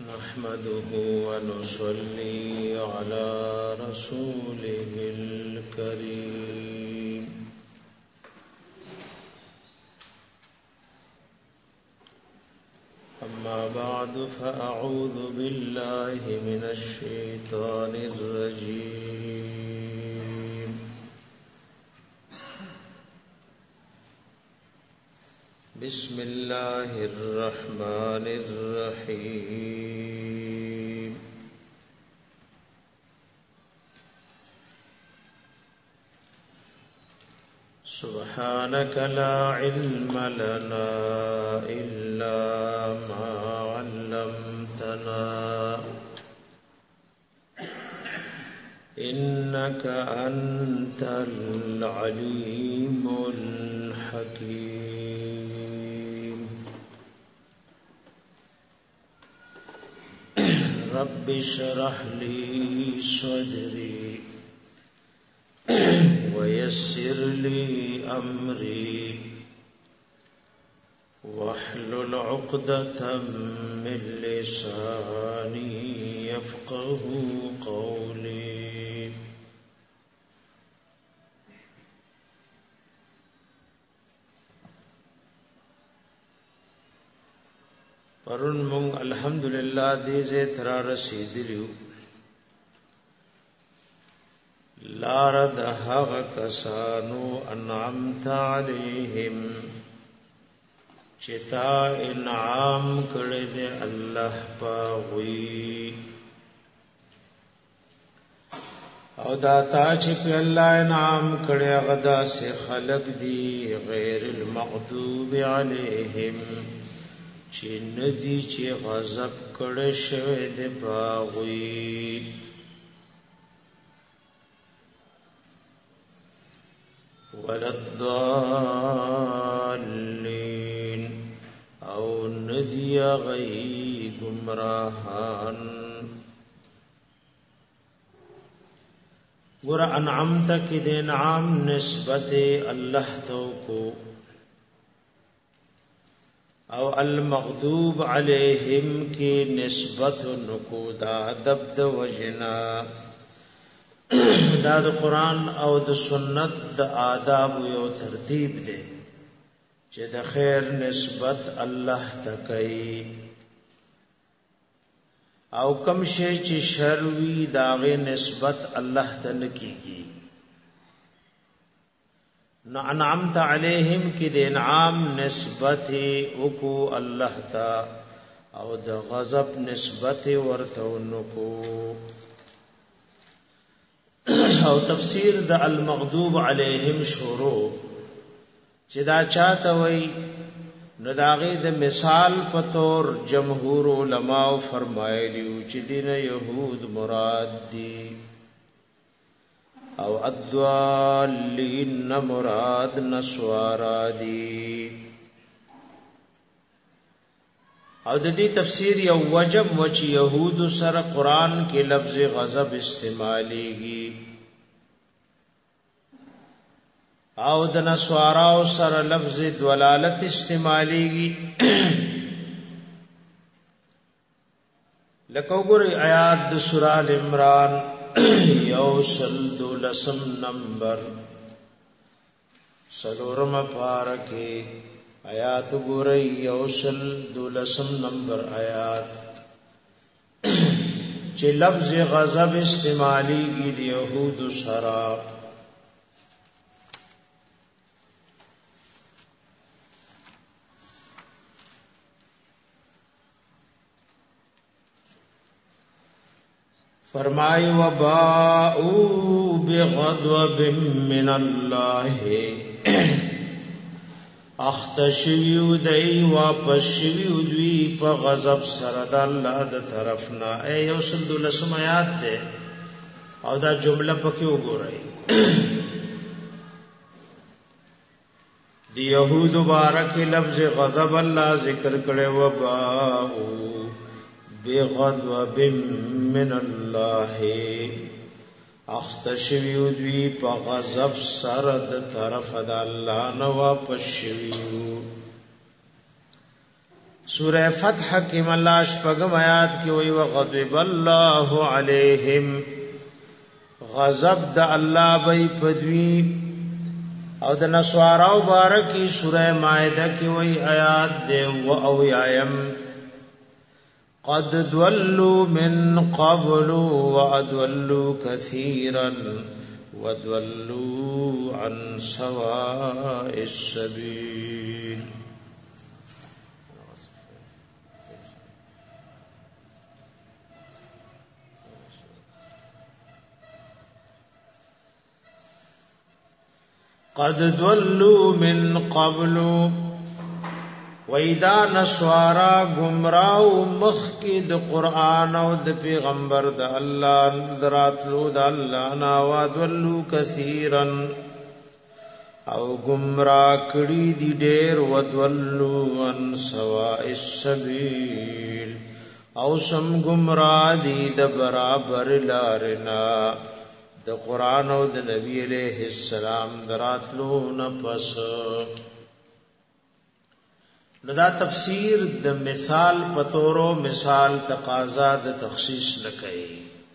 نحمده ونصلي على رسوله الكريم أما بعد فأعوذ بالله من الشيطان الرجيم بسم الله الرحمن الرحيم سبحانك لا علم لنا إلا ما علمتنا إنك أنت العليم الحكيم رب اشرح لي صدري ويسر لي أمري واحلل عقدة من لساني يفقه قولي پرون مونږ الحمدلله دې زه تر رسیدلیو لار د هغه کسانو انعمت علیهم چتا انعام کړی دې الله پاوی او داتا چې په الله انعام کړی هغه داسې خلق دي غیر المغضوب علیهم چې ندی چې غضب کړی شوی دې پاوی ولا الضالين او ندی غی گمراهان ګور انعمت کی د انعام نسبت الله تو کو او المغضوب علیہم کی نسبت نکو دا ادب د وجنا دا د قران او د سنت د آداب یو ترتیب دی چې د خیر نسبت الله تکي او کم شي چې شر وی داغه نسبت الله ته نکيږي نو انعمت علیہم کی د انعام نسبت وکو الله تا او د غضب نسبت ورته نکو او تفسیر د المغضوب علیہم شروع چې دا چاته وای نو داغه د مثال په تور جمهور علما فرمایلی چې دین يهود مراد دي او الضالین مراد نسوارا دي او د دې تفسیر یو وجب و چې يهود سره قران کې لفظ غضب استعماليږي او د نسوارا سره لفظ دلالت استعماليږي لکه وګورئ آیات د سورہ ال عمران یوصل دولسم نمبر سلورم پارکه آیات ګورئ یوصل دولسم نمبر آیات چې لفظ غضب استعماليږي د يهود سره فرمای وباء بغضب من الله اختشیو دی واپس شیو دوی په غضب سره د الله د طرفنا ای یو سل دولسم آیات ده او دا جمله پکې وګورئ دی یهود مبارک لفظ غضب الله ذکر کړي وباء بغضب من الله اختشویو دوی په غضب سره د طرف د الله نو واپس شویو سورہ فتح کې الله شپږم آیات کې وی وغضب الله علیہم غضب د الله بی پدوی او د نسواراو بارکی سورہ مائده کې وی آیات دے و او یایم قد دولوا من قبل وادولوا كثيرا ودولوا عن سواء السبيل قد دولوا من قبل وَإِذَا نَسْوَارَا گمراو مخکد قرآن او د پیغمبر د الله دراتلو د الله نا وَدَلُّوا كَثِيرًا او گمرا کړي دي ډېر وَدَلُّوا عَن سَوَاءِ السَّبِيلِ او سم گمرا دي د برابر لارنا د قرآن او د نبی علیہ السلام دراتلو نه پس دا تفسیر د مثال پتورو مثال تقاضا د تخصیص نکړي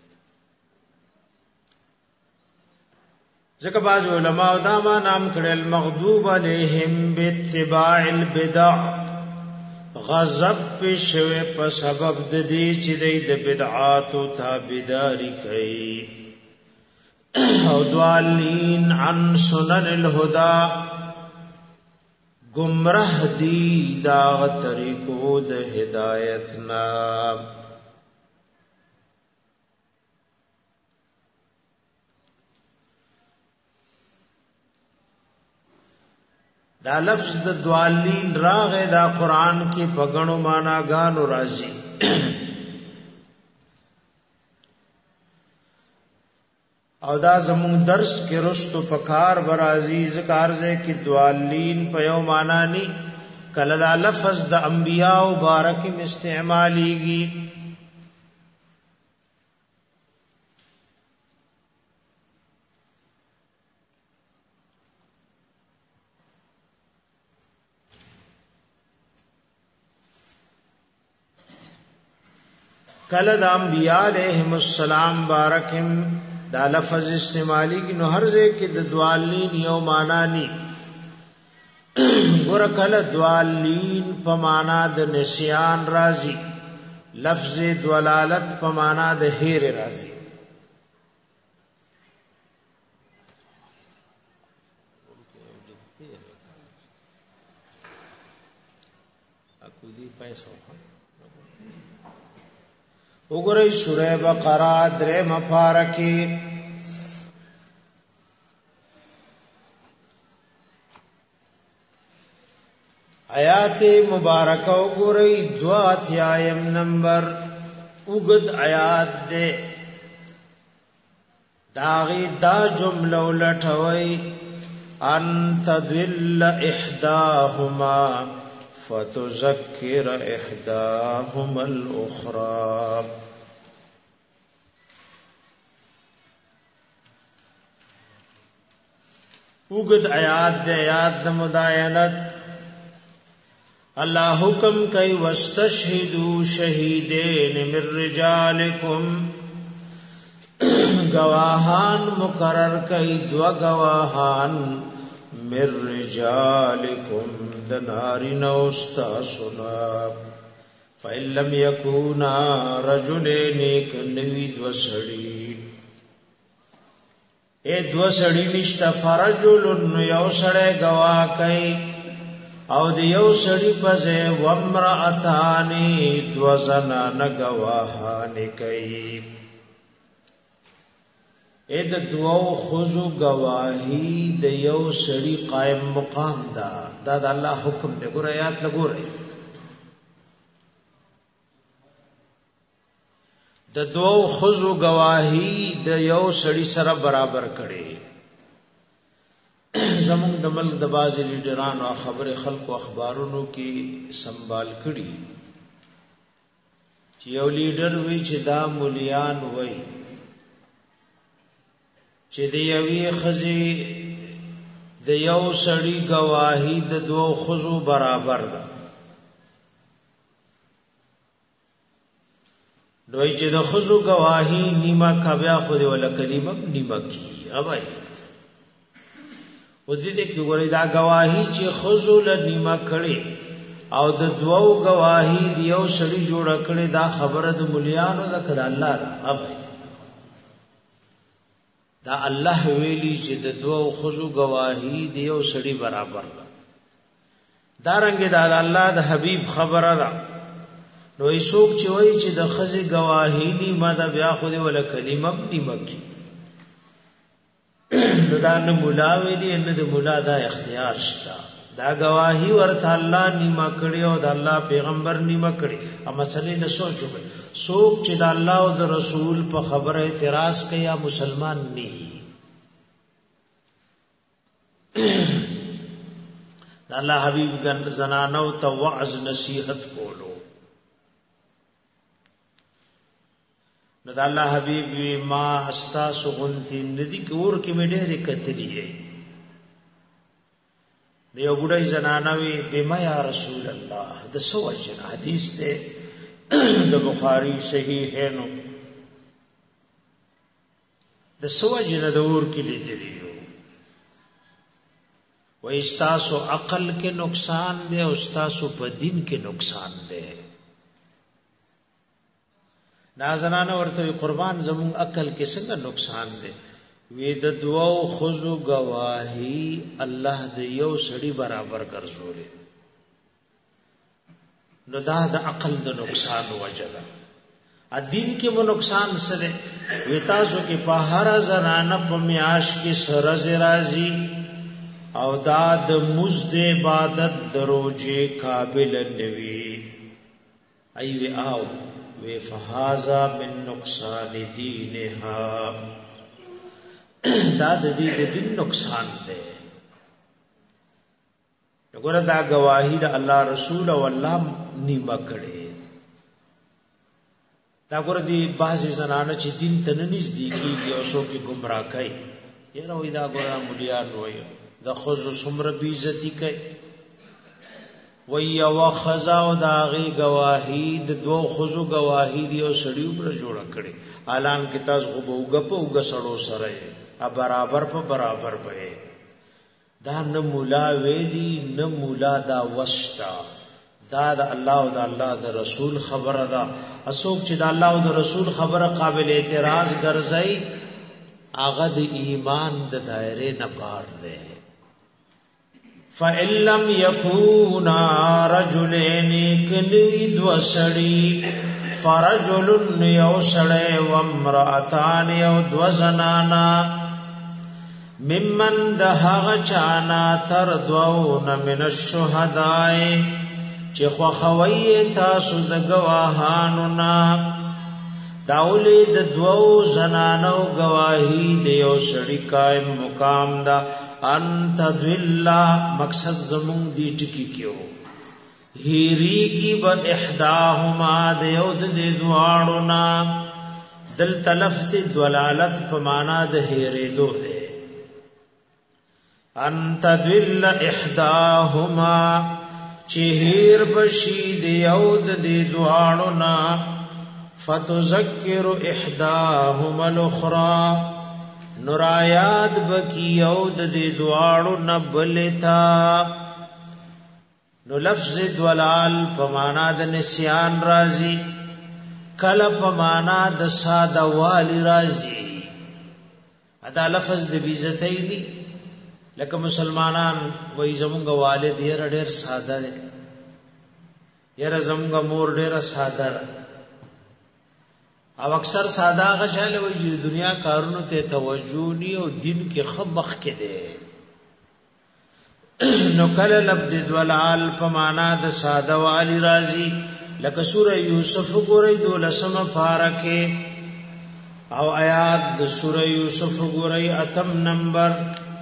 ځکه باز علماء دا ما نام کړي المغضوب علیہم باتباع البدع غضب په شوه په سبب د دې چې د بدعات او تابعداري کوي او دوالین عن سنن الهدى گمراه دی دا طریقو د هدایتنا دا لفظ د دوالین راغه دا قران کې پګړو معنا غانو راځي او دا زمون درس کې رستو پکار بر عزیز کارزه کې دوالین په یو معنا ني کله دا لفظ د انبیاء مبارک استعماليږي کله د انبیاء علیهم السلام بارکهم دا لفظ استعمالی کی نو هر ځای کې د دوالین یو معنا ني ګور کله دوالین په معنا د نسیان راځي لفظ دلالت په معنا د هیر راځي وګورئ سورہ بقرہ درې مفارقه آیات مبارکه وګورئ 2 نمبر وګد آیات دې داغي دا جمله ولټوي ان تذل احداهما فتذكر احداهما الاخرى وګد آیات دې آیات د مداینت اللہ حکم کئی واستشہدوا شہیدین من رجالکم گواہان مقرر کئی دو گواہان من رجالکم دنارین استاسنا فإن لم یکونا رجلین کنوی دو سڑی دو سڑی نشتا فرجلن یو سڑے گواہ کئی او د یو سړی پځه ومراتانی دو زنان گواهان کوي د دوو خذو گواهی د یو سړی قائم مقام دا د الله حکم دی ګور آیات لګورئ د دوو خذو گواهی د یو سړی سره برابر کړي زمون د ملک د باز لیډرانو خبره خلکو اخبارونو کې سنبال کړي چې یو لیډر وی چې دا مولیان وای چې د یوې خزي د یو سړی گواهی د دوه خزو برابر ده دوی چې د خزو گواهی نیمه کبیا خو دی ولا کلمه نیمه کی اوبای و دې کې ګورې دا گواهی چې خزو له نیمه کړي او د دوو گواهی دیو سړي جوړ کړي دا خبره د مليانو د کړه الله دا اوبای دا الله ویلی چې د دوو خزو گواهی دیو سړي برابر ده دارنګه دا الله د حبيب خبره ده نو ایسوک چې وای چې د خزي گواهی ني ماده بیا خو دې ولا کلمه نیمکی نو دا نه مولا ویلی نه د مولا دا اختیار شته دا گواهی ورته الله نیمه کړی او د الله پیغمبر نیمه کړی ا مسلې نه سوچو سوک چې د الله او د رسول په خبره اعتراض کوي یا مسلمان نه الله حبیب ګن زنانو ته وعظ نصیحت کولو نو د الله حبیب وی ما استاسو غنتی ندی کور کې مې ډېرې کتلې نه یو بډای زنانوي بما یا رسول الله د سو وجه حدیث ته د بخاری صحیح ہے نو د سو وجه د اور کې لیدلی و استاسو عقل کې نقصان دی او استاسو په دین کې نقصان دی نازنانه ورته قربان زمون عقل کې څنګه نقصان دی وې د دوو خزو گواهی الله د یو سړي برابر ګرځولې نو دا د عقل د نقصان وجدا ا دین کې مو نقصان سره وې تاسو کې په هر زنانه په میاش کې سرز راځي او دا د مزد عبادت دروجه قابل نوی ایوی آو وی فهازا من نقصان دینها دا د دین نقصان ده وګوره دا گواہی د الله رسول او الله نیمه کړي دا ګوره دی بعضی زنانه چې دین ته نه نږدې کیږي او څوک گمراه کوي یره وې دا ګوره مليان وایي د خزو سمره بیزتی کوي وی او خزا او داغي گواہی د دوه خزو گواہی دی او سړیو پر جوړ کړي اعلان کې تاسو غوګه په وګه سړو سره ا برابر په برابر به دا نه مولا ویلی نه مولا دا وستا دا د الله او د الله د رسول خبره ده اسوک چې د الله او د رسول خبره قابل اعتراض ګرځي هغه د ایمان د دایره نه بار ده فَإِن لَّمْ يَكُونَا رَجُلَيْنِ كَنِوِدْ وَسَړِي فَرَجُلٌ يَوْسَړَي وَامْرَأَتَانِ يَوْدْوَزَنَانَا مِمَّنْ دَهَغَ چَانَا تَرْضَوْنَ مِنَ الشُّهَدَاءِ چې خوښوي تاسو د گواهانو نا داولې د دوو زنانو گواهی د یو سړي قائم مقام دا انت ذلا مقصد زمون دی ټکی کیو هیری کی با احداهما د یو د دواړو نا دل تلفظ دلالت په معنا د هیری دو ده انت ذلا احداهما چهیر بشی د یو د دواړو نا فتذکر احداهما الاخرى نورایات بکی یود دی دواړو نبلتا نو لفظ دلال پمانا د نسیان رازی کله پمانا د ساده والی رازی ادا لفظ د بیزتی دی لکه مسلمانان وای زمونږ والد یې ډېر ساده دی یره زمونږ مور ډېر ساده او اکثر ساده غشاله وي چې دنیا کارونو ته توجه ني او دین کې خمخ کې دي نو کله لفظ دلال په معنا د ساده والی راضي لکه سوره یوسف ګورئ دولسم پارکه او آیات د سوره یوسف ګورئ اتم نمبر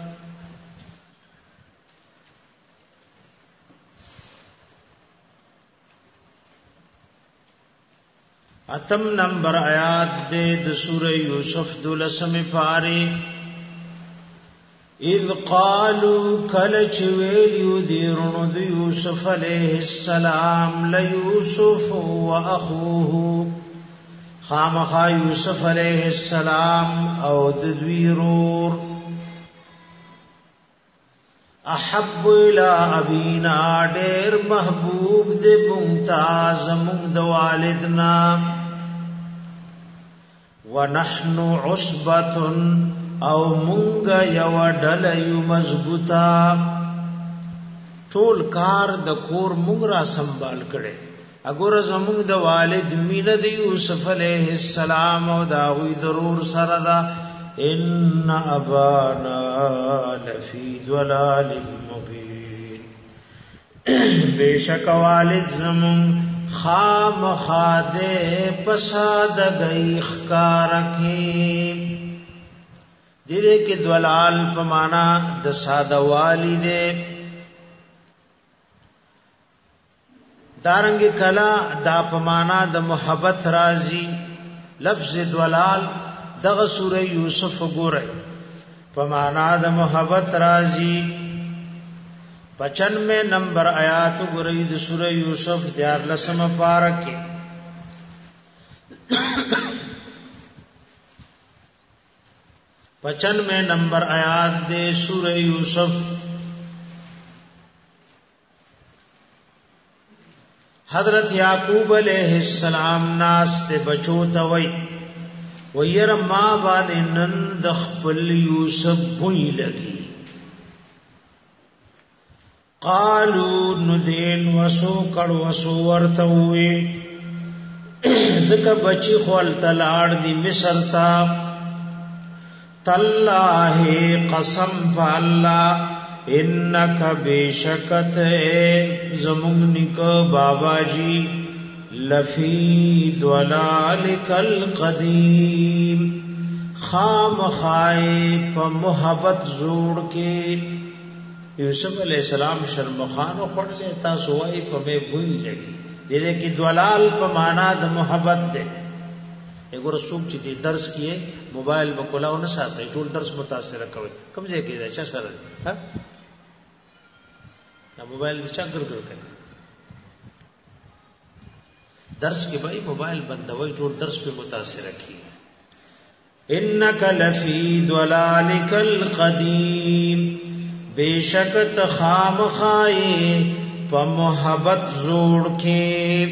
اتم نمبر آیات دے د سورہ یوسف دولسم پاری اذ قالوا کل چویلیو دیرونو د یوسف علیہ السلام لیوسف و اخوه خامخا یوسف علیہ السلام او ددویرور احب الى ابینا ډیر محبوب دې ممتاز موږ د والدنا ونحن عصبه او موږ یو ډله یو مضبوطه ټول کار د کور موږ را سنبال کړي اګور زموږ د والد مینه د یوسف علیہ السلام او دا وی ضرور سره دا ان ابانا لفی ضلال مبین بیشک والد زمون خام خاده پساد گئی خکار کی دیده کی دولال پمانا د ساده والده دارنګ کلا دا پمانا د محبت رازی لفظ دولال دغه سوره یوسف ګورئ پمانا د محبت رازی 95 نمبر آیات ګورئ د سوره یوسف 14 پارکه 95 نمبر آیات د سوره یوسف حضرت یعقوب علیہ السلام ناس ته بچو ته وای وير ما باندې نن د خپل یوسف بوئی لګي قالو ندین وسو کړه وسو ورته وي زکه بچی خپل تلاړ دی مصر تا تالله قسم بالله انک بیشکت زمون نک بابا جی لفی دلالک القدیم خام خائے په محبت زوړ کې یوسف علیہ السلام شرمخانو خړلې تاسو وای په مې بوئی لګي دې کې دلال په معنا د محبت ده وګوره څوک چې درس کیه موبایل وکولاو نه ساتي ټول درس متاثر کوي کوم ځای کې دا چا سره ها دا موبایل د چا ګرګر کوي درس کې به موبایل بندوي ټول درس په متاثر کی انک لفی ضلالک القدیم بیشک تخام خای په محبت زوړ کې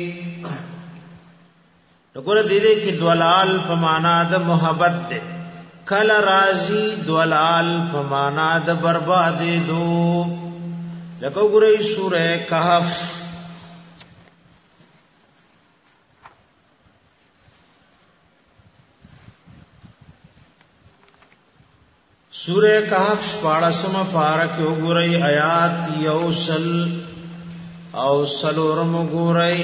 وګوره دې کې دلال په معنا د محبت ده کله راضی دلال په معنا د بربادې دو لکه وګورئ سورہ کهف سورہ کهف 14 پارہ کې وګورئ آیات یوسل او سلورم وګورئ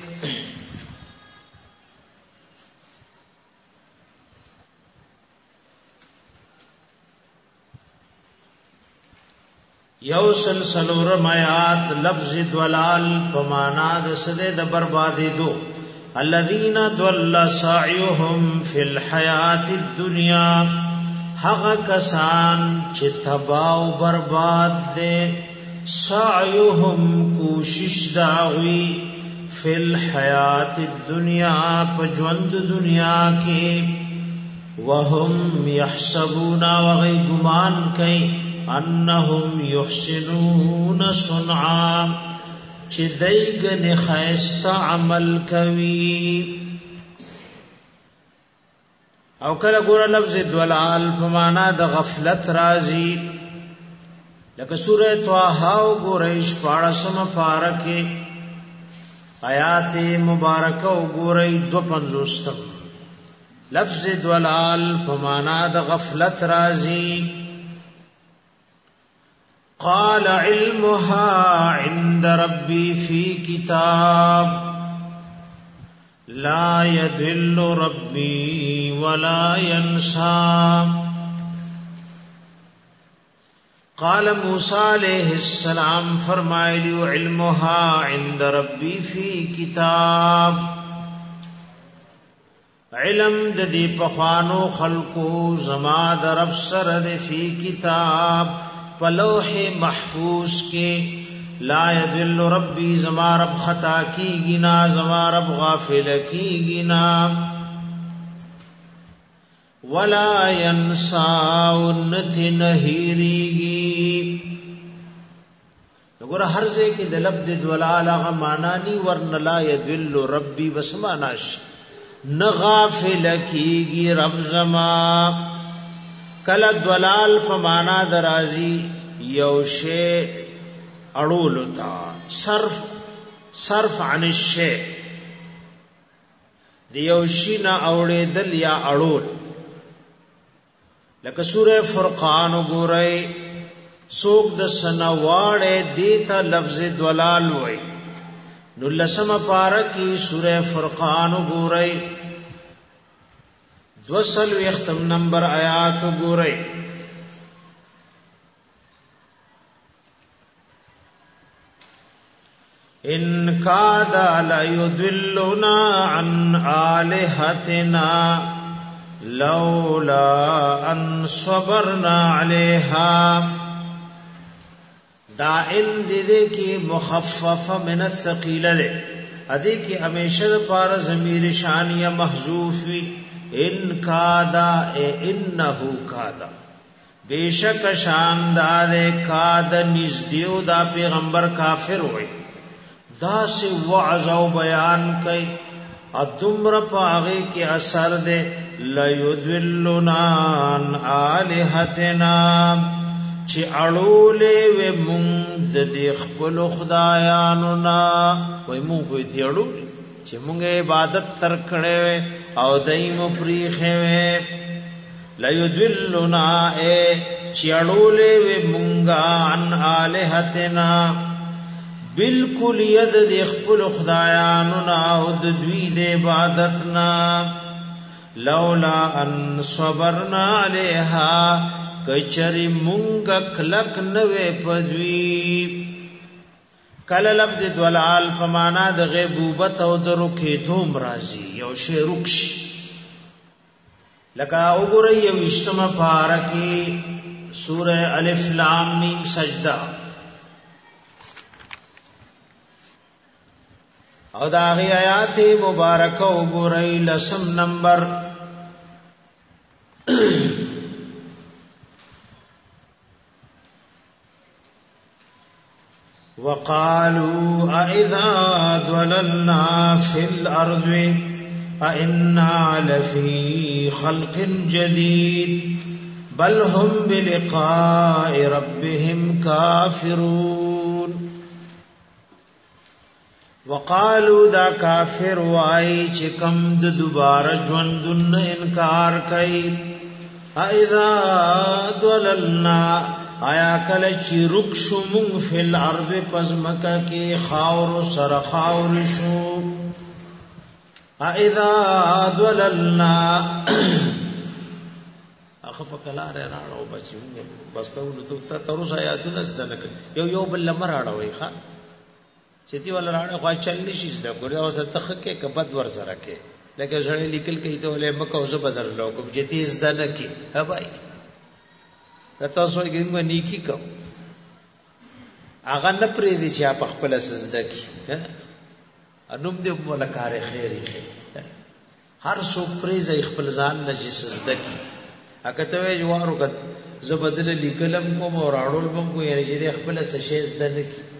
یو سلسلورم آیات لفظ دلال پمانا د سده د بربادی دو الذین ضل سعیهم فی الحیات الدنیا هغه کسان چې تباہ او برباد دي سعیهم کوشش داوی فی الحیات الدنیا په ژوند دنیا کې وهم یحسبون وغی ګمان کوي انهم یحسنون صنعا چې دایګن خیسته عمل کوي او کله ګور لفظ دلال په معنا د غفلت راځي لکه سوره طه او ګورئ 14 پارکه آیات مبارکه او ګورئ 250 لفظ دلال په معنا د غفلت راځي قال علمها عند ربي في كتاب لا يضل ربي ولا ينسى قال موسى عليه السلام فرمایلی علمها عند ربي في كتاب علم د دې په خوانو خلقو زما د رب سره د فی کتاب فلوح محفوظ کے لا يدل ربی زما رب خطا کی گنا زما رب غافل کی گنا ولا ينسى نتی نهیریگی. وګوره هر ځای کې د لفظ دلال هغه معنا ني ورن لا يدل ربي بس معناش نه غافل کیږي رب زما. کله دلال په معنا درازي یو شی اړول تا صرف عن الشيء دی یو شی نه اوړېدل یا اړول. لکه سوره فرقان وګورئ سوق د سنواړې دیتا لفظ دلال وای. نو لسم پارکی سوره فرقان وګورئ 2 نمبر آیات وګورئ. ان کاد لا یضلنا عن الہتنا لولا ان صبرنا علیها. دا ان دې کې مخففه من الثقيله ده ادي کې همیشه پر ضمیر شانیه محذوف وي. ان کادا انه کادا بیشک شاندار کاد نزدیو دا پیغمبر کافر وي. دا سے وعظ او بیان کوي ادمر پاغه کې اثر ده لا یذلنا عن الہتنا چې اړولې و مونږ د دې خپل خدایانو نا وای مونږ دې اړو چې مونږه عبادت تر کړې او دایمو پریخې و لا یذلنا چې اړولې و مونږ عن الہتنا بالکل ید د خپل خدایانو نا او د دوی د عبادت نا. لولا ان صبرنا علیها کچری مونږ کلک نوې پدوی. کله لفظ دلال په معنا د غیبوبت او د رکې دوم راځي یو شی رکش. لکه وګورئ یو اجتماع پارکی سوره الف لام میم سجدہ او دا غي آیات مبارکه وګورئ لسم نمبر وقالوا أإذا ضللنا في الأرض أإنا لفي خلق جديد بل هم بلقاء ربهم كافرون. وقالوا دا کافر وای چې کم د دوباره ژوندون انکار کوي. اذا ضللنا آیا کله چې رکشو مونږ فل ارض پزمکه کې خاور سر خاور شو. اذا ضللنا اخ په کلار راړو بچو بس ته نو ته تروس آیاتونه ستنه یو بل لمر راړوي ښا چتی ولا راړه خو چل نشي زده ګور او سره تخکه کبد ور سره کې لکه ځړې لیکل کوي ته له مکه اوسه بدل لوکم چتی زده نه کی ها بھائی تاسو یې ګنګ نیکی کو اغه نه پرې دي چې په خپل سجده کی انوم دې ملکار خیری هر څو پرې ځای خپل ځان نه چې سجده کی اګه ته جوارو کړ زبدل لیکلم کوم او راړول بم کو یې چې خپل سجده نه کی.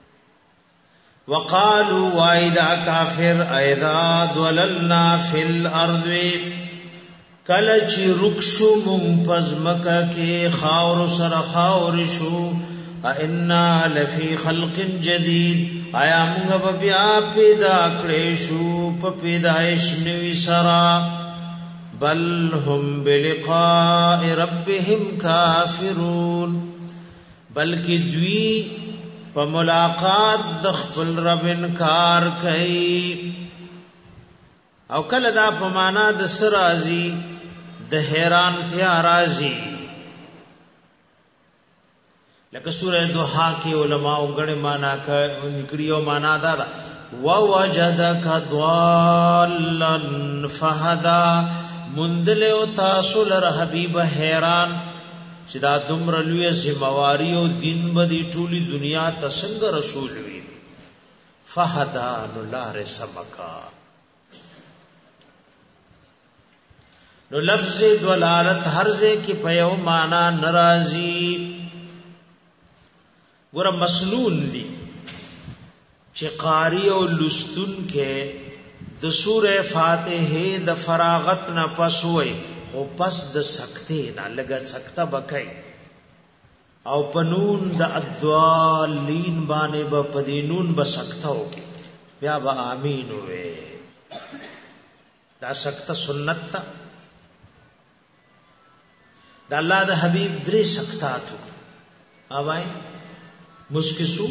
وقالوا وایدا کافر اذا ضللنا فی الارض کله چې رکشو مون پزمکه کې خاور سره خاور شو ائنا لفی خلق جدید آیا موږ بیا پیدا کړې شو په پیدایش نوې سرا. بل هم بلقاء ربهم کافرون بلکې دوی په ملاقات د خپل رب انکار کوي. او کله دا په معنا د سرازي د حیران تیا راځي لکه سوره دوحا کې علما وګړي معنا نکړیو معنا دا ووجدک ضالًا فهدا مندل او تاسو لر حبیب حیران چې دا دومره لوی ذمہواری او دین بدی ټولی دنیا ته څنګه رسول وي. فهدا نلار سمکا نو لفظ دلالت هر ځای کې په یو معنا ناراضي ګور مسنون دي چې قاری او لستون کې د سوره فاتحه د فراغت نه پس وای خو پس د سکته نه لګه سکته بکای او پنون د ادوالین باندې به پدینون به سکته وکي بیا به امین وې دا سکته سنت تا د الله د حبیب درې سکتاتو اوای مسکسو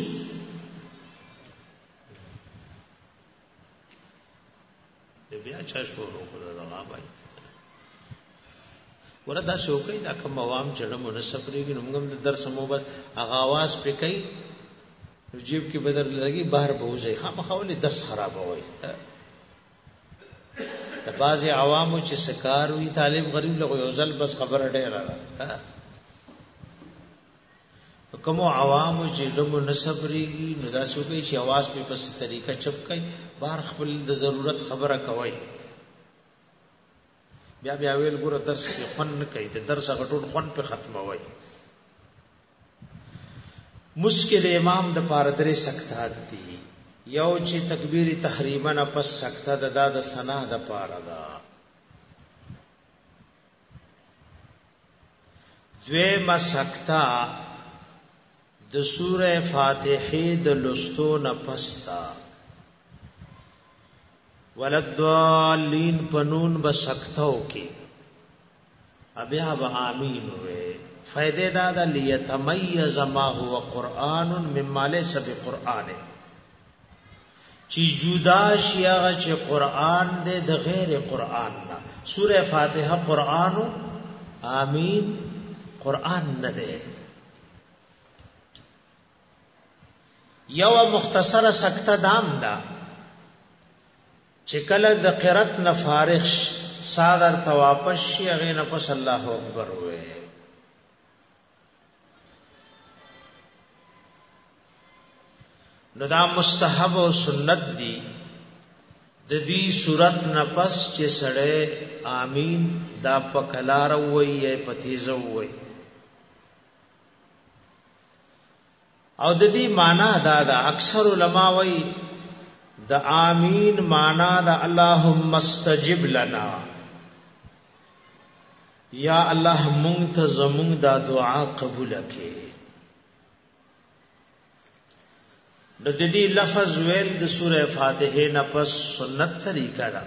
بیا چا شروع کړه دا اوای وردا شوکې دا کوم عوام چړه منسبريږي موږ هم د درس مو بس اغاواز پکې جیب کې بدر لګي بهر بوځي خامخولي درس خراب وای د بازي عوامو چې سکار وی طالب غریب له یو ځل بس خبره ډیره ده کوم عوامو چې دمو نسبريږي نو دا شوکې چې आवाज په پس طریقه چپ کوي بهر خپل د ضرورت خبره کوي بیا بیا ویل ګور درس کې خون نه کوي د درس غټون خون په ختمه وای مشکل امام د پاردرې سکتات دي یو چې تکبیر تحریما نه پس سکته د داد سنا د پاره دا دویمه سکته د سوره فاتحه د لستو نه پستا ولدوالین پنون بسکتو کی ابیا با آمین ہوئے فائدے دادا لیتمیز ما هو قرآن مما لیس بقرآن چی جدا شیاغ چی قرآن دے د غیر قرآن نا سورہ فاتحہ قرآن آمین قرآن نہ دے یو مختصر سکتہ دام دا چې کله د قرات نه فارغ صادر تواپس شي هغه نه پس الله اکبر وې نو دا مستحب او سنت دي د دې صورت نه پس چې سړی امین دا پکلار وې پتیزو وې او د دې معنا دا اکثر علما وې د آمین معنا د اللهم استجب لنا یا الله مونږ ته زمونږ دا دعا قبول کړي د دې لفظ ویل د سوره فاتحه نه پس سنت طریقه ده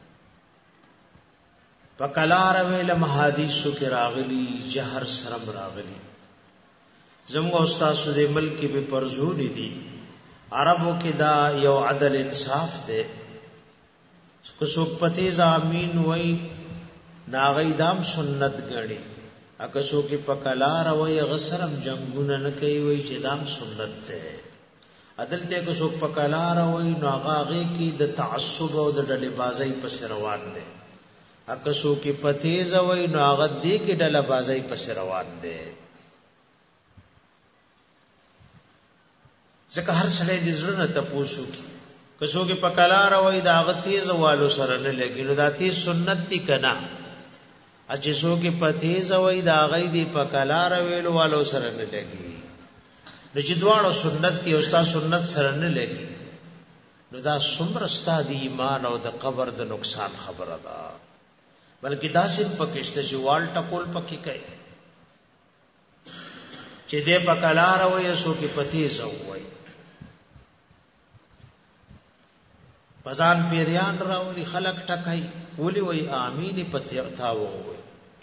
پکلار ویل محادیثو کې راغلي جهر سرم راغلي زموږ استاد سود ملک به پرزونی دي عربو کې دا یو عدل انصاف دی کو څوک پتیز امین وای ناغی دام سنت غړي اګه څوک په کلار وای غسرم جنگونه نه کوي وای چې دام سنت ده عدل ته کو څوک په کلار وای ناغه کې د تعصب او د ډلې بازی په روان دي اګه څوک پتیز وای ناغه دې کې ډله بازی په روان دي ځکه هر سړی د زړه ته پوښو کی کڅو کې پکلار وای دا غتیز والو سره نه لګي نو دا تی سنت دی کنا اجسو کې پتیز وای دا غي دی پکلار ویلو والو سره نه لګي نو چې دواړو سنت دی او ستا سنت سره نه لګي نو دا څومره ستا دی ایمان او د قبر د نقصان خبره ده بلکې دا سین پکشته چې وال ټکول پکې کوي چې دې پکلار وای سو کې پتیز وای پزان پیریان راولی خلق ټکای ولی وای امین پته تاو وای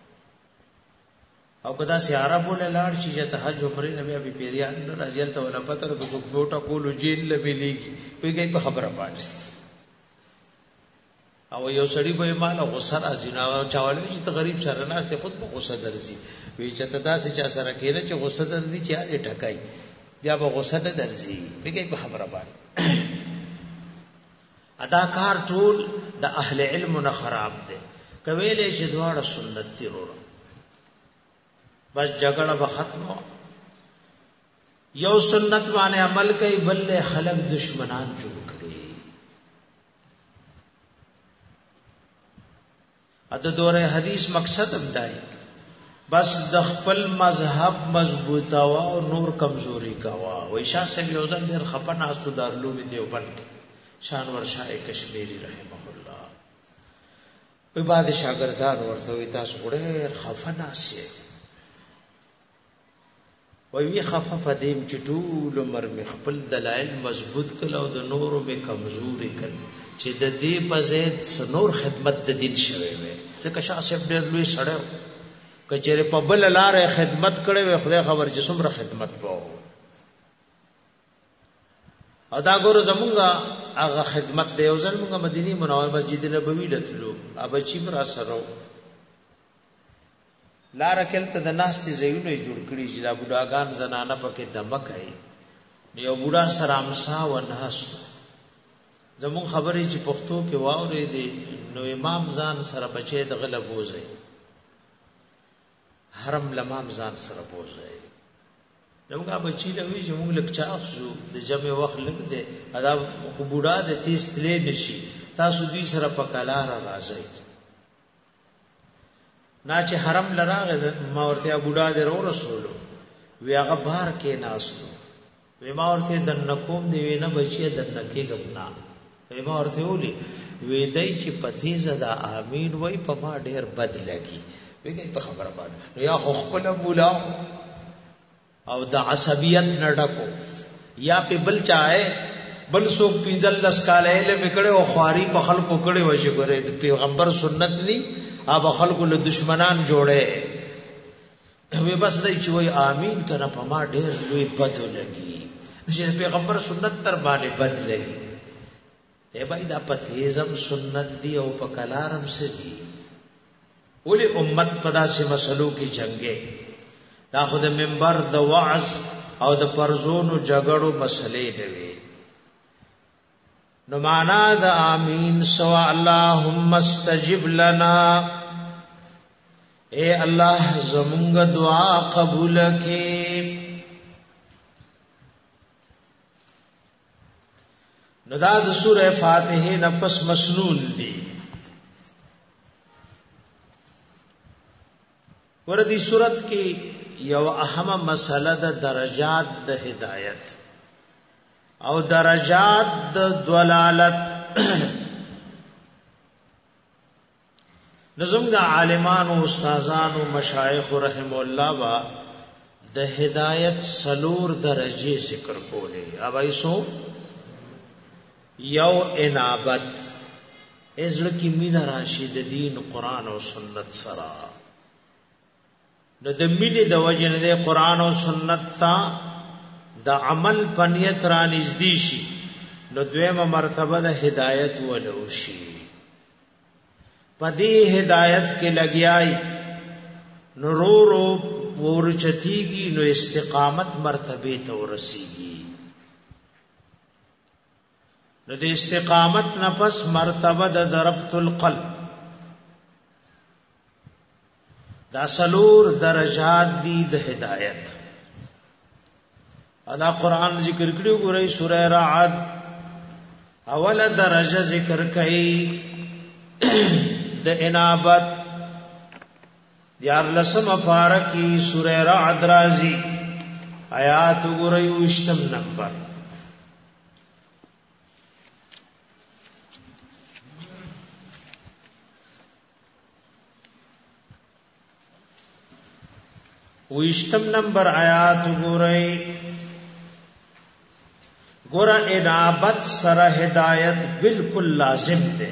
او کدا سی عربو له لاړ شي چې حج عمره نبی ابي پیریان راځل ته ولا پتر کو ټوټه کولو جیل لبلیږي پیږي په خبره پاتې او یو سړی به مال غوسه راځي نو چاوله چې غریب سره ناس ته خود به غوسه درسي وی چې تدا سي چا سره کېره چې غوسه درځي چې اې ټکای بیا به غوسه نه درځي پیږي په خبره باندې اداکار ټول د اهل علم نه خراب دي کویلې چې دواړه سنت دي ورو بس جګړه به ختمه یو سنت باندې عمل کوي بل خلق دشمنان جوړ کړي د دوره حدیث مقصد هم دی بس د خپل مذهب مضبوطه او نور کمزوري کوا وای شاه صاحب یو ځل ډیر خپن استو دارلوم دیوبند شانور شاه کشمیری رحمه الله په بعد شاګردان ورته وی تاسو ډیر خفن اسئ وی خفه پدیم چې ټول عمر می خپل دلایل مضبوط کړه او د نورو می کمزوري کړه چې د دې په زید سنور خدمت د دین شوي وي ځکه شاه صاحب ډېر لوی سړی کچېره په بل لارې خدمت کړي وي خدای خبر چې څومره خدمت وو ادا ګور زمونږه هغه خدمت دی او زمونږه مدینی منور مسجد نبوي لتلو ابچی پر اثرو لار کلته د ناستي زيونه جوړ کړي چې دا بوډاګان زنانه پکې دمکای یو بوډا سرامسا و ناس زمون خبرې چې پښتو کې واورې دي نو امام ځان سره بچي د غلب وځي حرم لمام ځان سره بوځي نوګه بچی له وی چې موږ لکچا خو د جمع وخت لګ دي ادا خو بوډا د 30 تلې نشي تاسو دې سره په کلار راځي نا چې حرم لراغه ما ورته بوډا دې رو رسولو وی هغه بار کې ناسو وی ما ورته د نکوم دی نه بچي د نکې غبنا وی ما ورته ولي وی دای چې پتی زدا امین وای په ما ډیر بد لګي وی په خبره باندې یا خو خپل مولا او د عصبیت نډکو یا په بل چاهه بل سو پینځل لس کاله له وکړه او خواري په خلکو کړي وشه ګره د پیغمبر سنت ني اب خلکو له دشمنان جوړه وی بس دای چې وای امین کنه په ما ډیر لوی بد لګي چې پیغمبر سنت تر باندې بد لګي اے بھائی دا پتیزم سنت دی او په کلارم سے دی اولی امت پدا سے مسلو کی جنگے دا خود منبر د وعظ او د پرزونو جګړو مسلې دی نو معنا د امین سوا اللهم استجب لنا اے الله زمونږ دعا قبول کړي نو دا د سوره فاتحه نفس مسنون دی وردی صورت کې یو اهمه مسله د درجات د هدایت او درجات د دلالت نظم د عالمان او استادان او مشایخ رحم الله با د هدایت سلور درجه ذکر کولې اوایسو یو انابت ازل کی مین راشد دین قرآن او سنت سرا نو د مینې د وجنه د قرآن او سنت تا د عمل پنیت را نږدې شي نو دویمه مرتبه د هدایت ولوشي پدې هدایت کې لګیای نورو ورچتیږي نو استقامت مرتبه ته ورسیږي نو د استقامت نفس مرتبه د ضربت القلب دا سلور درجات دی د هدایت ادا قران ذکر کړو ګورئ سوره رعد اول درجه ذکر کړي د انابت دیار لسم فارکی سوره رعد رازی آیات ګورئ وشتم نمبر وشتم نمبر آیات ګورئ ګور انابت سره هدایت بالکل لازم ده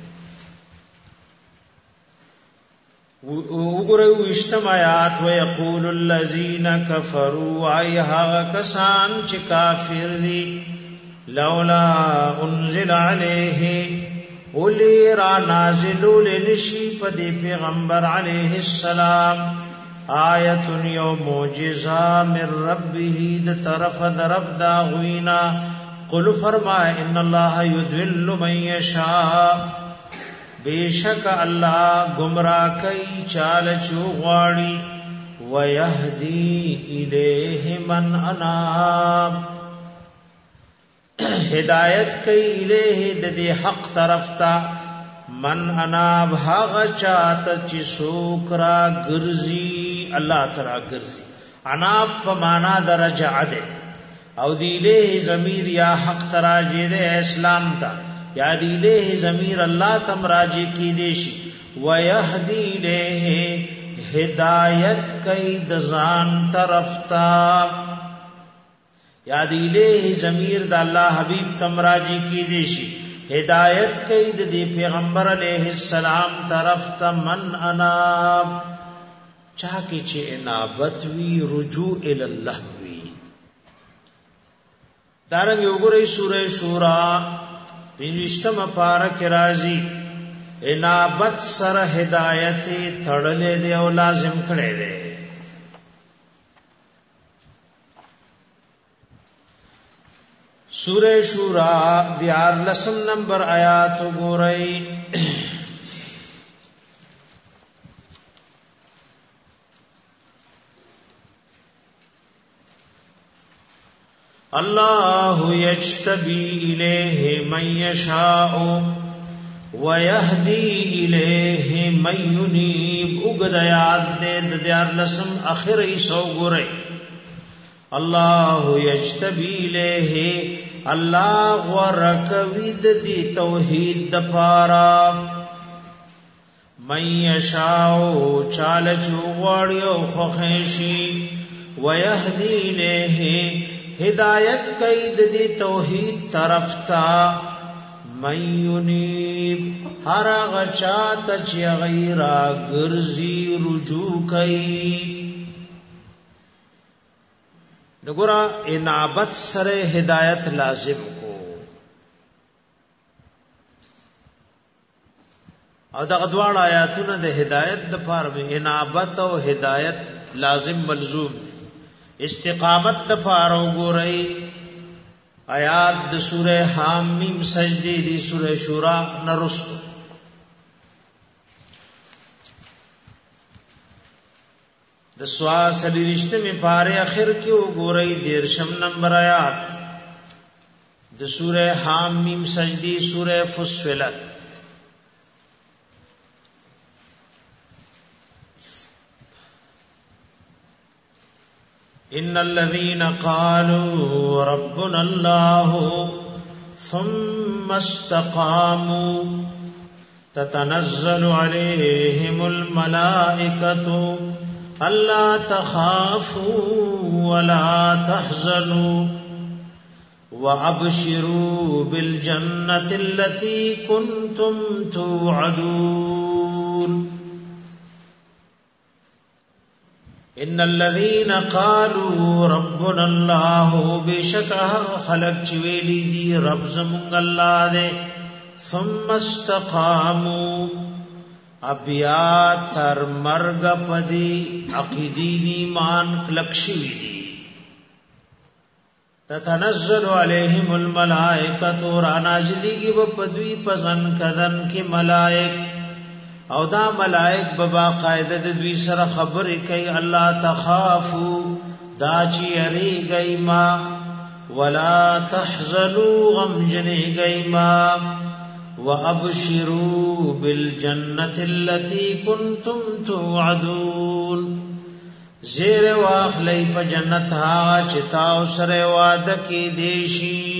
وګورئ وشتم آیات ويقول الذين كفروا ايها کسان چې کافر دي لولا انزل عليه ولي را نازل لنشي په پیغمبر عليه السلام آیت یو معجزہ من ربه د طرف درب دا غوینا قل فرمائے ان اللہ یضل من یشاء بیشک اللہ گمراہ کئی چال چو غاڑی ویہدی الیہ من اناب ہدایت کئی الیہ د حق طرف تا من اناب هغه چاته چې سوکرا ګرځي الله تعالی ګرځي اناب په معنا درجه ده او دی له ضمیر یا حق تراجی ده اسلام تا یا دی له ضمیر الله تم راجی کی دیشی ويهدي له هدایت کید ځان طرف تا یا دی له ضمیر د الله حبیب تم راجی کی دیشی ہدایت کید دی پیغمبر علیہ السلام طرف تا من اناب چاکی چه انابت وی رجوع الاللہ وی دارنگی اگرئی سورہ شورا پینوشتم پارک رازی انابت سر ہدایت تھڑلے دے او لازم کھڑے دے سورہ شورا دیار لسم نمبر آیات گورئی اللہ یجتبی الیہ من یشاء ویہدی الیہ من ینیب اگد آیات دے دیار لسم آخر ایسو گورئی اللہ یجتبی الیہ اللہ ورکوید دی توحید دپارا من یشاؤ چالچو غاڑیو خخیشی ویہدی الیہ ہدایت قید دی توحید طرف تا من ینیب ہر غچات چی غیرہ گرزی رجوع کئی نگورا انابت سر ہدایت لازم کو او دا غدوار آیاتون دا ہدایت دا پار میں انابت و ہدایت لازم ملزوم استقامت دا پارو گو رئی آیات دا سورہ حامیم سجدی دی سورہ شورا نرسو د سوا سلی رشتے میں پارے اخر کیوں گورئی دیرشم نمبر آیات د سورہ حامیم سجدی سورہ فصلت ان الذين قالوا ربنا الله ثم استقاموا تتنزل عليهم الملائكة ألا تخافوا ولا تحزنوا وأبشروا بالجنة التي كنتم توعدون ان الذين قالوا ربنا الله بشكه خلق چویلی دی رب زمونږ الله دے ثم استقاموا ابیا تر مرگ پدی عقیدی ایمان کلکشوی دی تتنزل علیہم الملائکۃ رانازلی کی وہ پدوی پزن کدن کی ملائک او دا ملائک ببا قاعدہ دوی سره خبر کئی اللہ تخافو دا چی اری گئی ما ولا تحزنوا غم جنی گئی ما وابشروا بالجنة التي كنتم توعدون زیر واخلی پا جنت ها چتاو سر وعدہ کی دیشی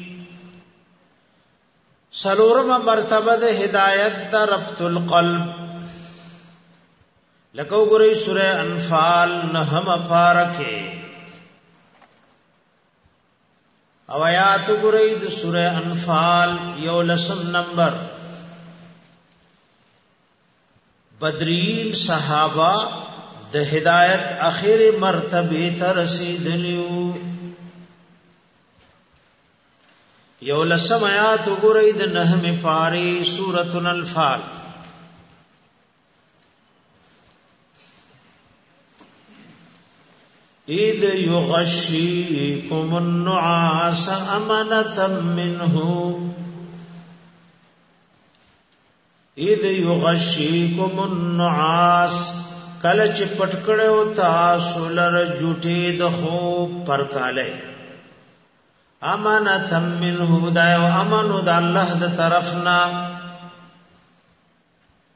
سلورم مرتبہ دے ہدایت دا ربط القلب لکو گرئی سورہ انفال نہم پارکے او آیات گرئی دا سورہ انفال یولسم نمبر بدرین صحابہ دا ہدایت آخر مرتبہ ترسیدلیو یولسم آیات گرئی دا نہم پاری سورة الانفال اذ یغشیکم النعاس امنتا منہ اذ یغشیکم النعاس کلچ پٹکڑے تاسو لر جوٹی دخوب پرکالے امانتا منہ دایو امنو دا اللہ دا طرفنا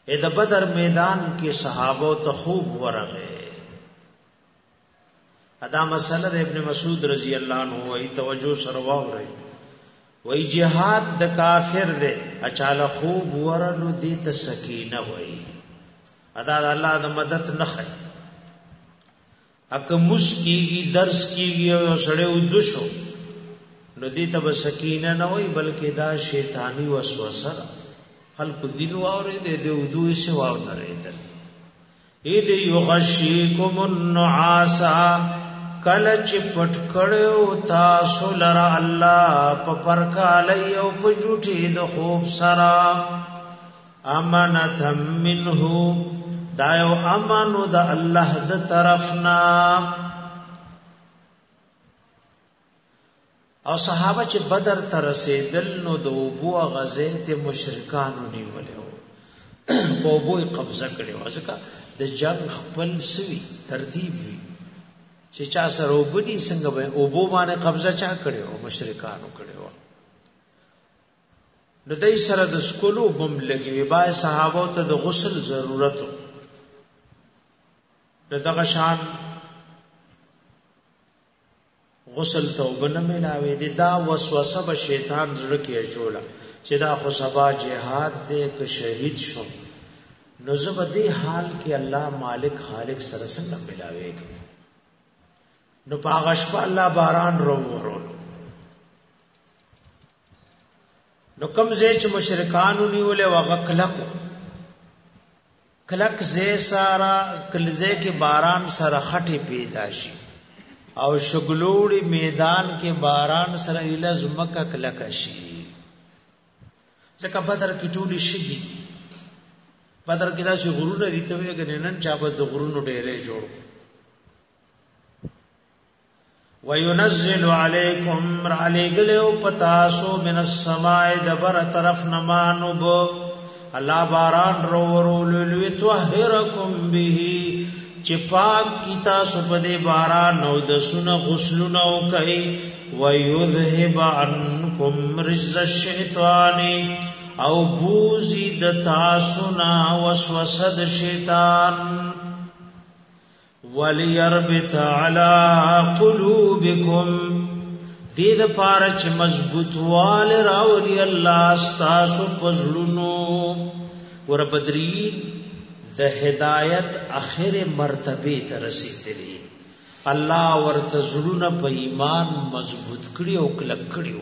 د بدر میدان کې صحابه ته خوب ورغه. ادا مسله د ابن مسعود رضی الله عنه وی توجه سره واوري. وی جهاد د کافر دی اچاله خوب ورلو دي ته سکینه وی. ادا د الله د مدد نه خای. اکه مسکیږي درس کیږي او سړی ودشو نو دي ته سکینه نه وی بلکې دا شیطانی وسوسه ده. خلق دین واوري دې ودو سي واو نه رېدل. اذ یغشیکم النعاس کل چې پټ کړو تاسو لرا الله په پرکالی او په جوټي د خوب سرا امانتم منه دایو امانو د الله د طرفنا. او صحابه چې بدر ته رسیدل نو د ابو غزه ته مشرکانو نیولې وو په ابو قبضه کړو. ځکه د جنگ خپل سوي ترتیب وی چې چا سره وبني څنګه به ابو باندې قبضه چا کړو مشرکانو کړو. نو دای سره د سکولو بم لګي بای صحابه ته د غسل ضرورت دغه شان غسل توبه نه ملاوي دي. دا وسوسه به شیطان زړه کې اچولا چې دا خو سبا جهاد دې که شهید شو نو زبدي حال کې الله مالک خالق سره څنګه ملاويږي. نو پاغش په الله باران ورول. نو کم زې چې مشرکانو نیولې واغه کلک زې سارا کلزې کې باران سره خټې پیدا شي او شګلوړي میدان کې باران سره الز مکه کلک شي. ځکه بدر کې ټولي شي بدر کې دا شي غرونه دي ته وګورئ نن چا په غرونو ډېرې جوړ. وَيُنَزِّلُ عَلَيْكُمْ رَعَلِيْغِلِو پتاسو من السماء دبر طرف نمانوب اللہ باران رولولوی توحرکم به چپاک کی تاسو پدے باران او دسون غسلون او کئی وَيُذْهِبَ عَنْكُمْ رِجْزَ الشَّيْطَانِ او بوزی دتاسونا وسوسد شیطان وَلِيَرْبِطَ عَلَىٰ قُلُوبِكُمْ دید پارچ مضبوط وال راولی اللہ استاسو پزلونو. وربدری د هدایت اخر مرتبه ترسیدلی اللہ ورتزلون پا ایمان مضبوط کری او کلک کریو.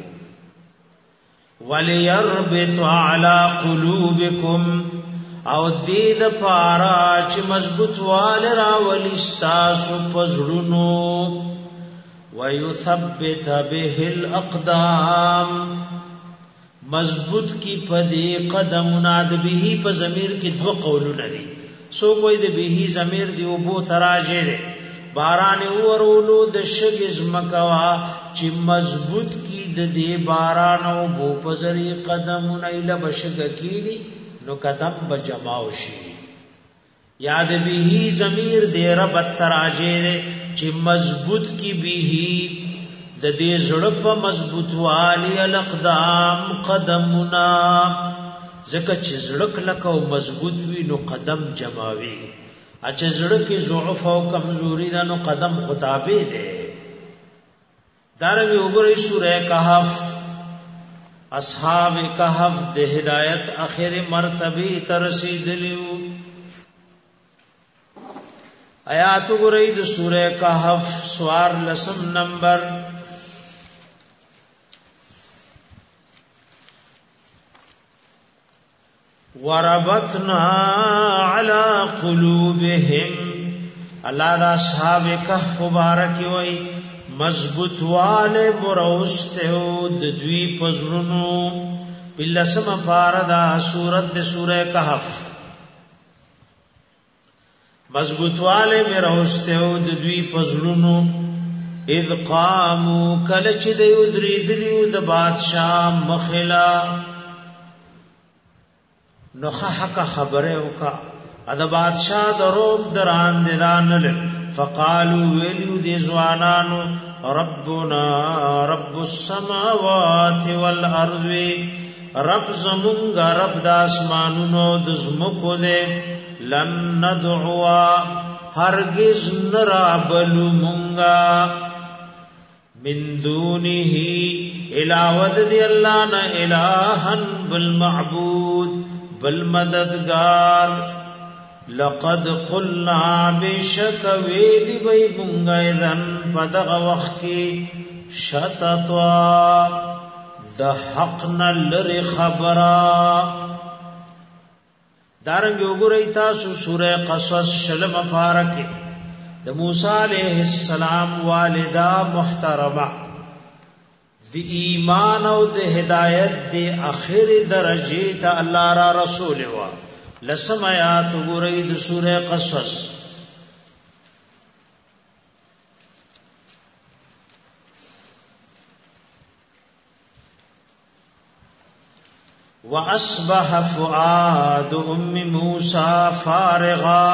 وَلِيَرْبِطَ عَلَىٰ قُلُوبِكُمْ او دید پارا چی مضبوط وال راولی استاسو پزلونو. وَيُثَبِّتَ بِهِ الْأَقْدَامِ مضبوط کی پدی قدم ناد به په ضمیر کې دو قولونه دي. سو کوئی د به ضمیر دی او بو تراجه ده باران اورولو د شګز مکوا چې مضبوط کی د دې باران او بو په ذری قدم نه بشګ کیږي نو قدم بجماو شي. یاد به ضمیر دی رب تراجه چې مضبوط کی به د دې زړه په مضبوط والی الاقدام قدمنا. زکه چې زړه کلک او مضبوط وي نو قدم جماوي. اچ زړه کې ضعف او کمزوري ده نو قدم خطابه ده. داروی وګورئ سورہ کهف اصحاب کهف د هدایت اخر مرتبه ترسیدلیو. آیات وګورئ د سورہ کهف سوار لسم نمبر وربطنا على قلوبهم. اللہ دا اصحاب کهف مبارک وئی مضبوط والے مروستو د دوی پزړونو. بلسم پاردا سورت د سورہ کهف مضبوط والے مروستو د دوی پزړونو. اذ قاموا کلچ د یدری دلیو د بادشاہ مخلا نو حق خبره وکا اد بادشاہ دروب دران درانل. فقالوا ویلو دی زوانانو ربنا رب السماوات والارض رب زمونگا رب د اسمانونو د زمکو دے لن ندعوا هرگز نرابلو مونگا من دونه علاوت دی اللہ نا الہن بالمعبود بالمددگار لقد قلنا بشک ویلی بی مونگا اذن پدغ وقت کی شتطوا د حقنا لری خبرا دارنګ وګورئ تاسو سوره قصص شلم پارکه د موسی علیہ السلام والدہ محترمه د ایمان او د هدایت د اخر درجه ته الله را رسول وا لسمات وګورئ د سوره قصص وَأَصْبَحَ فُؤَادُ أُمِّ مُوسَى فَارِغًا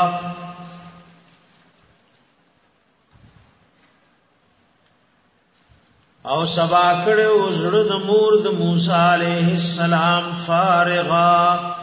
او سبا کړه زړه د مور د موسی عليه السلام فارغا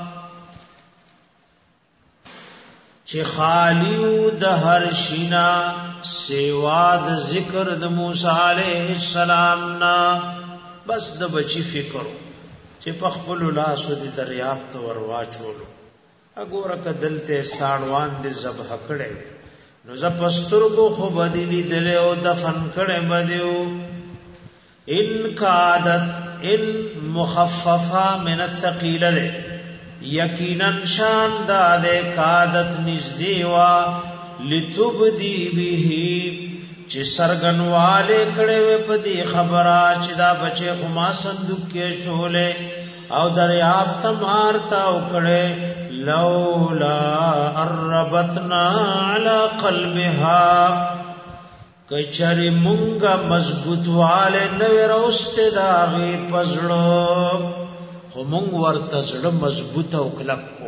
چې خالیو د هر شینا سیوا د ذکر د موسی عليه السلام نا بس د بچی فکر چې په خپل لاس د دریافت ورواچولو اګوره کدلته ستانوان د ذبح کړي نو زپسترګو خو بدلی دل او دفن کړي بدیو ان کادت ان مخففه من الثقيله یقینا شان د کادت نږدې وا لتبدی به چې سرګنواله کړي و په دې خبره چې دا بچي خو ما صندوق کې چولې او دریاب تمارتا وکړي لولا اربتنا على قلبها کچری مونږه مضبوط والے نو روسته داغي پزړو خو مونږ ورته زړه مضبوط او کلک کو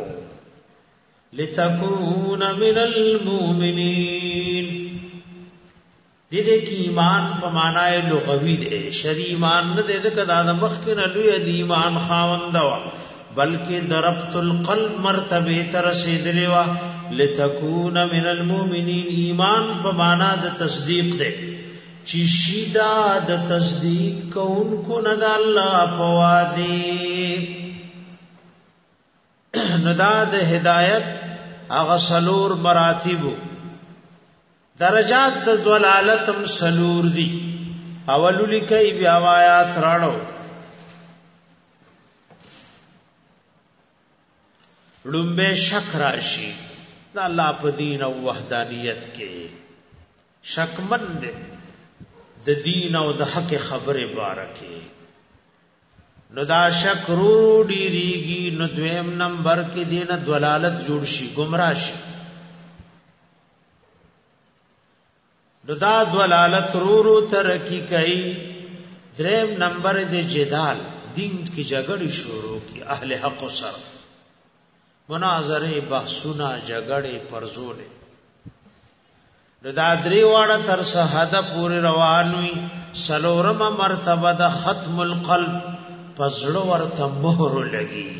لتكون من المؤمنين دې کې ایمان په معنی لغوي دی شری ایمان نه دې کدا د مخ کې نه لوی دی ایمان خاوند وا بلکې دربت القلب مرتبه تر رسیدلی وا لتكون من المؤمنين ایمان په معنی د تصدیق دی چې شیدا د تصدیق کوونکو نه د الله په وادي ندا د هدایت هغه سلور مراتب درجات د ضلالتم سلور دی اولو لکی بیا آیات راړو لومبه شک راشي د الله په دین او وحدانیت کې شکمند د دین او د حق خبره بارکه نو دا شک رو ډیریږي نو دویم نمبر کې دینه ضلالت جوړ شي گمراه شي نو دا ضلالت رو ترقی کوي دریم نمبر د جدال دین کی جګړې شروع کی اهل حق سره مناظره بحثونه جګړې پرزولې نو دا درې واړه تر شهادت پورې روان وي سلورم مرتبه د ختم القلب پزړه ورته مهر لګي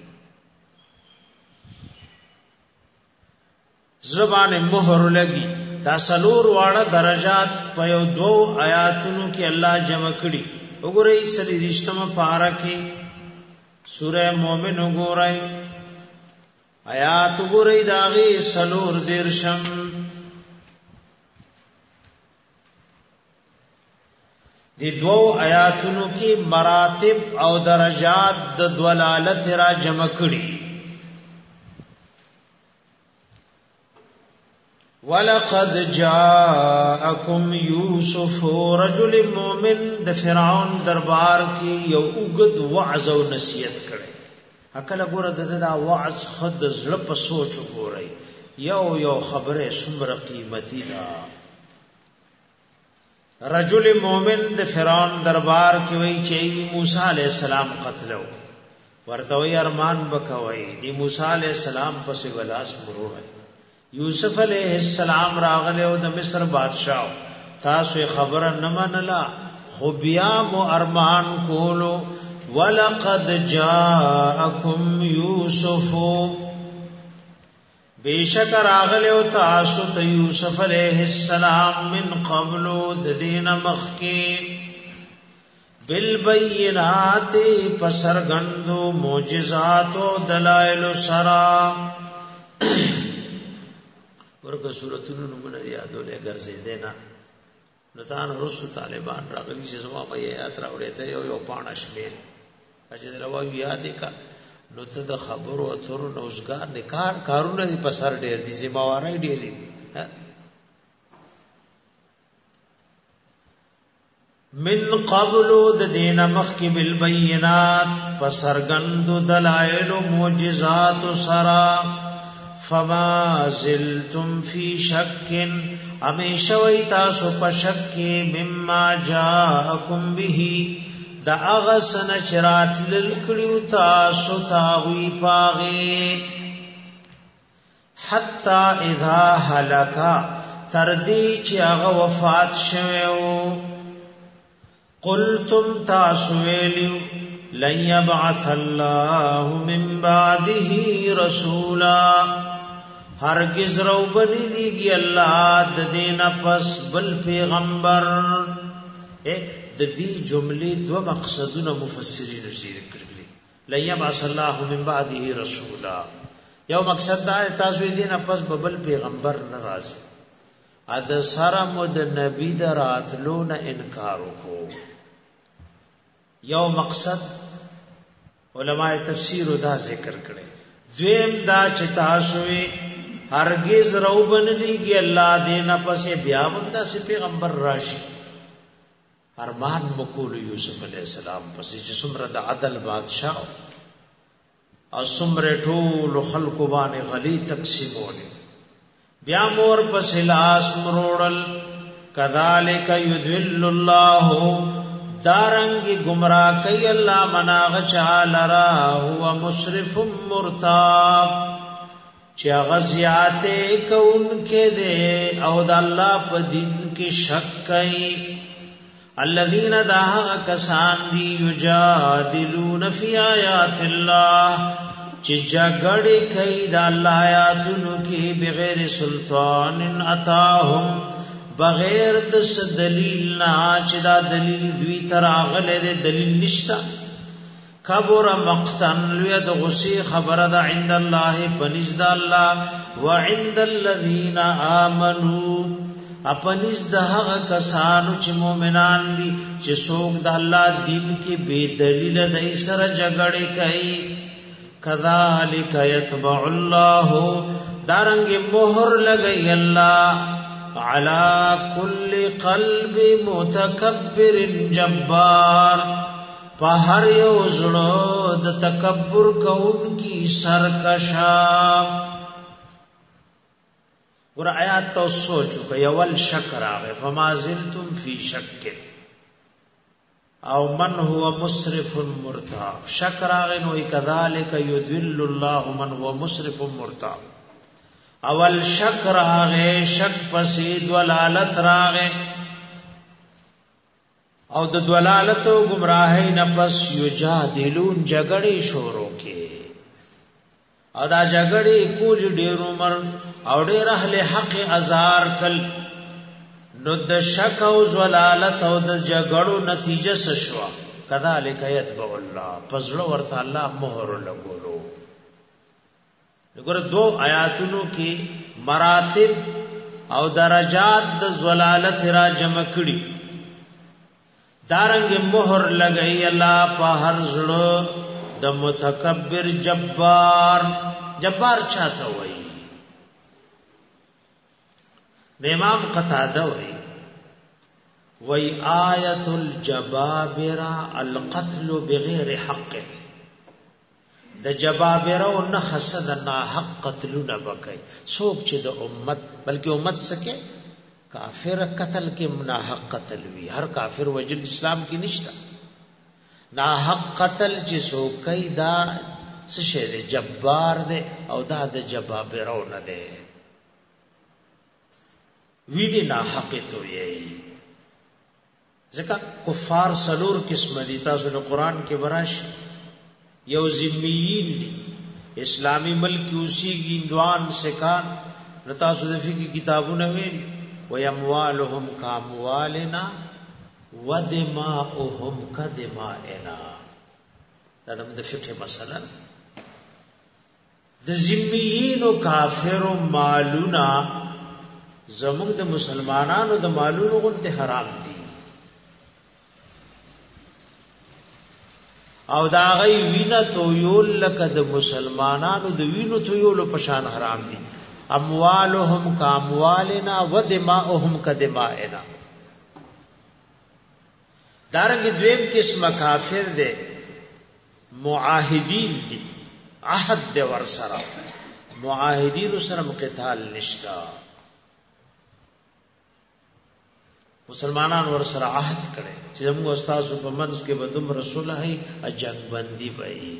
زبان مهر لګي دا سلور واړه درجات په یو دو آیاتونو کې الله جمع کړي وګورئ سلی رښتما پارا کې سوره مومن وګورئ آیات وګورئ داغه سلور دیرشم دی دو آیاتونو کې مراتب او درجات د ضلالت را جمع کړي ولقد جاءكم يوسف رجل مؤمن د فرعون دربار کې یو وګد وعظ او نصیحت کړي اکل ګوره د وعظ خد زړه په سوچ وګورئ یو خبره څومره قیمتي ده رجل مومن د فرعون دربار کې وی چې موسی علی السلام قتلو ورته وی ارمان وکوي دی موسی علی السلام پسې ولاس مروه یوسف علیہ السلام راغله او د مصر بادشاہ تاسو خبره نه منلا خو بیا مو ارمان کولو ولقد جاءكم يوسف بیشک راغله او تاسو ته یوسف علیہ السلام من قبل دین مخکی بالبینات پسرغندو معجزات او دلائل سرا ورکه سورتونو نمونه یادولې ګرځې دینا نتان رسو طالبان راغلی چې زما په یاد راوړې ته یو پانش مې اجه دلوا یاد کا نو ته د خبرو اترو نوزګار نکار کارونه دي په سر ډېر دي ذمہواری ډېر دي من قبل د دین مخک بالبینات پسرغند دلائل معجزات سرا فما زلتم فی شک ہمیشہ وی تاسو په شک مما جاءکم به دا اغسن چرات للکڑیو تاسو تاوی پاغی حتی اذا حلکا تردی چی اغا وفات شویو قلتم تاسو ویلیو لن یبعث اللہ من بعده رسولا ہرگز رو بنی لیگی اللہ ددین پس بل پیغمبر د دې جملې دو مقصدونه مفسرین ذکر کړی لن یبعث الله من بعده رسولا یو مقصد دا تاسو دې نه پس ببل پیغمبر ناراض اد سره مد نبی دراتلون انکار وکړو یو مقصد علماء تفسیر دا ذکر کړي دویم دا چې تاسو هرگز رو بنلیږي الله دې نه پس بیا بندا سي پیغمبر راشي ارمان مکول یوسف علیہ السلام پس چې څومره د عدل بادشاہ او څومره ټول خلق باندې غلی تقسیمونه بیا مور پس لاس مروړل کذالک یذل الله دارنګ گمراه کوي الله مناغ چالرا هو مسرف مرتاب چې غزيات کون کې دے او د الله په دین کې شک کوي الذين داها کسان دی یجادلون فی آیات الله چې جګړه کوي د الله آیاتونو کې بغیر سلطان اتاهم بغیر د دلیل نه چې دا دلیل دوی تراغله د دلیل نشتا کبر مقتن لید غسی خبر ده عند الله فنزد الله وعند الذين آمنوا اپنیز د هغه کسانو چې مؤمنان دي چې څوک د الله دین کې بے دلیل د سره جګړه کوي کذالک یتبع الله دارنګ مہر لګي الله علی کل قلب متکبر جبار په هر یو زړه د تکبر کوونکی سرکشا ور آیات تو سوچو کہ یول شک راغه فما زلتم فی شک او من هو مسرف مرتاب شک راغه نو کذالک یذل الله من هو مسرف مرتاب اول شک راغه شک پسې دلالت راغه او د دلالت او گمراهی نفس یجادلون جګړې شروع کې او دا جګړې کول ډېر عمر او ډېر اهل حق ازار کل نو د شک او زلالت او د جګړو نتیجه شوا کذالک یتبع الله فزړه ورته الله مہر لګولو وګوره دو آیاتونو کې مراتب او درجات د زلالت را جمع کړي دارنګ مہر لګئی الله په هر زړه د متکبر جبار جبار چاته وای امام قتاده وای آیت الجبابرہ القتل بغیر حق د جبابرہ نه حسد نه حق قتلونه بکای څوک چې د امت بلکې امت سکے کافر قتل کې مناحق قتل وی هر کافر وجل اسلام کې نشتا ناحق قتل چې څوک کوي دا څه شی دی جبار دی او دا د جبابرو نه دی وی دی ناحق تو یې ځکه کفار سلور قسم دي تاسو د قران کې براش یو ذمیین دي اسلامی ملک اوسېږي دوان سکان نتا سو د فقہی کتابونه ویل و اموالهم کاموالنا ودماؤهم کدمائنا دا د فقہ مثلا د ذمیین او کافر مالونا زموږ د مسلمانانو د مالونو غنته حرام دي او دا غي وینا تو یول لکه د مسلمانانو د وینو تو یول په شان حرام دي اموالهم کاموالنا ودماؤهم کدمائنا دارنګ دویم قسم کافر دي معاهدین دي عهد دے ورسرا معاهدین سره قتال نشتا مسلمانان ورسره عهد کړي چې موږ استاد په منځ کې بدوم رسول هي جنگ بندي وي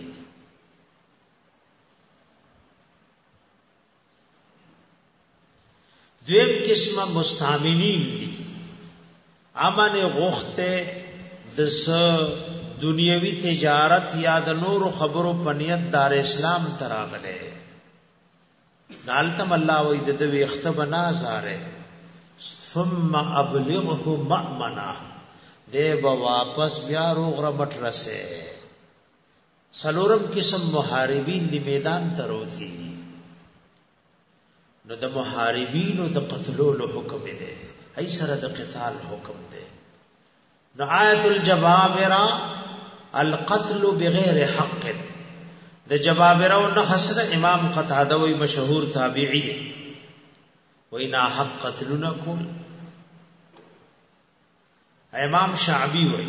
دویم قسمه مستامنین دي امن غخته د دنیوی تجارت یا د نور خبرو پنیت دار اسلام تراغله دالتم الله وې د دوی اختبنا زاره ثم ابلغه مأمنا دیب واپس بیا روغ رمټ رسه سلورم قسم محاربین دی میدان تروتی نو د محاربین او د قتلولو حکم دی ای سره د قتال حکم دی نو آیت الجبابرہ القتل بغیر حق د جبابرہ او نحسن امام قتاده وی مشهور تابعی وی نا حق قتلنا کول امام شعبی وی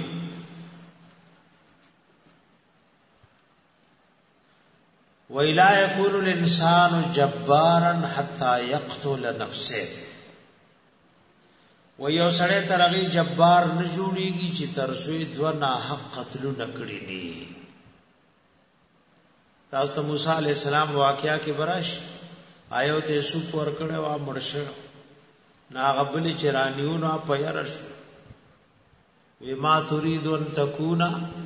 وَإِلَا يَكُونُ الْإِنسَانُ جَبَّارًا حَتَّى يَقْتُلَ نَفْسَهُ وَيَوْ سَړی ترغی جبار نه جوړیږي چې ترسوی دو نه حق قتل نکړي ني تاسو ته موسی علی السلام واقعیا کې براش آیو ته سو پر کړه وا مرشه نا غبل چرانیو نا پیرش وما تريد ان تكون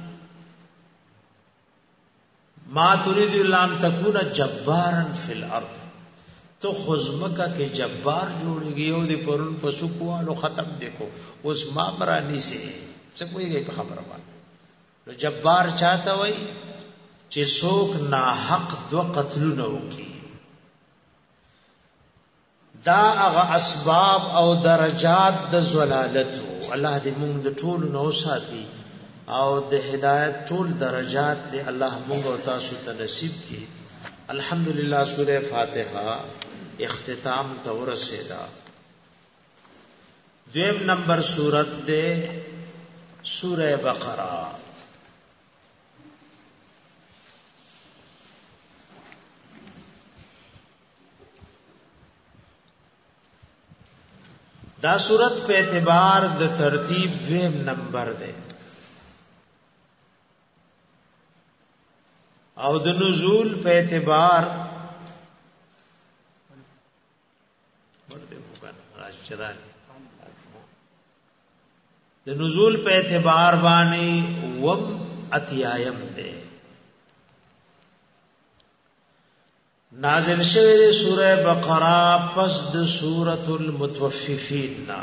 ما تريد ان تكون جبارا في الارض تو خزمکا کے جبار جوړیږي او د پرون پسو کوالو ختم دیکھو اوس ما برانی سے څه کویږي په خبره باندې نو جبار چاته وای چې څوک نا حق دو قتلونه وکي دا هغه اسباب او درجات د زلالت الله دې موږ د ټول نو ساتي او د هدایت ټول درجات دې الله موږ او تاسو ته نصیب کړي الحمدللہ سورہ فاتحہ اختتام تور سیدا دویم نمبر سورت دے سورہ بقرہ دا سورت پہ اعتبار د ترتیب دویم نمبر دے او د نزول پہ اعتبار د نزول په اعتبار باندې وم اتیایم ده نازل شوه د سوره بقره پس د سوره المتوففین نا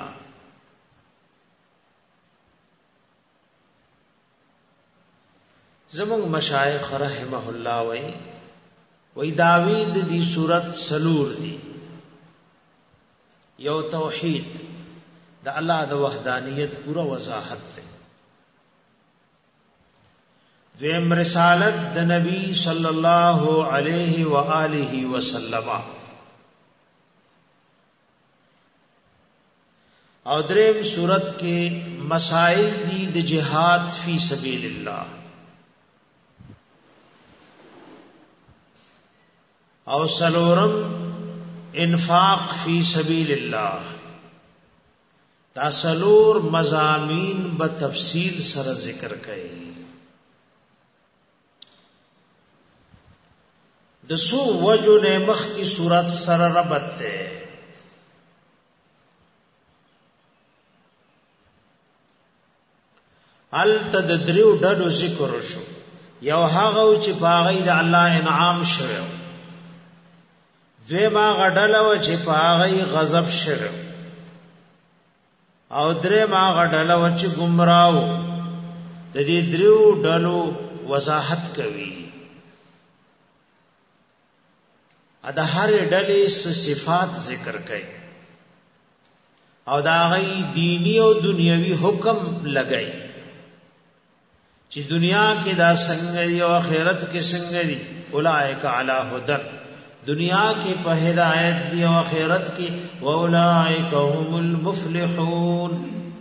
زمون مشایخ رحمه الله وی داوید دی سورت سلور دی یو توحید د الله د وحدانیت پورا وضاحت ده دویم رسالت د نبی صلی الله علیه و آله وسلم او دریم صورت کې مسائل دي د جهاد فی سبیل الله او سلورم انفاق فی سبیل الله دا سلور مضامین به تفصیل سره ذکر کړي د سو وجو نه مخ کی صورت سره ربط ده ال تدریو ډلو ذکر شو یو هغه چې باغی د الله انعام شوه دوی ما غډلو چې باغی غضب شوه او درې ما غډلو چې گمراو د دې دریو ډلو وضاحت کوي ادا هر ډلې صفات ذکر کوي او دا غي دینی او دنیوي حکم لګای چې دنیا کې دا څنګه دی او آخرت کې څنګه دی اولائک علی هدى دنیا کې په هدایت دی او آخرت کې واولائک هم المفلحون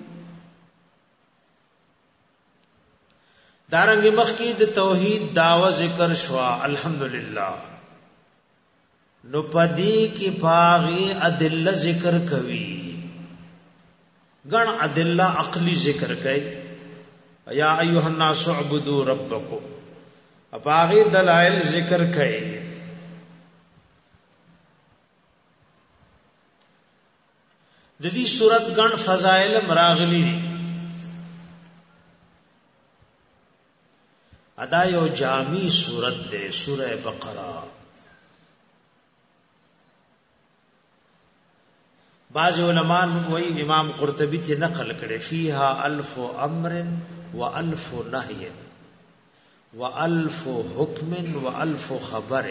دارنګ مخکې د توحید داوا ذکر شوا الحمدلله نو پدی کی پاغي ادله ذکر کوي غن ادله عقلی ذکر کوي یا ایها الناس اعبدوا ربکم پاغي دلائل ذکر کوي د دې صورت غن فضائل مراغلی ادا یو جامی صورت ده سورہ بقرہ بعض علماء وی امام قرطبی ته نقل کړي فيها الف امر والف نهي والف حکم والف خبر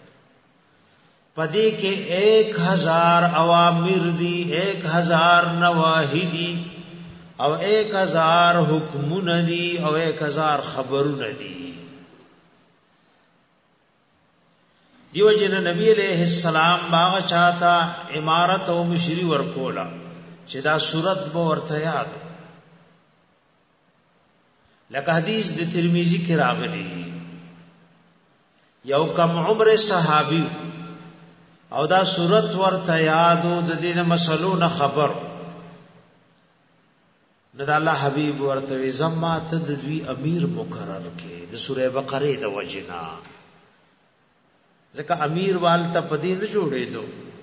پدې کې 1000 اوامر دي 1000 نواهی دي او 1000 حکمونه دي او 1000 خبرونه دي دیو جن نبی علیہ السلام باغ چاہتا امارت او مشری ورکولا چې دا صورت به ورته یاد لکه حدیث د ترمذی کې راغلی یو کم عمر صحابی او دا صورت ورته یاد د دې مسلو نه خبر نو الله حبیب ورته زما ته د دوی امیر مقرر کې د سوره بقره د وجنا ځکه امیر والته پدې نه جوړې دو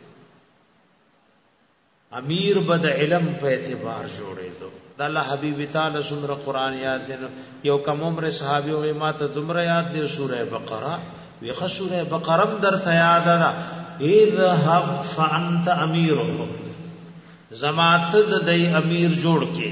امیر بد علم په اعتبار جوړې دو د الله حبیب تعالی سمره قران یاد دي یو کم عمر صحابي او ماته دمر یاد دي سوره بقره وی سوره بقره در ته یاد ده اذهب فانت امیرهم زمات د امیر جوړ کې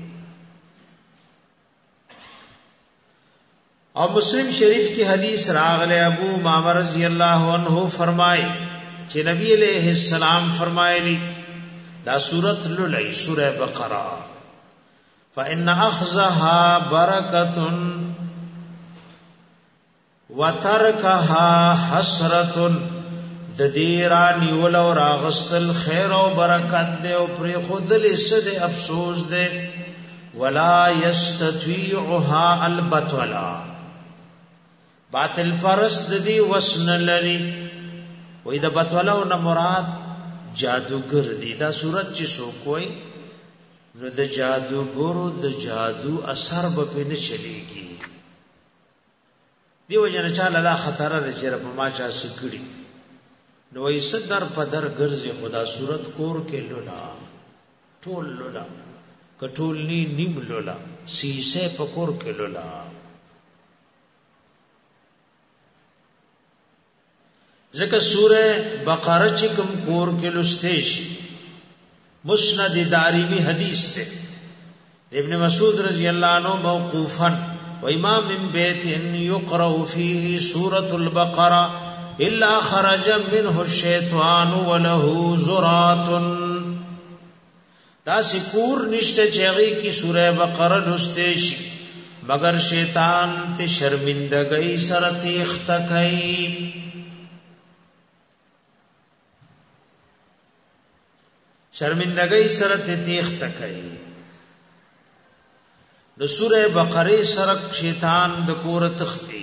اور مسلم شریف کی حدیث راغل ابو امامہ رضی اللہ عنہ فرمائے کہ نبی علیہ السلام فرمائے لی دا سورت للی سورہ بقرہ فإن أخذها برکت وترکها حسرت د دیرانی ولو راغستل خیر او برکت دے او پر خود لسد افسوس دے ولا يستطيعها البتولا باطل پرست دی وسن لري وې د بتولو نه مراد جادوګر دی دا صورت چې سو کوئی نو د جادوګرو د جادو اثر به نه چلیږي دیو جن چاله دا خطر ده چې په ما چا سکړي نو یې صدر پدر ګرځي خدا صورت کور کې لولا ټول لولا کټول نیم لولا سیسه پکور کې لولا ذکر سورہ بقرہ چکم کور کے لستیش مسند دارمی حدیث تے ابن مسعود رضی اللہ عنہ موقوفا و امام من بیت ان یقرأ فیہ سورة البقرہ الا خرج منه الشیطان وله زرات دا سکور نشتے چیغی کی سورہ بقرہ لستیش مگر شیطان تے شرمندگئی سرتی اختکئی شرمندگی سره تیخ تکای د سوره بقره سره شیطان د کور تختی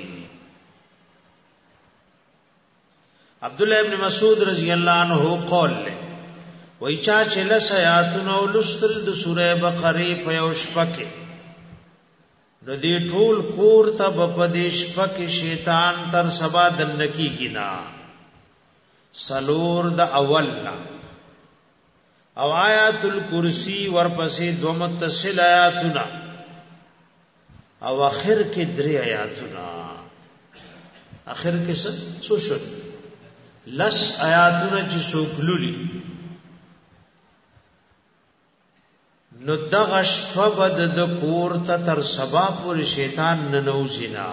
عبد الله ابن مسعود رضی الله عنه قول له وای چا چې لسیاتونو لستل د سوره بقره په یوش پکې نو دې ټول کور ته په دیش پکې شیطان تر سبا دنکی کینا سلور د اولنا او آیات الکرسی ورپسې دو متصل آیاتنا او اخر کې 3 آیاتونه اخر کې څه شو لس آیاتونه چې سوکلولي نو دغه شپه بد د کور ته تر سبا پورې شیطان ننوزینا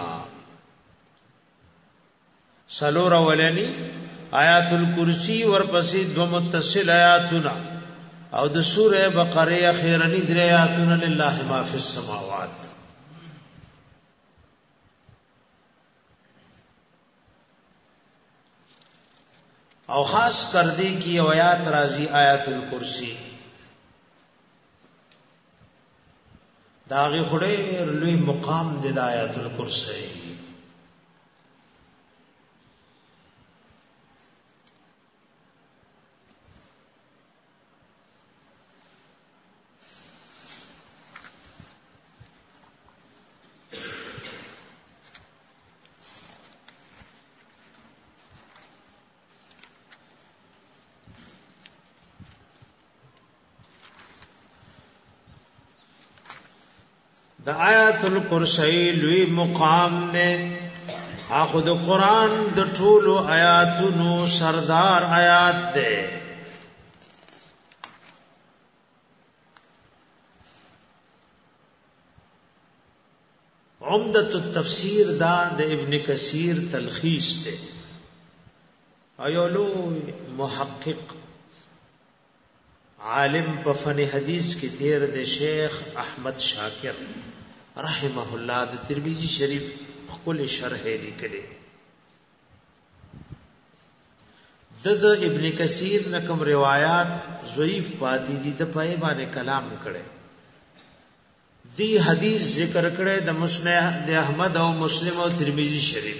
سلور ولنی آیات الکرسی ورپسې 2 متصل آیاتونه او د سوره بقره اخیرنی 3 آیاتونه لله ما فی السماوات او خاص کر دی کی آیات راضی آیات الکرسی داغه خړې لوی مقام د آیات الکرسی د آیات الکرسی لوی مقام نے اخد قرآن د ټولو آیاتونو سردار آیات دے عمدۃ التفسیر دا د ابن کثیر تلخیص دے ایولو محقق عالم په فن حدیث کې تیر د شیخ احمد شاکر رحمه الله د ترمذی شریف خپل شرح لیکلی د ابن کثیر نکم روایات ضعیف پاتې دي د پای باندې کلام کړي دی حدیث ذکر کړي د مسند د احمد او مسلم او ترمذی شریف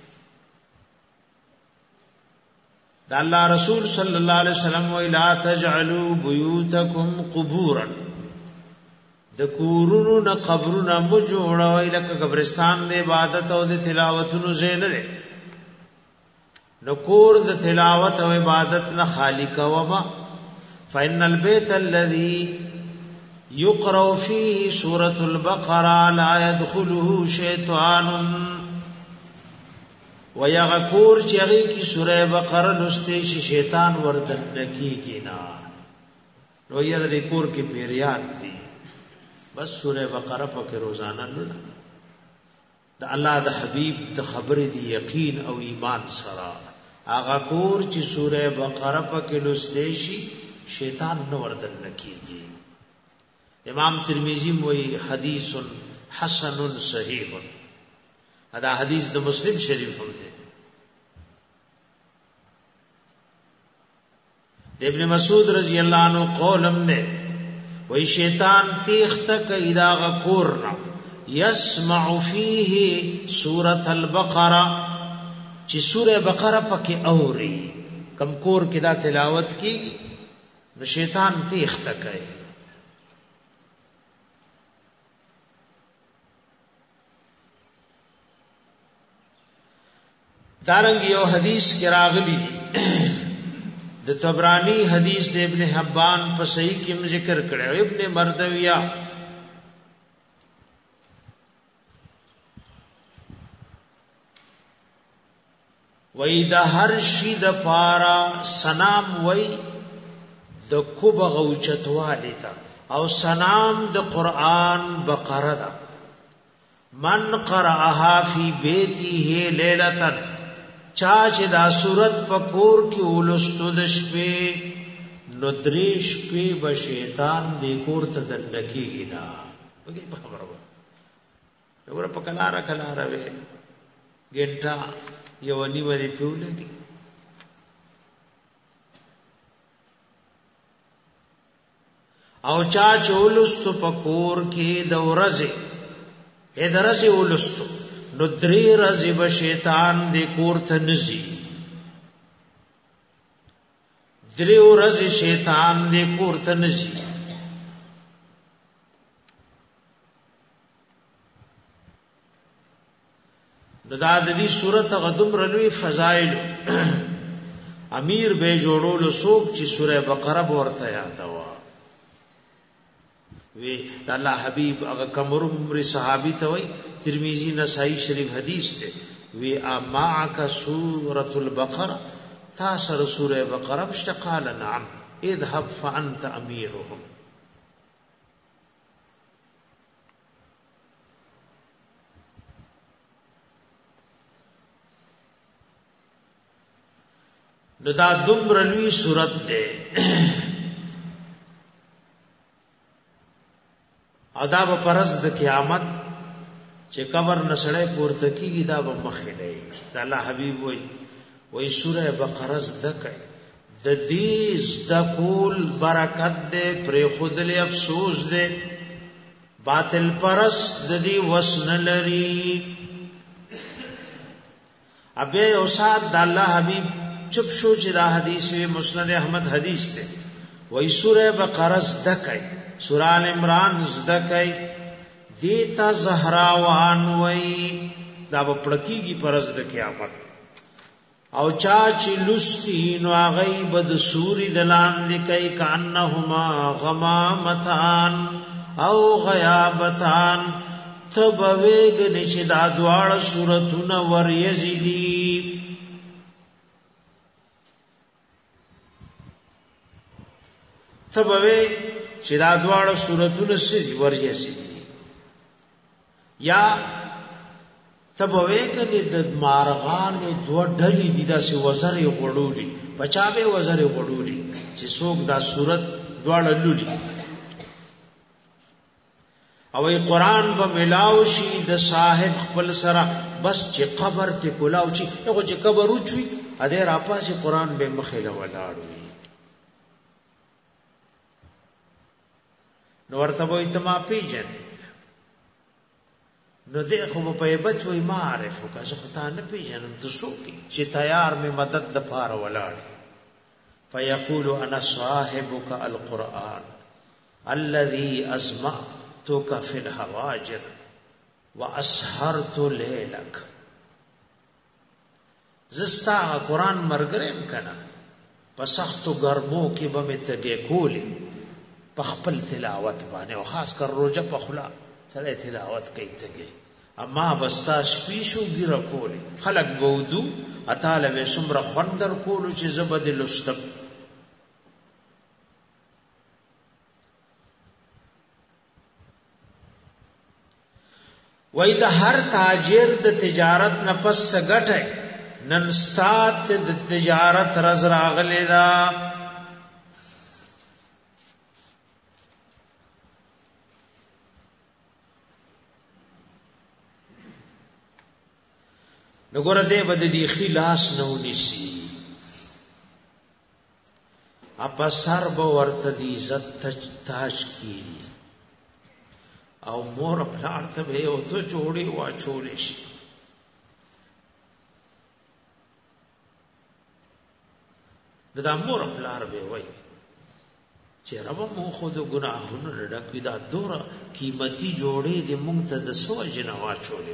دا الله رسول صلی الله علیه وسلم و لا تجعلوا بيوتكم قبورا د کورونو نه قبرونه مو جوړوي لکه قبرستان د عبادت او د تلاوتونو زین لري نو کور د تلاوت او عبادت نه خالق وما فإن البيت الذي يقرأ فيه سورة البقرة لا يدخله شيطان ويغکور چغی کی سورہ بقرہ لستے شیطان وردن نکی کینا نو یره د کور کې پیریان دي بس سورہ بقرہ پکې روزانه لولا د الله د حبیب د خبرې دی یقین او ایمان سره هغه کور چې سورہ بقرہ پکې لستے شي شیطان نو وردن نکیږي امام ترمذی وی حدیث حسن صحیح دا حدیث د مسلم شریف هم دی د ابن مسعود رضی الله عنه قولم نه وای شیطان تیخت کیدا غکورنا یسمع فیه سورۃ البقرہ چې سورہ بقرہ پکې اوري کم کور کې دا تلاوت کی نو شیطان تیخت کوي دارنګ یو حدیث کې راغلی د طبرانی حدیث د ابن حبان په صحیح کې ذکر کړی ابن مردویہ وای د هر شی د پارا سنام وای د کوب غوچتوالی تا او سنام د قران بقره دا من قرأها فی بیته لیلۃ چا چې دا صورت پکور کې ولستو د شپې نو دریش په بشیطان د کور ته دنکیږي نا وګي په خبره وګوره په کلاره وې ګټه یو نیمه دی پیولګي او چا چې ولستو پکور کې د ورځې درسه ولستو نو درې ورځې به شیطان د کور ته نزي درې ورځې شیطان د کور ته نزي نو دا د دې سورته غدم رلوي فضائل امیر به جوړولو څوک چې سوره بقره ورته یاد وا وی د الله حبیب هغه کمر عمر صحابي ته وای ترمذی نسائی شریف حدیث ته وی امعک سورۃ البقره تا سره سوره بقره مشت قال نعم اذهب فانت امیرهم دا دمرلوی صورت ده عذاب پرز د قیامت چې قبر نسړې پورته کیږي دا به مخې دی د الله حبیب وای سوره بقره زدکې د دې زدکول برکت دې پر خود له افسوس دې باطل پرس د دې وسن لري ابه اوساد د الله حبیب چپ شو چې دا حدیث وی مسند احمد حدیث ده وای سوره بقره زدکې سورہ ال عمران زدکای دیتا زهراوان وای دا پړکیږي پرز د قیامت او چا چې لستی نو غیب د سوري دلان لکای کانهما غمامتان او غیابتان تبویګ نشي دا دواړه سورتونه ور یزیدی تبوی چې دا دواړه سورتونه سړي ورجسي یا تبوی کله د مارغان دوه ډلې دي داسې وزرې غړولي بچاوي وزرې غړولي چې څوک دا سورت دواړه لولي او ای قران په ملاو شي د صاحب خپل سره بس چې قبر ته کولاو شي هغه چې قبر وچوي ا دې راپاسې قران به مخېله ولاړوي نو ورته وای ته ما پیژن نو دې خو په hebat وای معرف وکړه زه خدای نه پیژنم ته څوک چې تیار می مدد د پاره ولاړ فیقول انا صاحبک القرآن الذي اسمعتك في الهواجر واسهرت ليلك زستا قرآن مرګرم کنا په سختو ګرمو کې به متګې کولی په خپل تلاوت باندې او خاص کر روزه په خلا سره تلاوت کوي تګي اما بستا شپې شو ګره کولی خلق بودو اتاله به سمره خوندر کولو چې زبد لستب وای د هر تاجر د تجارت نفس څخه نن ستات د تجارت رز راغلی دا نګور دې بد دي خلاص نو نسی اپا سر به ورته دي عزت تاج کی او مور پلار ته به او ته جوړي واچولې شي دا مور پلار به وای چې رب مو خود ګناهونه ډکې دا دوره قیمتي جوړې دې مونږ ته د سوج نه واچولې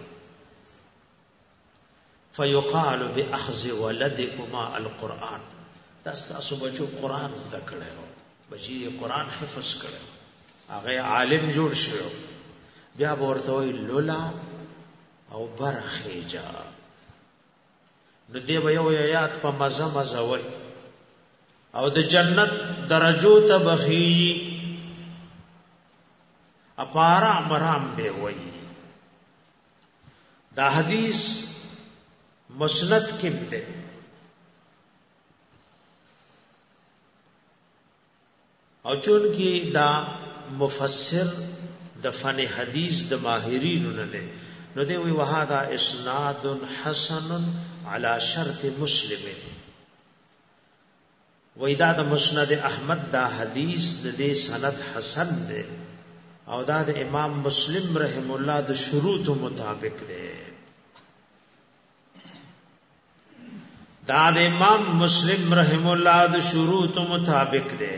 فیقال باخذ ولدکما القرآن تاسو بچو قرآن زده کړو بچی قرآن حفظ کړو هغه عالم جوړ شو بیا ورته وی لولا او برخیجا نو دی به یو آیات په مزه مزه وای او د جنت درجو ته بخی اپارا مرام به وای دا حدیث مسند کې ده او چون کې دا مفسر د فن حدیث د ماهرینو نه ده نو دی وی وهذا اسناد حسن على شرط مسلم وی دا د مسند احمد دا حدیث د دې سند حسن ده او دا د امام مسلم رحم الله د شروط مطابق ده دا د امام مسلم رحم الله د شروط مطابق ده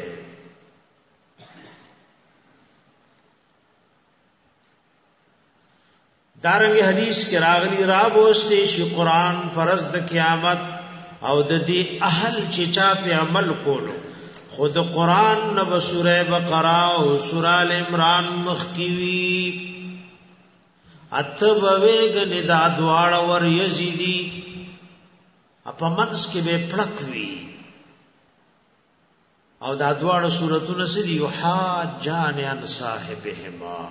دارنګ حدیث کې راغلی را بوسته شي قران فرض د قیامت او د دې اهل چې چا په عمل کولو خود قرآن نب سورہ بقرہ او سورہ ال عمران مخکیوی اتبویگن دا دوار ور یزیدی اپا منس کے بے پلکوی او دا دوار سورتون سری یحاجان عن صاحبهما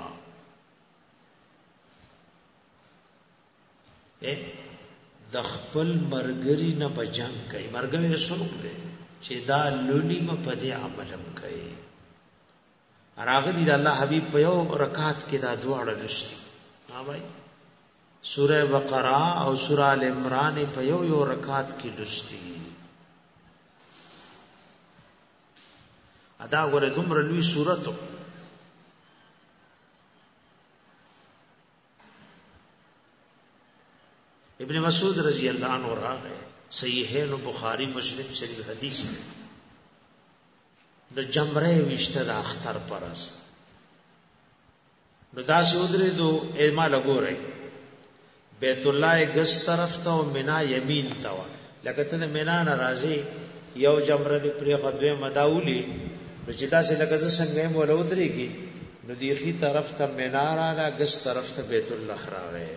د خپل مرګري نه بجنګ کوي مرګري رسول دی چې دا لولي م په دې عملم کوي راغلی د الله حبيب په یو رکعت کې دا دواړه لشتي ها بھائی سوره بقره او سوره ال عمران په یو رکعت کې لشتي ادا غره دومره لوی سورته ابن مسعود رضی اللہ عنہ راغه صحیحین بخاری مسلم شریف حدیث د جمره وشته د اختر پرس نو دا سودری دو ایما لګورې بیت الله گس طرف ته او مینا یمین ته لکه ته مینا ناراضي یو جمره دی پرې خدوی مداولی رجدا سے لکه څنګه مولا ودرېږي نو دیخي طرف ته مینا را گس طرف ته بیت الله راغی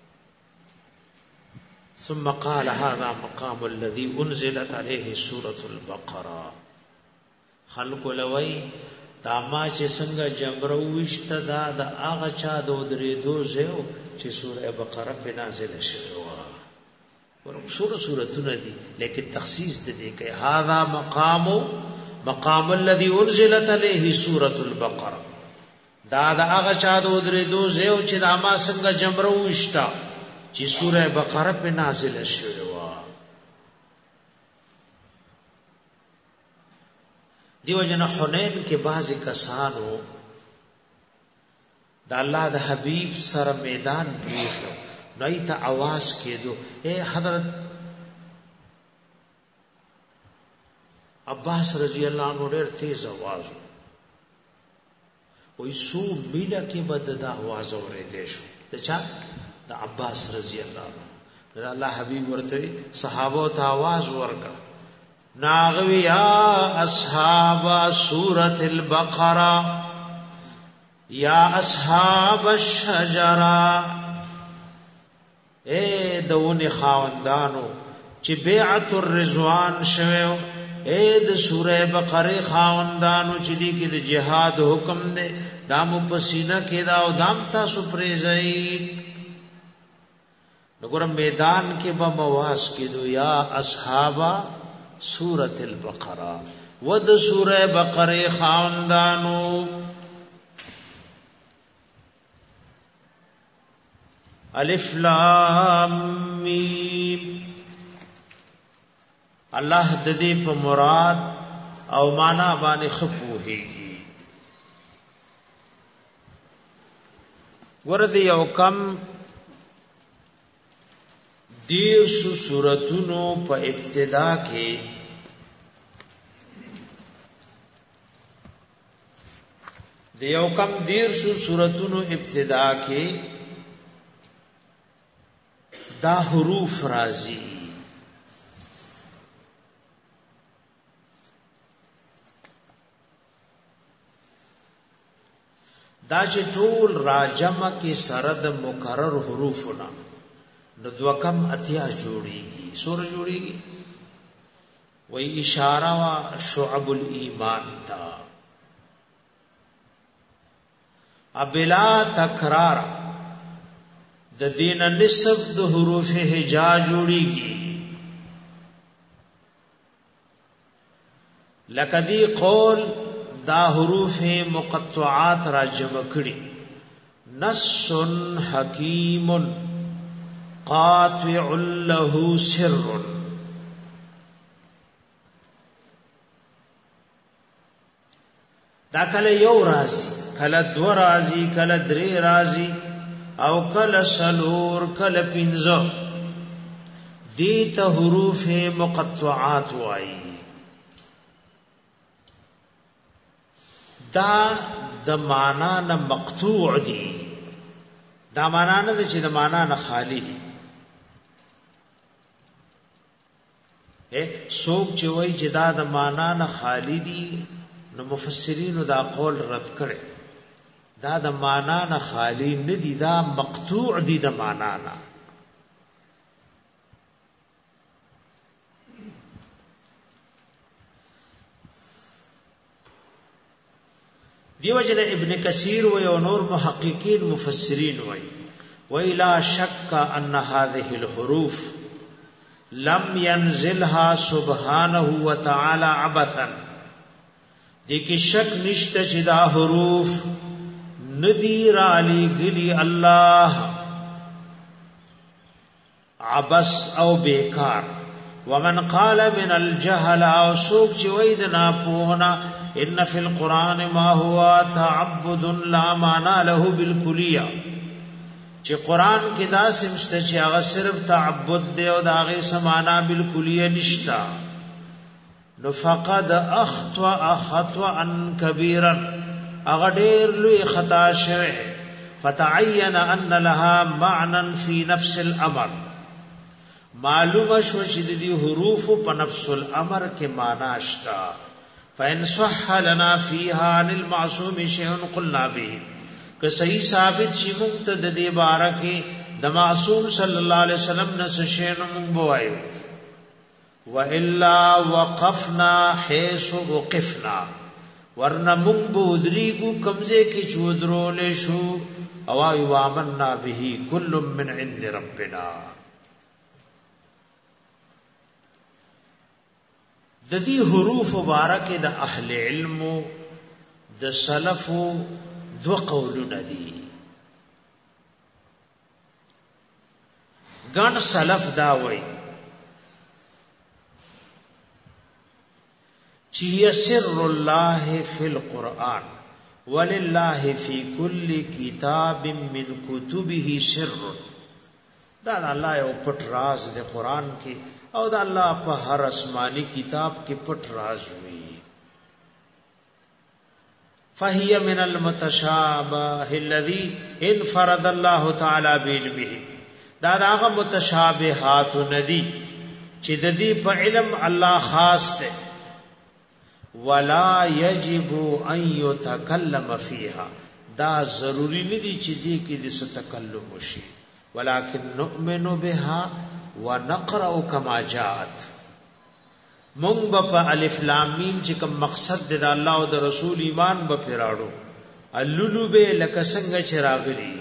ثم قال هذا مقام الذي انزلت عليه سوره البقره خلق لوي داما چې څنګه جمرو وشته دا د هغه چا د درې دوزه چې سوره بقره په نازله شوه ورم سورتونه دي لیکن تخصیص دې کوي هذا مقام الذي انزلت عليه سوره البقره دا د هغه چا د درې دوزه چې داما څنګه جمرو وشته چې سوره بقره په نازله شوه دیو جن حنین کې بعضی کسانو د الله د حبیب سره میدان پیښو نو ایت आवाज کېدو اے حضرت عباس رضی الله عنه ډېر تیز आवाज وې سو میله کې بد د आवाज اورېدې شو چا د عباس رضی الله عنه د الله حبیب ورته صحابه ته आवाज ورکړ ناغوی یا اصحاب سورۃ البقرہ یا اصحاب الشجرہ اے دون خاوندانو چې بیعت الرضوان شوه اے د سورہ بقرہ خاوندانو چې دی کې د جهاد حکم دی دامو پسینه کې دا او دام تاسو پریزای وګورم میدان کې به مواس کې دو یا اصحابہ سورۃ البقرہ ود سورہ بقرہ خاندانو الف لام میم الله د دې په مراد او معنا باندې خپوهيږي ورته یو کم دیرسو سورتونو په ابتدا کې دیو کم دیرسو سورتونو ابتدا کې دا حروف راځي دا چې ټول راجمه کې سره د مکرر حروفونه نو دو کم اتیا جوړیږي سور جوړیږي وای اشاره وا شعب الایمان تا ابلا تکرار د دین نسب د حروف هجا جوړیږي لکدی قول دا حروف مقطعات را جمع کړي نص حکیم قاطع له سر دا کله یو رازی کله دو رازی کله درې رازی او کله سلور کله پنځه دي ته حروف مقطعات وایي دا د معنا نه مقطوع دي دا معنا نه چې د معنا نه خالی دي سوک چې وای چې دا د معنا نه خالی دي نو مفسرین دا قول رد کړي دا د معنا نه خالی نه دي دا مقطوع دي د معنا نه دیو جن ابن کثیر و یو نور محققین مفسرین و لا شک ان هذه الحروف لم ينزلها سبحانه وتعالى عبثا دیکھ شک نشته چې دا حروف ندیر علی گلی اللہ عبث او بیکار ومن قال من الجهل او سوق چویدنا پونا ان فی القرآن ما هو تعبد لا معنی له بالکلیہ چې قرآن کې دا سمشته چې هغه صرف تعبد دی او دا هغه سمانا بالکلیه نشتا نو فقد اخطأ خطأ كبيرا هغه ډېر لوی خطا شوه فتعين ان لها معنى في نفس الامر معلومه شو چې د دې حروف په نفس الامر کې معنا شتا فإن صح لنا فيها عن المعصوم شيء قلنا به که صحیح ثابت شي موږ ته د دې باره کې د معصوم صلی الله علیه وسلم نه څه شی نو موږ وایو والا وقفنا حيث وقفنا ورنه موږ بودریګو کمزه کې چودرول شو او ایو آمنا به کل من عند ربنا د دې حروف مبارکه د اهل علم د سلف دو قولونه دي ګڼ سلف دا وایي چې سر الله فی القرآن ولله فی کل کتاب من کتبه سر دا الله یو پټ راز د قرآن کې او دا الله په هر آسمانی کتاب کې پټ راز وی فهي من المتشابه الذي انفرد الله تعالی بعلمه دا هغه متشابهات ندی چې د دې په علم الله خاص ده ولا يجب ان يتكلم فيها دا ضروری ندی چې دې کې د تکلم وشي ولكن نؤمن بها ونقرأ كما جاءت مونږ په الف لام میم چې کوم مقصد د الله او د رسول ایمان به پیراړو اللولو به لکه څنګه چې راغلي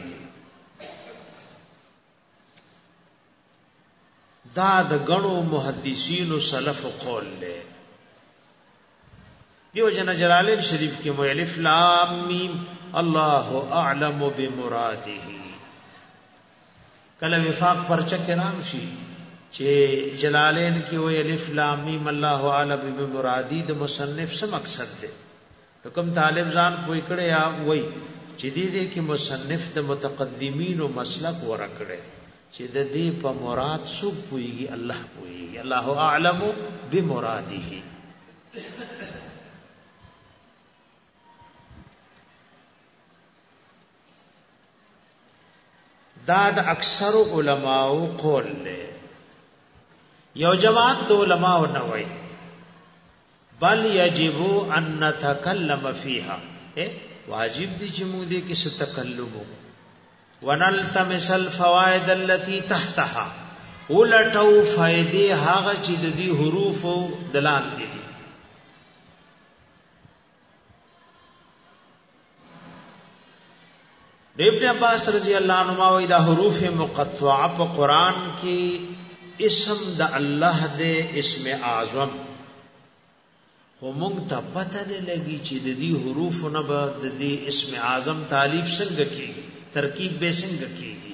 دا د غنو محدثین او سلف قول له دیو جن جلالین شریف کې مؤلف لام میم الله اعلم بمراده کله وفاق پرچا کرام شي چې جلالین کې وی الف لام میم الله اعلم بمرادی د مصنف څه مقصد ده کوم طالب ځان پوي کړي یا وای چې دې کې مصنف د متقدمین او مسلک ورکړي چې د دې په مراد څوک پويږي الله پويږي الله اعلم بمراده دا د اکثر علماء قول له یو جماعت د علماء نه وای بل یجب ان نتکلم فیها واجب دي چې موږ دې کې څه تکلم ونلتمس الفوائد التي تحتها ولټو فائدې هغه چې د دې حروف دلان دي ابن عباس رضی اللہ عنہما وی دا حروف مقطعہ په قرآن کې اسم د الله دے اسم اعظم خو مونږ ته پته نه لګي چې د دې حروف نه به د دې اسم اعظم تالیف څنګه کیږي ترکیب به څنګه کیږي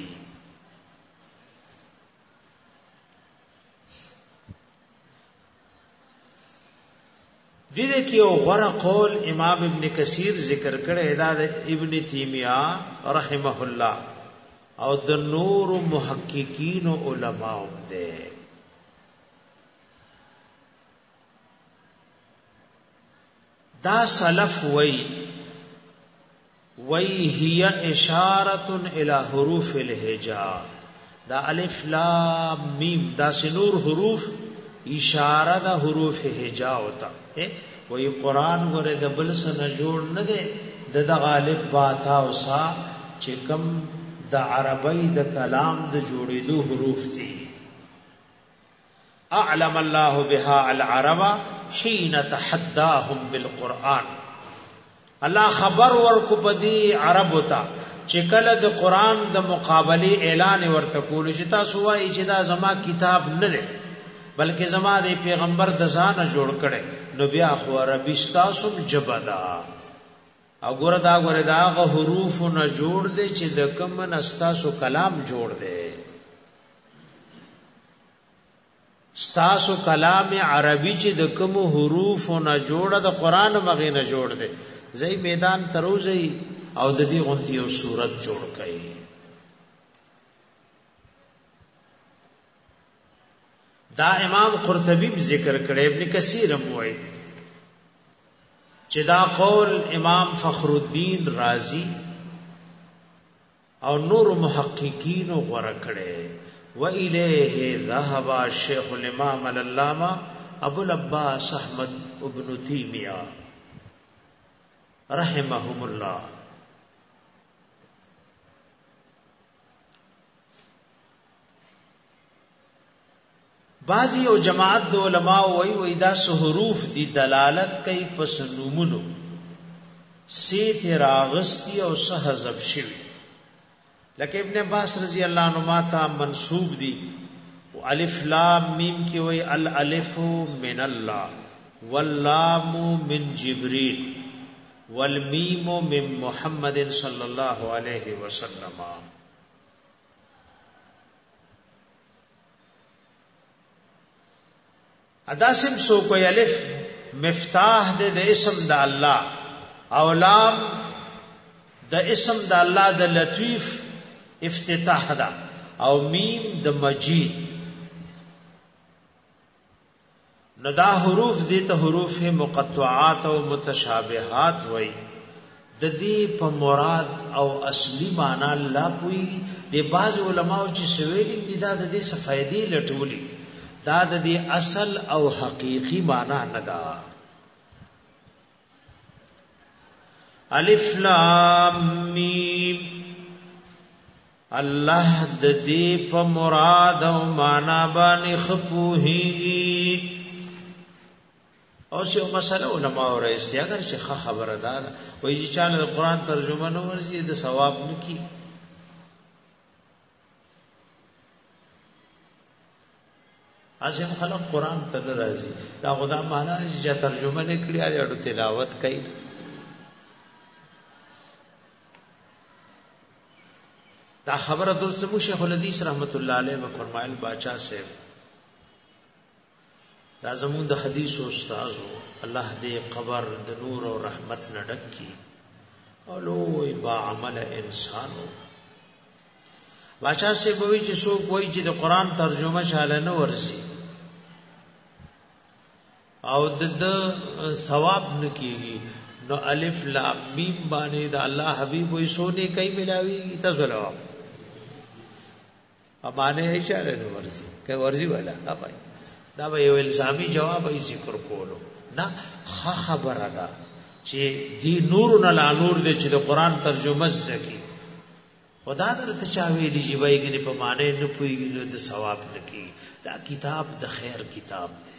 دې کې یو غوړه قول امام ابن کثیر ذکر کړی دا د ابن تیمیہ رحمه الله او د نور محققین او علماء ده دا سلف وی هي اشاره الى حروف الهجاء دا الف لام میم دا سنور حروف اشاره د حروف هجا ہوتا وی قران غره د بل سره جوړ نه دی د غالب باتا او سا چې کم د عربی د کلام د جوړېدو حروف دي. اعلم الله بها العرب حين تحداهم بالقران. الله خبر ورکو پدی عرب تا چې کله د قران د مقابله اعلان ورته کول چې تاسو وایي چې دا زما کتاب نه دی بلکې زما د پیغمبر د ځانه جوړ کړي نو بیا خو عربی تاسو جبدا او ګوره دا حروف نه جوړ دي چې د کوم نستاسو کلام جوړ دي. ستاسو کلام عربی چې د کوم حروف نه جوړه د قران مغه نه جوړ دي زئی میدان تروزی او د دې غونتی او صورت جوړ کړي. دا امام قرطبی ذکر کړي ابن کثیر موي چې دا قول امام فخر الدین رازی او نور محققین غوړه کړي و الیه ذهب شیخ الامام العلامہ ابو العباس احمد ابن تیمیہ رحمهم الله. بعضی او جماعت د علماء وی دا حروف دی دلالت کوي پس نومونو سیت راغستی او حذف شوی لکه ابن عباس رضی الله عنهما ته منسوب دی الف لام میم کی وی الالف من الله واللام من جبريل والمیم من محمد صلی الله علیه وسلم. اداسم سو کوئی الف مفتاح دے د اسم د الله او لام د اسم د الله د لطیف افتتاح دا او میم د مجید. ندا حروف دي ته حروف مقطعات او متشابهات وای د دې په مراد او اصلي معنا الله کوي. د بعض علماو چې سویل دي دا د دې صفایدې لټولي دا د دې اصل او حقيقي معنا نه ده. الف لام میم الله د دې په مراد او معنا باندې خپوهي او څه مسله علماء راځي اگر چې خبره ده وایي چې چاله قرآن ترجمه نه ورزي د ثواب نکي. ازم خلق قرآن ته راځي دا خدا معنا چې ترجمه نه کړی اړو تلاوت کوي. دا خبره درته مو شیخ الحدیث رحمت الله علیه و فرمایل باچا سے دا زمون د حدیث او استادو الله دې قبر د نور او رحمت نه ډک کی او لوی با عمل انسانو. باچا سے بوي چې څوک وایي چې د قرآن ترجمه شاله نه ورسي او د ثواب نکېږي نو الف لام میم باندې د الله حبيب وي سونه کوي ملاويږي تاسو لوا امانه اشاره نه ورسي کوي ورسي ولا هاي دا به یو الزامي جواب یې ذکر کولو نه خبره ده چې دی نور نه نور دې چې د قرآن ترجمه زده کی خدا درته چا ویلی چې وایګنی په معنی نه پويږي نو د ثواب نکي. دا کتاب د خیر کتاب دی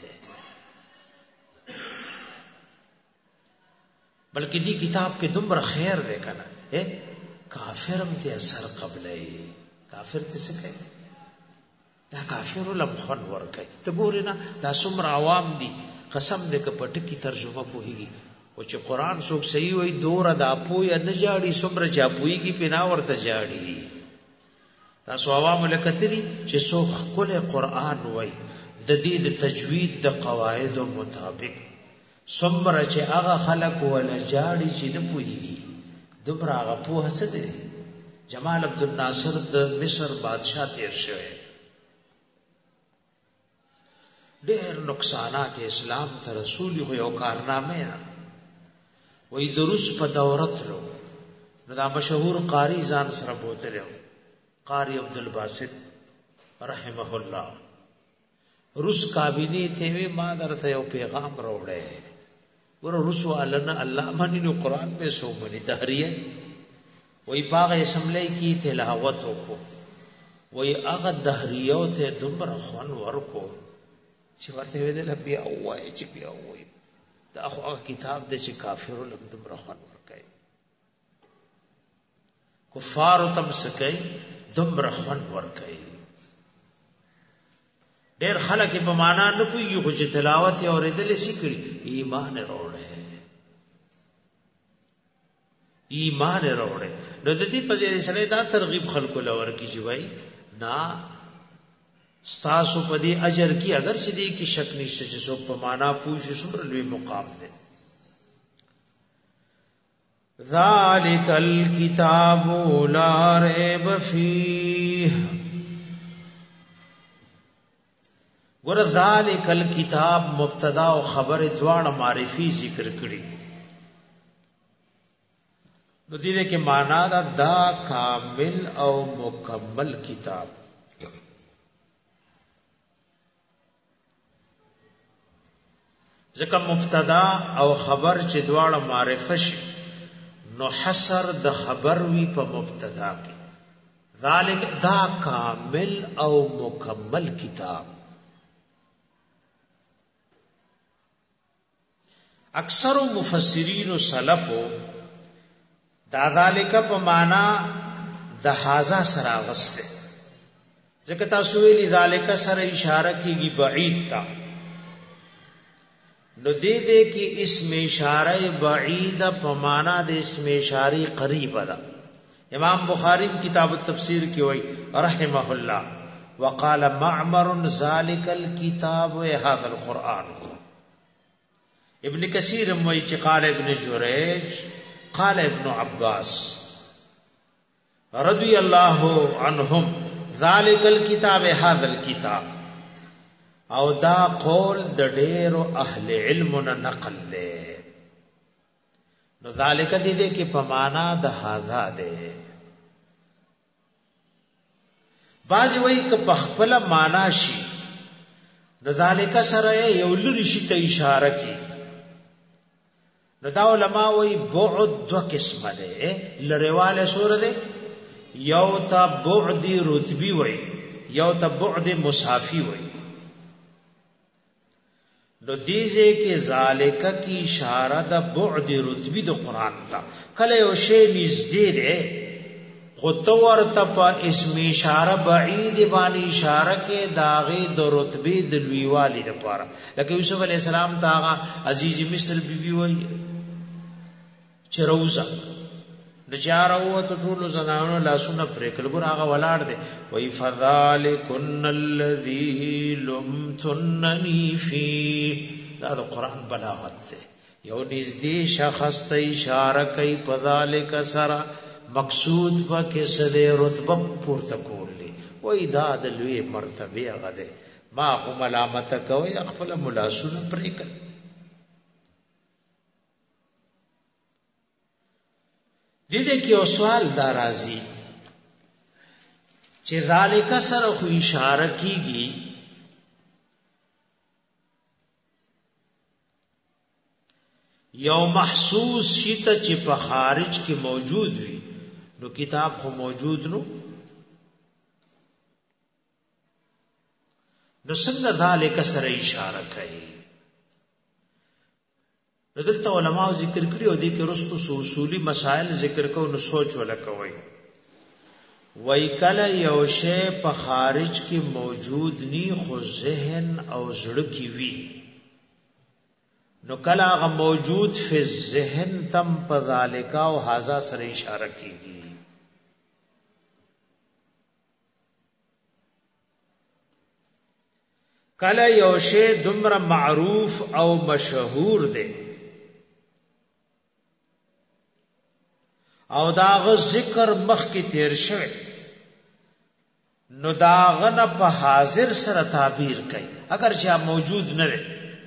بلکې دی کتاب کې دومره خیر دی کنه کافرم ته اثر قبلې کافر ته څه کوي دا کافر لمخن ور کوي ته ګورې نه دا څومره عوام دي قسم دې ک پټ کی ترجمه پوهیږي او چې قرآن څوک صحیح وای دوره دا پوی نه جاړي څومره چا پویږي پنا ورته جاړي. تاسو عوام لکتلی چې څوک خپل قرآن وای د دې د تجوید د قواعد مطابق څومره چې هغه خلق ولا جاړي چې نه پویږي دومره هغه په حسد دي. جمال عبد الناصر د مصر بادشاہ تیر شوی ډېر نقصانات اسلام ته رسول یو کارنامه نه وې دروس په دورت لو نو دا مشهور قاری ځان سره بوتلو قاری عبد الباسط رحمه الله روس کابینه ته وی ما درته یو پیغام راوړی ور روس والنا الله باندې نو قران په سو باندې دهریه وای پاغه اسمبلی کی تلاوت وکړو وای هغه دهریو ته دومره خون ورکو چې ورته ویل بیا وای چې بیا وای دا هغه کتاب د چې کافرو لم دومره خون ورکای کفار تم سکای دومره خون ورکای ډېر خلک په معنا نه پوهیږي خو چې تلاوت یې اورېدل شي کړي ایمان وروړي نو د دې په ځای سره دا ترغیب خلکو لور کی چې وای نا ستاسو په دې اجر کې اگر چې دې کې شک نشته چې څوک په معنا پوښي څومره لوی مقام دی ذالک الکتاب لا ریب فیه ور ذالک الکتاب مبتدا او خبر دواړه معرفي ذکر کړي نو دې کې معنا دا کامل او مکمل کتاب ځکه مبتدا او خبر چې دواړه معرفه شي نو حصر د خبر وی په مبتدا کې ذالک دا کامل او مکمل کتاب اکثر مفسرین و سلفو دا ذالک په معنا د هاذا سره غسته ځکه تاسو ویلي ذالک سره اشاره کیږي بعید تا نو دې کې اسم اشاره بعید په معنا د اسم اشاره قریب ده امام بخاری کتاب التفسیر کې وایي رحمه الله وقال معمر ذالک الكتاب وهذا القرآن ابن کثیر موی چې قال ابن جریج قال ابن عباس رضی الله عنهم ذالک الكتاب هذا الكتاب او دا قول د ډیرو اهل علم نقل له نو ذالک دې کې په معنا د هاذا ده باز وایي ک په خپل معنا شي نو ذالک سره یو لری شي ته اشاره کی نو دا علماء وی بعد دو قسم ده لرواله سور ده یو تا بعد رتبی وی یو تا بعد مصحفی وی نو دیزه کې ذالک کی اشاره ده بعد رتبی د قران تا کله یو شی نږدې ده خو تو ورته په اسم اشاره بعید باندې اشاره کې داغه د رتبه د لویوالي لپاره لکه یوسف علی السلام تاغه عزیز مصر بیبي وای چروزا نچارو ته ټول زنانو لاسونه پرې کول ګور هغه ولاړ دی وای فذالکن الذی لمتننی فی دا د قران بلاغت دی یو نږدې شخص ته اشاره کوي فذالک سرا مقصود په کې سده رتبه پورته کولی وای دا د لوی مرتبه هغه ده ما خو ملامت کوي خپل ملاسونه پرې کړ دې کې او سوال دا راځي چې ذالک سره خو اشاره کیږي یو محسوس شي ته چې په خارج کې موجود وي نو کتاب خو موجود نو څنګه ذالک سره اشاره کوي دلته علماء ذکر کړی او دې کې رستو اصولي مسائل ذکر کو نو سوچ ولا کوي وای کله یو شی په خارج کې موجود نی خو ذهن او زړه کې وی نو کله هغه موجود فی ذهن تم په ذالک او هاذا سره اشاره کیږي کله یو شی دومره معروف او مشهور دی او داغه ذکر مخ کی تیر شوه نو داغه نه په حاضر سره تعبیر کوي اگر چې موجود نه لري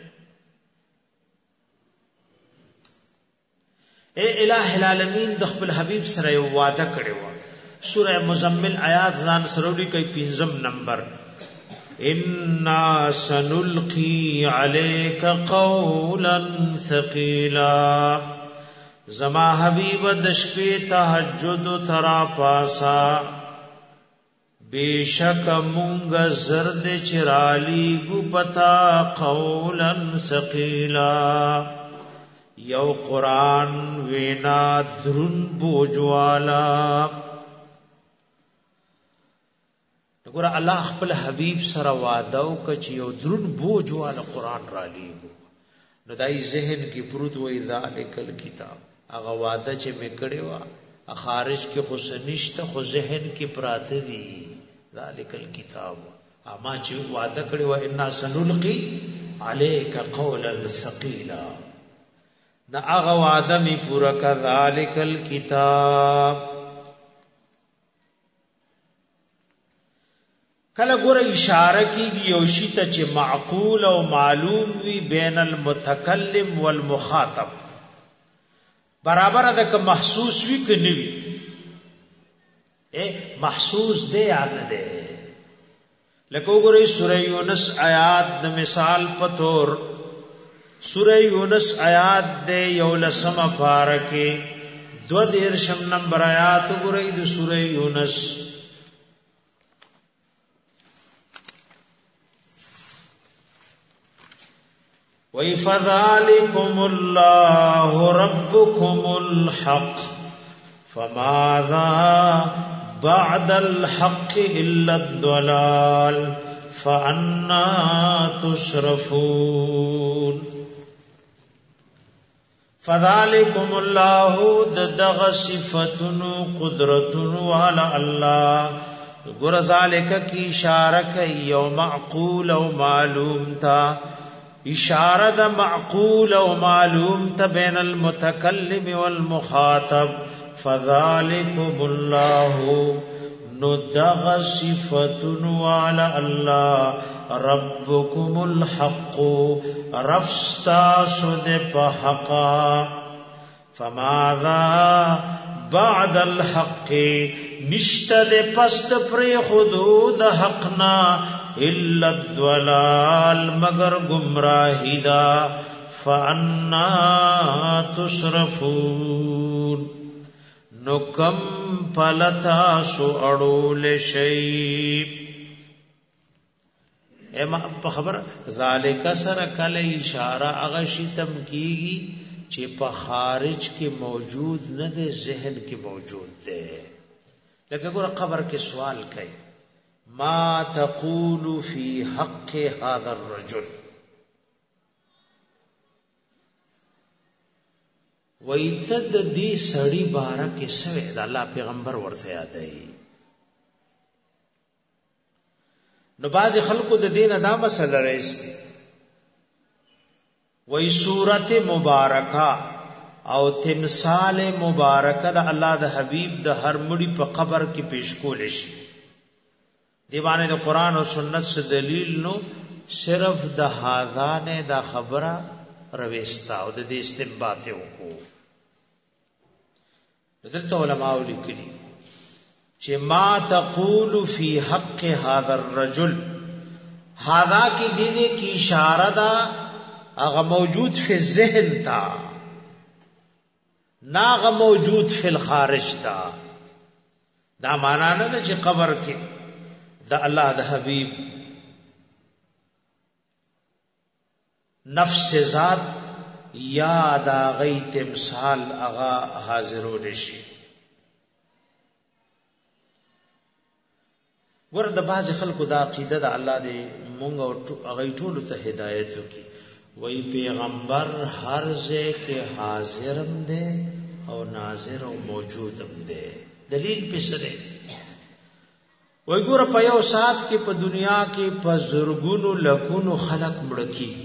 اے الہ العالمین د خپل حبیب سره یو وعده کړی و سوره مزمل آیات ځان سره لري کوي 5 نمبر انا سنلقي عليك قولا ثقيلا زما حبیب د شپې تهجد ترا پاسا بیشک مونږ زرد چرالی گو پتا قولا ثقيلا یو قرآن وینا درن بوجوالا نګور الله خپل حبیب سره وعده او کچ یو درن بوجوالا قرآن را لیږو نو دای ذهن کې پروت وای ذالک الکتاب هغه وعده چې میکړی وا خارج کې خو سنشت خو ذهن کې پراته دي ذالک الکتاب اما چې وعده کړی وا ان سنلقي عليك قولا ثقيلا نا هغه وعده می پورا کړ ذالک الکتاب کله ګوره اشاره کیږي یو شی ته چې معقول او معلوم وي بین المتکلم والمخاطب برابر ده که محسوس وی که نوی محسوس ده یا نه ده لکه وګورئ سوره یونس آیات د مثال پتور سوره یونس آیات ده یولسم پارکه 22 نمبر آیات وګورئ د سوره یونس وَفَذَلِكُمُ اللَّهُ رَبُّكُمُ الْحَقُّ فَمَاذَا بَعْدَ الْحَقِّ إِلَّا الضَّلَالُ فَأَنَّى تُصْرَفُونَ فَذَلِكُمُ اللَّهُ دَغَ صِفَتُنُ قُدْرَتُنُ وَعَلَى اللَّهِ ګور ذالک کی اشاره کوي یو معقول او معلوم تا اشاره د معقول او معلوم ته بین المتکلم والمخاطب فذلکم الله ندغ صفتن وعلى الله ربکم الحق رفستا سد پحقا فماذا بعد الحق نشتد پست پر خدود حقنا الا الضلال مگر گمراہی دا فانا تصرفون نو کم پلتا سو اڑول شیب اما خبر ذالک سر کل اشارہ اغشی تم کیگی چی پا خارج کی موجود نہ دے ذہن کی موجود دے لیکن اگر قبر کے سوال کئی ما تقول فی حق هذا الرجل وَإِذَا دی سړی بارک سوی د الله پیغمبر ورته یادای نو باز خلقو د دین ادا مسله راځي وای سورت مبارکه او تمثال مبارکه د الله د حبیب د هر مړي په قبر کې پیش کول شي دیوانه د قران او سنت سے دلیل نو صرف د هاذانه د خبره رويستا او د استنباط وکړو دلته علماء لیکلي چې ما تقول فی حق هذا الرجل هذا کی دینه کی اشاره دا هغه موجود فی الذهن تا ناغه موجود فی الخارج تا دا معنا نه چې قبر کې دا الله د حبیب نفس ذات یا دا غی تمثال اغا حاضرو نشي ورته بعض خلکو دا عقیده د الله دې مونږ او غی ټول ته هدایت وکي وای پیغمبر هر ځای کې حاضرم دی او ناظر او موجودم دی دلیل پسره وای ګور په یو سات کې په دنیا کې په زرګونو لکونو خلق مړ کیږي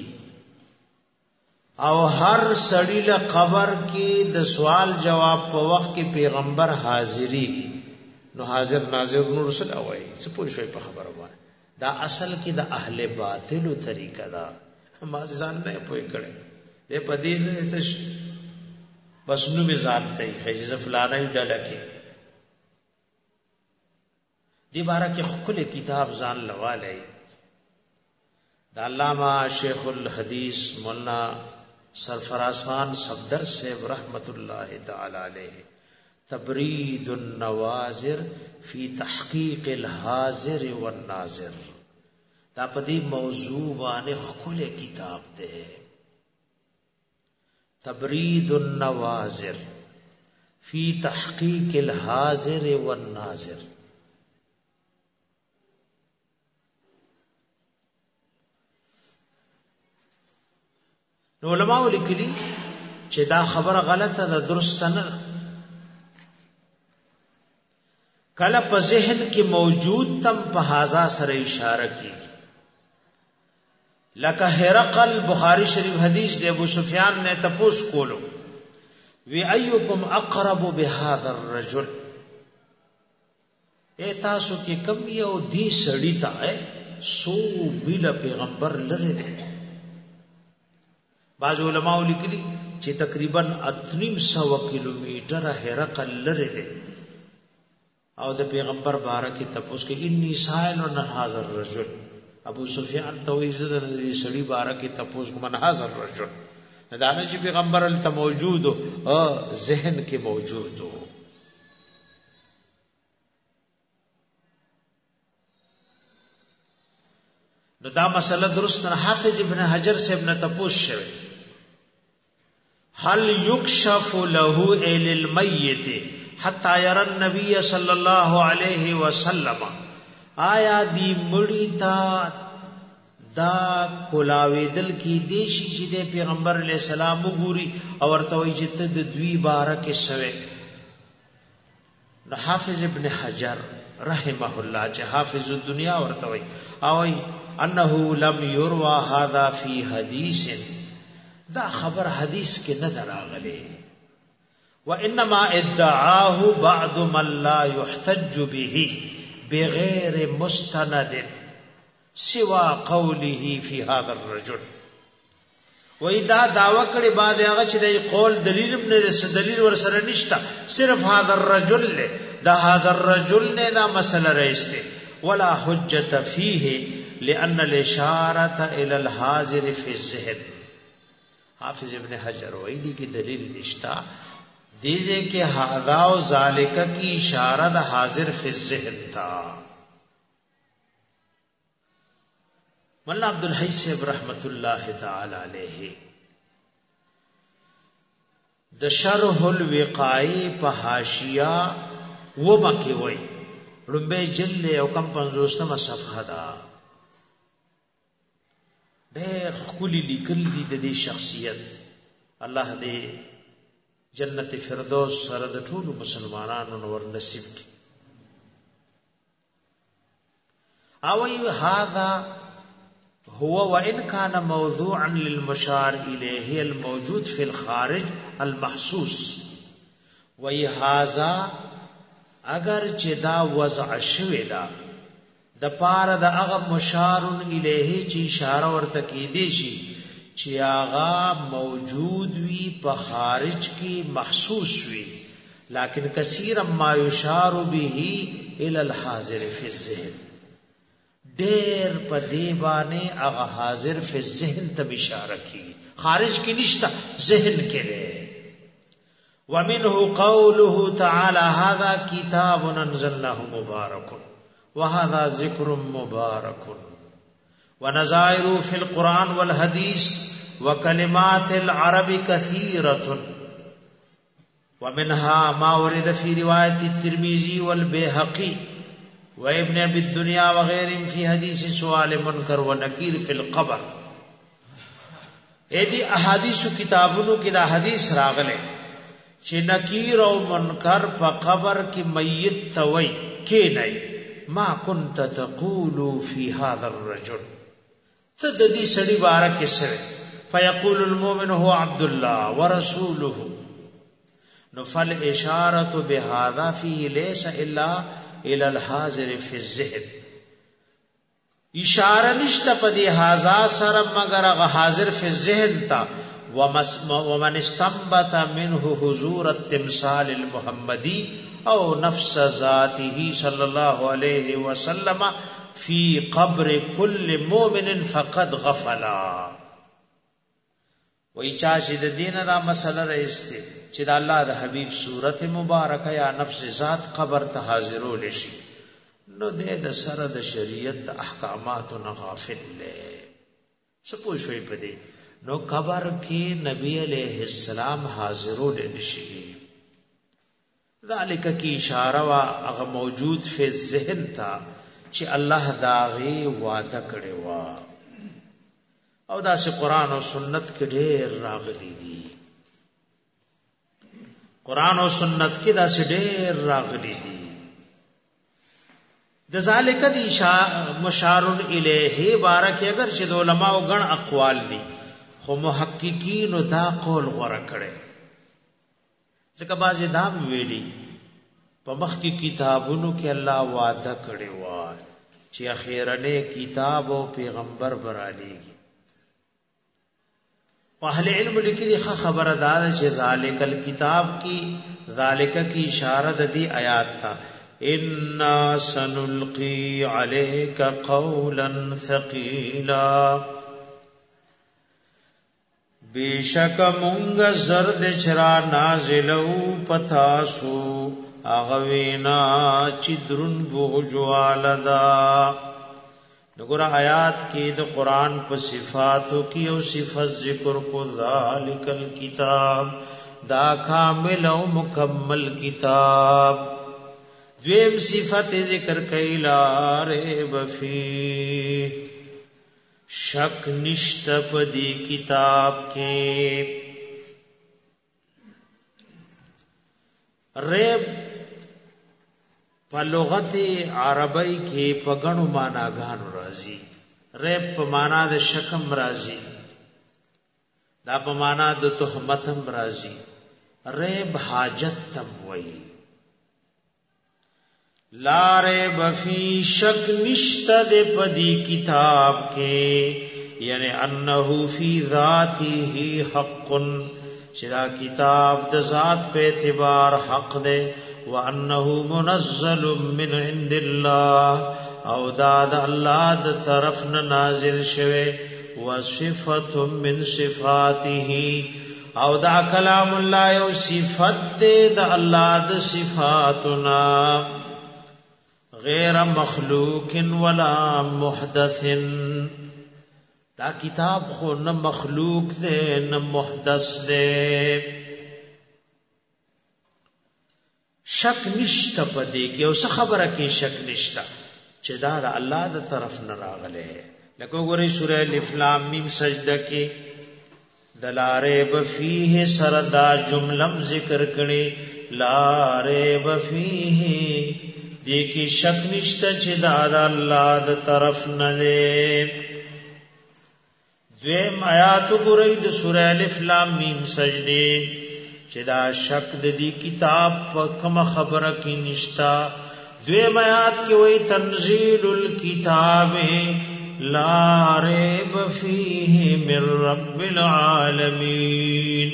او هر سړی له قبر کې د سوال جواب په وخت کې پیغمبر حاضری نو حاضر ناظر نور سره وای څه پوه شوي په خبره باندې دا اصل کې د اهل باطلو طریقه ده ما ځان نه پوي کړي دې پدې نه تش بس نو می ځان ته حجز فلانه ډله کې دی بارا کې خپل کتاب ځان لواله دا علامہ شیخ الحدیث مولانا سرفراز خان صفدر صاحب رحمت اللہ تعالی علیہ تبرید النوازر فی تحقیق الحاضر والناظر دا پدی موضوع باندې خپل کتاب ده تبرید النوازر فی تحقیق الحاضر والناظر. نو علماء لیکلي چې دا خبره غلطه ده درست نه کله په ذهن کې موجود تم په هاذا سره اشاره کیږي لکه هرقل بخاری شریف حدیث د ابو سفیان نے تپوس کولو وی ایکم اقرب بهذا الرجل اے تاسو کې کم یو دی سړی ته سو بیل پیغمبر لره دی. بعض علماء لیکلي چې تقریبا 300 کیلومتر هرقل لره دی او د پیغمبر بارک تپوس کې انی سائل عن هذا الرجل ابو سفیان تویز د سړی بارک تپوس من هذا الرجل دانه چې پیغمبر ال موجود او ذهن کې موجود ہو. نو دا مسله درست نه حافظ ابن حجر سے ابن تپوس شوی هل یکشف له ال المیت حتی یرى النبی صلی الله علیه وسلم آیا دی مړی تا دا کولاوی دل کی دیشی چې د پیغمبر علیہ السلام وګوري او ورته وی چې ته د دوی بارکه سوي. نو حافظ ابن حجر رحمه الله چې حافظ الدنیا ورته وی او انه لم يروى هذا في حديث دا خبر حدیث کې نه دراغله وانما ادعاه بعض من لا يحتج به بغیر مستند سوا قوله في هذا الرجل. وإذا دعوه کړي بعد هغه چې د قول دلیل نه د دلیل ور سره نشتا صرف هذا الرجل له دا هذا الرجل نه دا مسله راځته ولا حجت فيه لأن الاشاره الى الحاضر في الذهن. حافظ ابن حجر وایي دي کې دلیل نشتا دیزه کې هذا او ذالک کی اشاره د حاضر فی الذهن تھا. مولانا عبد الحی صاحب رحمت اللہ تعالی علیہ د شرح الوقائی په حاشیہ و مکی وای رمبه جل او کم 50مه صفحه دا ډېر خولي لیکل دي د دې شخصیت. الله دې جنت فردوس سره د ټولو مسلمانانو نور نصیب کړي. او هذا هو وان كان موضوعا للمشار اليه الموجود في الخارج المحسوس وهذا اگر چې دا وضع شوی دا د پاره د هغه مشار الیه چې اشاره ورته کیدی شي چې هغه موجود وي په خارج کې محسوس وي لیکن کثیر ما یشار به الى الحاضر فی الذهن ډیر په دی باندې هغه حاضر فی الذهن ته اشاره کی خارج کې نشتا ذهن کې ده. ومنه قوله تعالی هذا کتاب انزلناه مبارک وهذا ذکر مبارک ونظائر فی القرآن والحدیث وکلمات العرب کثیرة ومنها ما ورد فی روایت الترمذی والبیہقی وابن ابی الدنیا وغیرهم فی حدیث سوال منکر و نکیر فی القبر. ایدی احادیث کتابونو کې دا حدیث راغله چې نکیر او منکر په قبر کې میت توي کې نه ما كنت تقول في هذا الرجل تددي سړي بارک سره فيقول المؤمن هو عبد الله ورسوله. نفل اشاره بهذا فيه ليس الا الى الحاضر في الذهن اشاره نشته په دې هاذا سره مگر هغه حاضر فی الذهن تا ومن استنبط منه حضور التمثال المحمدي او نفس ذاته صلی الله علیه وسلم فی قبر كل مؤمن فقد غفلا. وی چا چې د دین دا مسله راځي چې د الله د حبیب صورت مبارکه یا نفس ذات قبر ته حاضرول شي نو د سره د شریعت احکاماتو نه غافل لې سپوږ شوي پدې نو قبر کې نبی علیہ السلام حاضرول شي ذالک کی اشاره وا هغه موجود فی ذهن تا چې الله داغي وعده کړی وا او دا چې قران او سنت کې ډېر راغلي دي قران او سنت کې دا چې ډېر راغلي دي د ذالک دی مشار الیه بارک اگر چې د علماء غن اقوال دي خو محققین دا قول غوړه کړي ځکه بعضی دا ویلي په مخ کې کتابونو کې الله وعده کړی و چې اخیرنه کتاب او پیغمبر برالېږي اهل علم لیکلي خبردار چې ذالک الکتاب کی ذالک کی اشاره د دې آیات تا ان سنلقي عليك قولا ثقيلا بیشک مونږ زرد چرا نازلو پتاسو اغوینا چدرن بوجوالدا نګور آیات کې د قران په صفاتو کې او صفات ذکر کو ذالک الکتاب دا کامل او مکمل کتاب دویم صفت ذکر کایلا ریب فی شک نشت پدی کتاب کې ریب په لغت عربی کې په غنو معناګانو راځي ریب په معنا د شکم راځي دا په معنا د تهمتم راځي ریب حاجت تم وایي لا ریب فی شک نشته د پدی کتاب کې یعنی انه فی ذاته حق چې دا کتاب د ذات په اعتبار حق ده وانه منزل من عند الله او دا د الله د طرف نه نازل شوه وصفه من صفاته او دا کلام الله یو صفت ده د الله د صفاتنا غیر مخلوق ولا محدث دا کتاب خو نه مخلوق ده نه محدث ده شک نشته پدې کې او څه خبره کې شک نشته چې دا د الله د طرف نه راغله لکه وګورئ سورہ الف لام میم سجده کې لا ریب فیه سردا جملم ذکر کړي لا ریب فیه دې کې شک نشته چې دا د الله د طرف نه ده دویم آیات وګورئ د سورہ الف لام میم سجده چې دا شک د دې کتاب په کوم خبره کې نشتا دویم آیات کې وایي تنزيل الكتاب لا ريب فيه من رب العالمين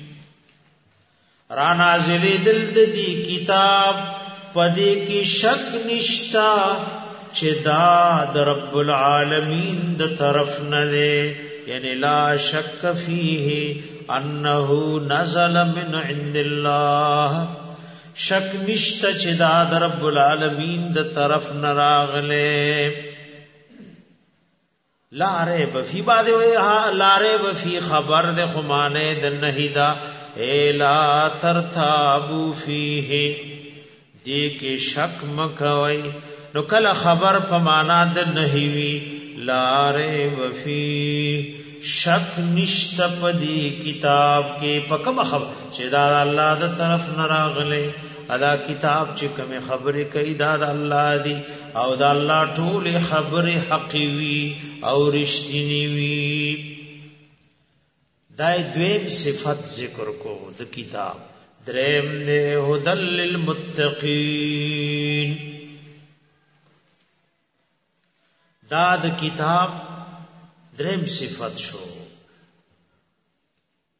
را نازل دل د دې کتاب پدې کې شک نشتا چې دا د رب العالمین د طرف نه ده یعنی لا شک فيه انه نزل من عند الله شک نشته چې دا د رب العالمین د طرف نه راغله لا ریب فی بعد وی لا ریب فی خبر د خمانه د نهیدا اے لا ترتابو فیه دې کې شک مکوي نو کله خبر په معنا د نهیوی لا ریب فی شک نشت پدی کتاب کې پکم خبر چې دا الله د طرف نه راغله ادا کتاب چې کوم خبره کوي دا د الله دی او دا الله ټول خبره حقيوي او رښتینی وي دا دویم صفت ذکر کو د کتاب دریم نه هدل للمتقین دا د کتاب دریم صفت شو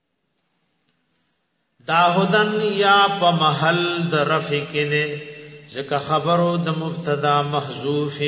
دا هدن یا په محل د رفع کې ده ځکه خبرو د مبتدا محذوف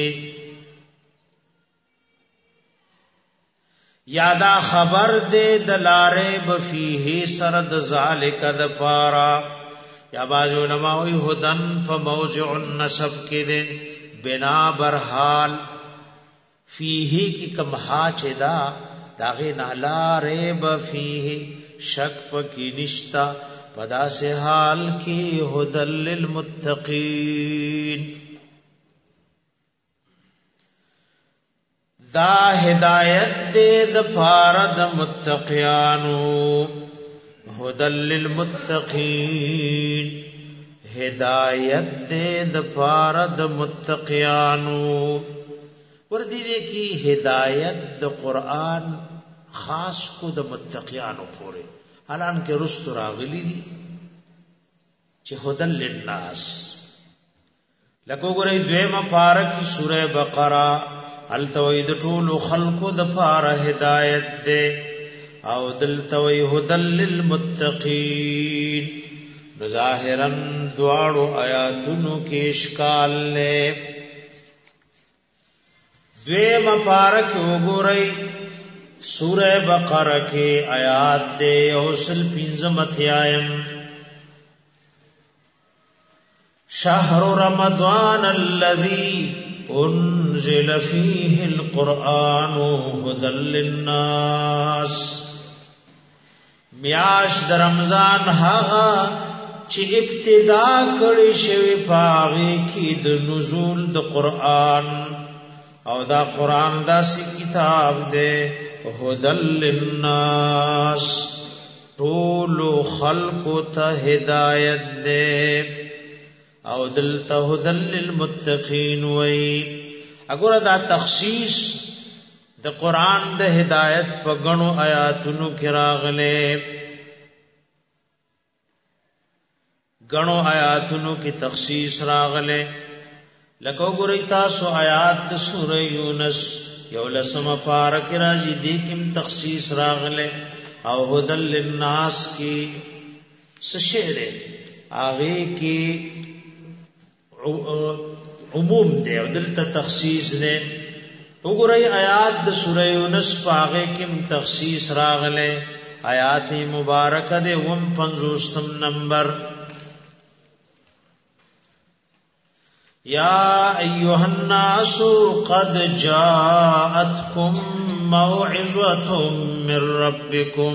یا دا خبر دے دلارے بفیہ سرد ذالک دپارا یا باز علماء ہدن پا موضع النصب کے دے بنا برحال فیہ کی کمہا چدا داغی نالا ریب فیہ شک پکی نشتا پدا سے حال کی ہدن للمتقین دا ہدایت دے د پارد متقیانو ہدل للمتقین ہدایت دے د پارد متقیانو وردی دے کی ہدایت د قرآن خاص کو د متقیانو پورے حالان کے رست راغلی دی چه ہدل للناس لکو گرئی دویم پارکی سورہ بقرہ التوید طول خلق د پار ہدایت دے او دلتوی هدل للمتقین ظاہرا دوارو آیاتونو کی اشکال لے دویم پارک وګورئ سورہ بقرہ کے آیات دے اوصل پینزمتیائم شہر رمضان الذی انزل فیہ القرآن هدى للناس میاش در رمضان هغه چې ابتدا کړي شوی پاغي کې د نزول د قرآن او دا قرآن داسې کتاب دی هدى للناس ټول خلق ته هدایت دی او دلته هدل للمتقین وی اگر دا تخصیص د قرآن د ہدایت په غنو آیاتونو کې راغله غنو آیاتونو کې تخصیص راغله لکه وګورئ تاسو آیات د سورہ یونس یو لسم پارک راځي دې کوم تخصیص راغله او هدل للناس کې سشهره هغه کې عموم دے او دلتا تخصیص دے وګورئ آیات د سورہ یونس پاغه کې تخصیص راغله آیات مبارکه دے 55 نمبر یا ایها الناس قد جاءتکم موعظه من ربکم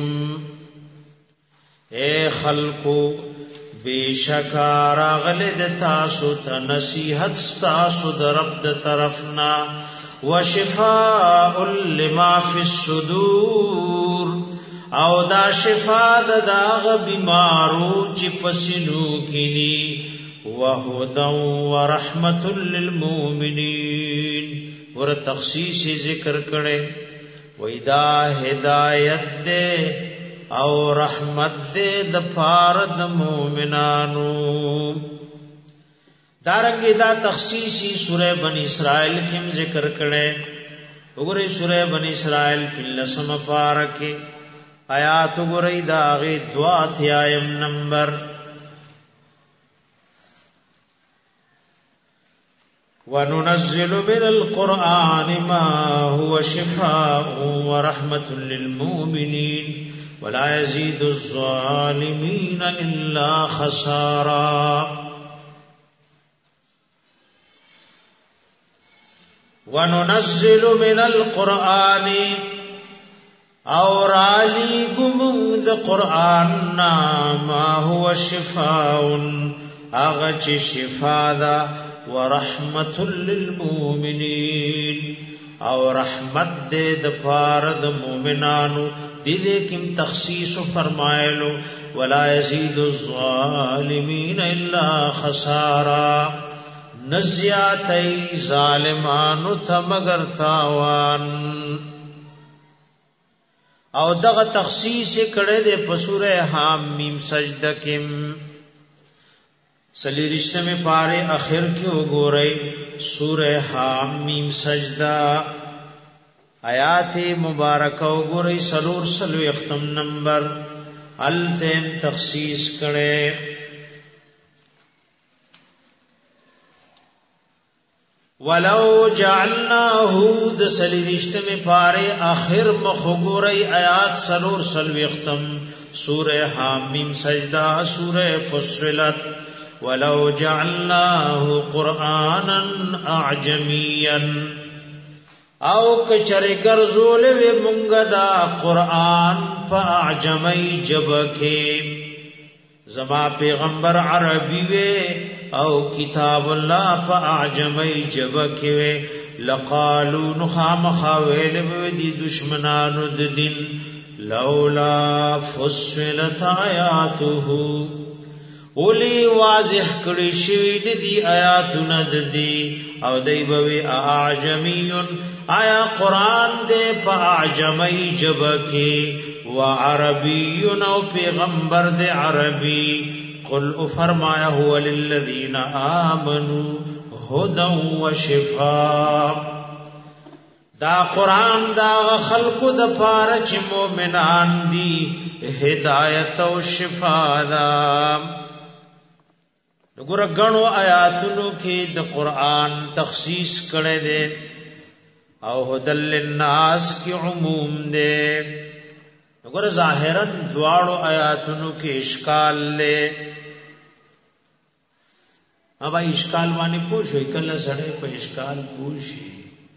اے خلقو بیشکار غلد تاسو ته نصیحت تاسو د رب د طرفنا وشفاء لما فی الصدور او دا شفاء د داغ بیمارو چې پسینو کینی وهدى ورحمت للمؤمنین ور تخصیص ذکر کړي وېدا ہدایت دے او رحمت دے د فارد مومنانو دارنګ دا تخصیصی سورہ بنی اسرائیل کې ذکر کړي وګورئ سورہ بنی اسرائیل په لسم پارکه آیات وګورئ دا غي دعا اتیایم نمبر وننزل من القرآن ما هو شفاء ورحمة للمؤمنين ولا يزيد الظالمين إلا خسارا وننزل من القرآن اور علی گمد قرآن ما هو شفاء اغچ شفاء دا ورحمت للمؤمنین او رحمت دے دفارد مومنانو دیدے کم تخصیص فرمائلو ولا يزيد الظالمین الا خسارا نزیاتی ظالمانو تمگر تاوان او دغه تخصیص کړه دے پسورہ حام میم سجدہ کم سلی رشتہ میں پارے اخر کی وګورئ سورہ حام میم سجدہ آیات مبارکہ وګورئ سلور سلو ختم نمبر التم تخصیص کړي. ولو جعلناه د سلیشتمه پاره اخر مخګوري آیات سلور سلوي ختم سوره حامیم سجدہ سوره فصلت. ولو جعلناه قرانا اعجميا او کچره ګرځول و مونږ دا قران په اعجمی جبکه زما پیغمبر عربی و او کتاب الله په اعجمی جبکه و لقالوا نخام خویل ودی دشمنانو د دین لولا فصلت آیاته اولی واضح کړي شوی دي آیاتونه د دې او دای بوي اعجمیون آیا قران دې په اعجمی جبکه و عربی او پیغمبر دې عربی. قل فرمایا هو للذین آمنوا هدى وشفاء دا قران دا خلق د پاره چې مؤمنان دي هدایت او شفاء دا. وګوره غنو آیاتونو کې د قران تخصیص کړي دي او هدل للناس کی عموم دے. وګوره ظاهرا دواړو آیاتونو کې اشکال لے ابا اشکال باندې پوښوي کله سره په اشکال پوښي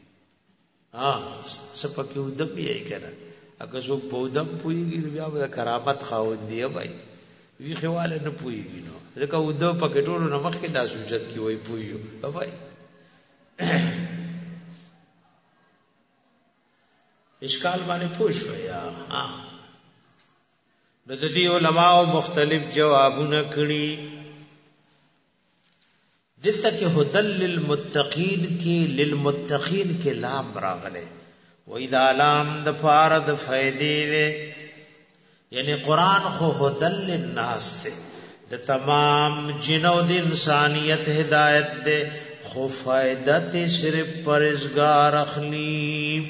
سپکه ودم یې کړه اګه څوک په ودم پويږي بیا به کرامت خاوند دی بھائی وی خواله نه پويږي نو ځکه ودم په کټورو نمخ کې داس وجت کی وای پويو بھائی اشکال باندې پوښوي نو د دې علماء مختلف جوابونه کړي. دلته کې هدل للمتقین کې للمتقین کې لام راغله و اذا لام د فار د فائدې ده یعنی قران خو هدل للناس ده د تمام جنو د انسانیت هدایت ده خو فائدت صرف پرهیزګار اخلي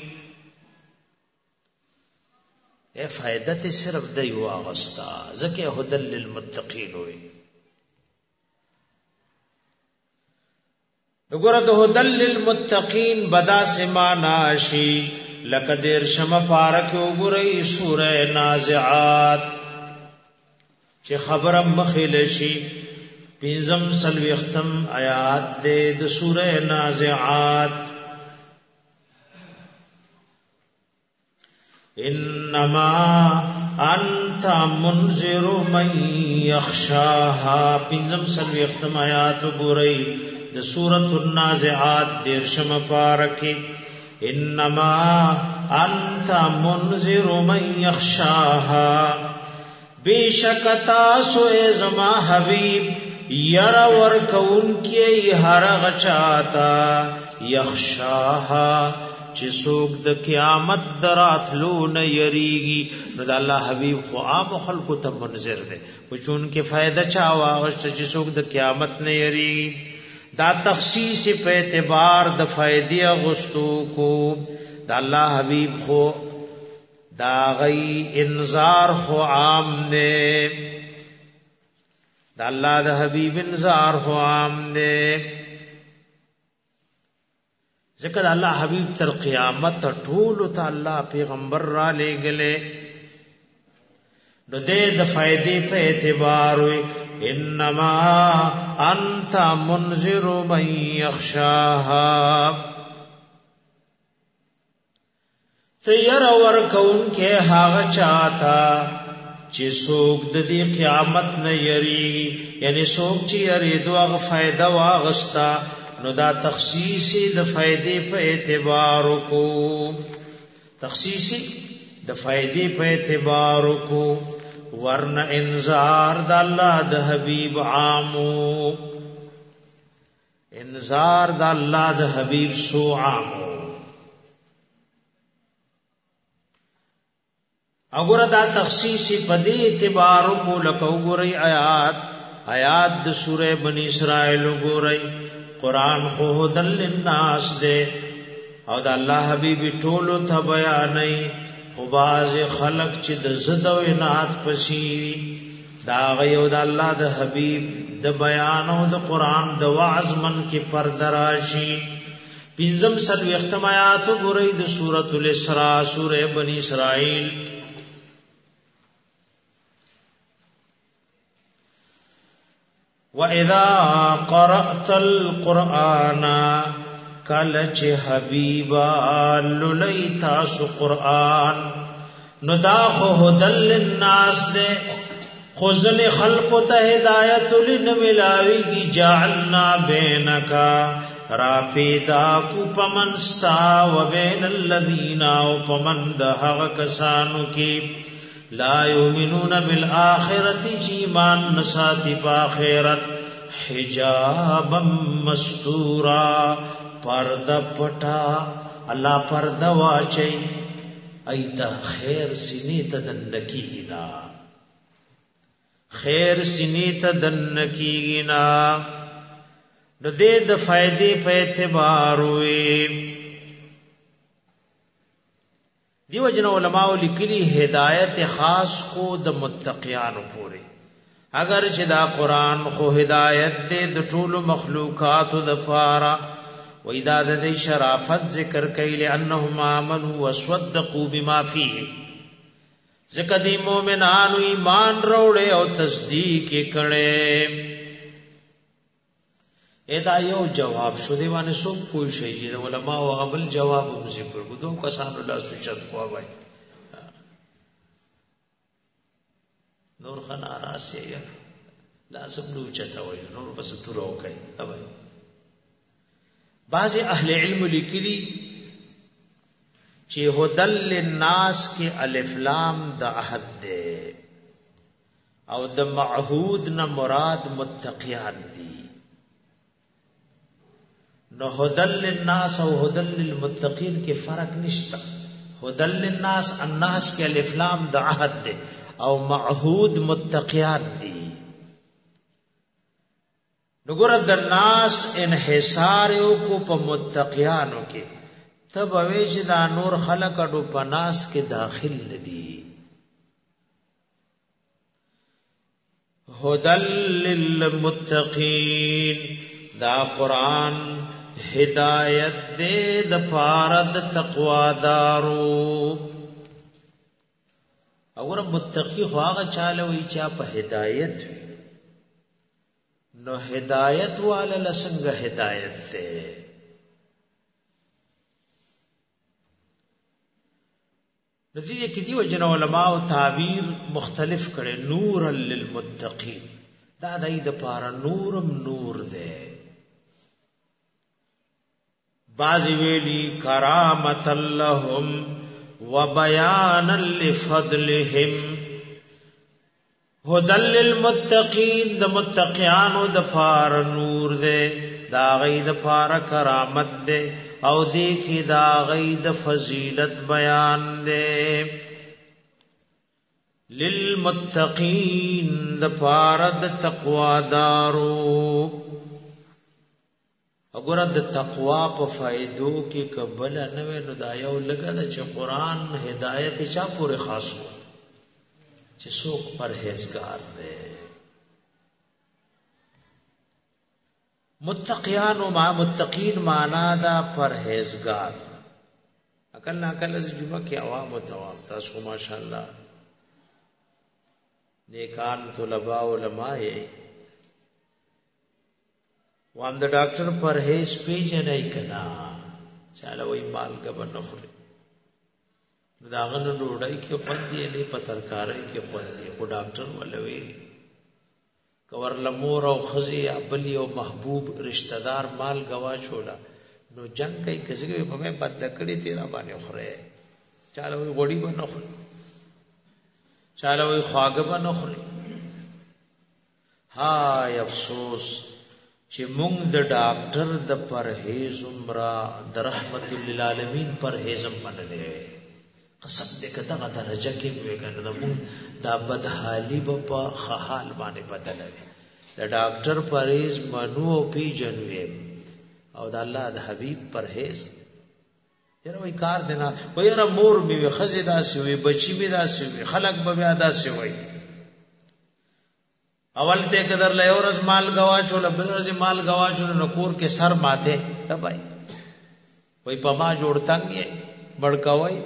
اے فائدت صرف د یو اغستا زکه هدل للمتقین وي. وګوره د هدل للمتقین بدا سمانا شي لقدر شم پارک وګورئ سوره نازعات چې خبره مخیل شي پنځم سلوختم آیات د سوره نازعات. انما انت منذر من يخشاها پنځم سلوختم آیات وګورئ د سورۃ النازعات دیرشم پارکی. انما انت منذر من یخشاها بیشکتا سو زما حبیب یرا ورکون کی هر غچاتا یخشاها چې څوک د قیامت دراتلو نه یریږي نو د الله حبیب خو عام خلقو ته منذر دی او چون کې فائدہ چا واغشت چې څوک د قیامت نه یریږي. دا تخصیص په اعتبار د فائدې غستو کو د الله حبیب خو دا غي انذار خو عام دی د الله د حبیب انذار خو عام دی ذکر الله حبیب تر قیامت ټول ته الله پیغمبر را لېګلې نو د فائدې په اعتبار وي. انما انت منذر من يخشاها تیر ورکون کې هغه چاته چې څوک د دې قیامت نه یری یعنی څوک چې یری دوه فائدہ واغستا نو دا تخصیص د فائدې په اعتبار کو تخصیص د فائدې په اعتبار کو ورن انذار د الله د حبیب عامو انذار د الله د حبیب سو عامو. اگر دا تخصیص په دې اعتبار کو لکه وګورئ آیات د سوره بنی اسرائیل وګورئ قران خو هدل للناس دے او د الله حبیب ټولو ته بیانای خو باز خلق چې د زد او انات پسی دا غيو د الله د حبيب د بیان او د قران د وعظ من کې پردراشي پنځم سلوي ختمات ګورې د سورۃ الاسراء سورې بنی اسرائیل وَإِذَا قَرَأْتَ الْقُرْآنَ کَلَّچ حبیبا لُلَيْتَ سُ قرآن نداخ هدل للناس دے خزل خلق ته ہدایت لنملاوی کی جعلنا بینکا را پیدا کو پمنستا و بین الذین او پمند حق کسانو کی لا یؤمنون بالآخرت چیمان نساتی پا آخرت حجابا مستورا پردہ پٹا اللہ پردہ واچی ایتا خیر سینی تدنکینا خیر سینی تدنکینا نو دے د فائدے په اعتبار وی دیو جن علماء لیکلی ہدایت خاص کو د متقیان پورے اگر چې دا قران خو ہدایت دے د ټول مخلوقات د پارا و اذا د شرافت ذکر کئ لانهم امنوا وصدقوا بما فيه ذکر دی مومنانو ایمان روڑے او تصدیق کړي ادا یو جواب شو دی باندې سو کوئی شي د علماء او قبل جواب هم ذکر کو دو کسانو لا سوچت کو وای نور خنا راسه لازم نو چتا وای نور بس تورو کوي اوبای بعض اهل علم لیکلي چې هدل للناس کې الف لام د عهد ده او د معهود نه مراد متقیان دي نو هدل للناس او هدل للمتقین کې فرق نشتا هدل للناس الناس کې الف لام د عهد ده او معهود متقیان دي نګور د ناس انحصار یو کو په متقیانو کې تب اویج دا نور خلق اډو پناس کې داخل ندي هدل للمتقین دا قران ہدایت دے د پارد تقوا دارو اور متقی خو هغه چاله وی چا په هدایت نو هدایت والا لسنګ هدایت ته ندی کې دی وجن علماء او تعبیر مختلف کړي نور للمتقین دا دای د پارا نورم نور ده بعضی ویلی کرامت لهم و بیانا لفضلهم هدل للمتقین د متقیانو د پار نور دے دا غی د پار کرامت دے او دی کی دا غی د فضیلت بیان دے للمتقین د پار د تقوا دارو اگر د تقوا په فائدو کې قبل نه نو دا یو لګا چې قران هدایت چا پورې خاص و چې څوک پرهیزګار دی متقیان او متقین معنا دا پرهیزګار اکل نه اکل از جمعه کې عوام او توام تاسو ماشاءالله نیکان طلباء علماء وام د ډاکټر پرهیز پیژنې کنا چاله وای مالګه بنخوري داغه ډوډۍ کې پدې نه پترکارې کې پدې کو ډاکټر ولوي کور لمور او خزي ابل یو محبوب رشتہ دار مال گوا چھوڑا نو جنگ کوي کزګي په مې بد کړي تیرا باندې خوره چاله وای غوړي بنخوري چاله وای خواګه بنخوري هاي افسوس چې مونږ د ډاکټر د پرهیز عمره د رحمت للعالمین پرهیزم منلې قسم دې کته درجه کې وګڼه د مونږ د بدحالي په خحال باندې بدلوي د ډاکټر پرهیز منو او پیجنوي او د الله د حبيب پرهیز یره وای کار دینا و یره مور می وی خزیدا سی وی بچی می دا سی وی خلق به بیا دا سی وی اول ته قدر له اورز مال گوا چول بلرز مال گوا چول نکور کې سر ماته دبای وای پما جوړتانګي بڑکوي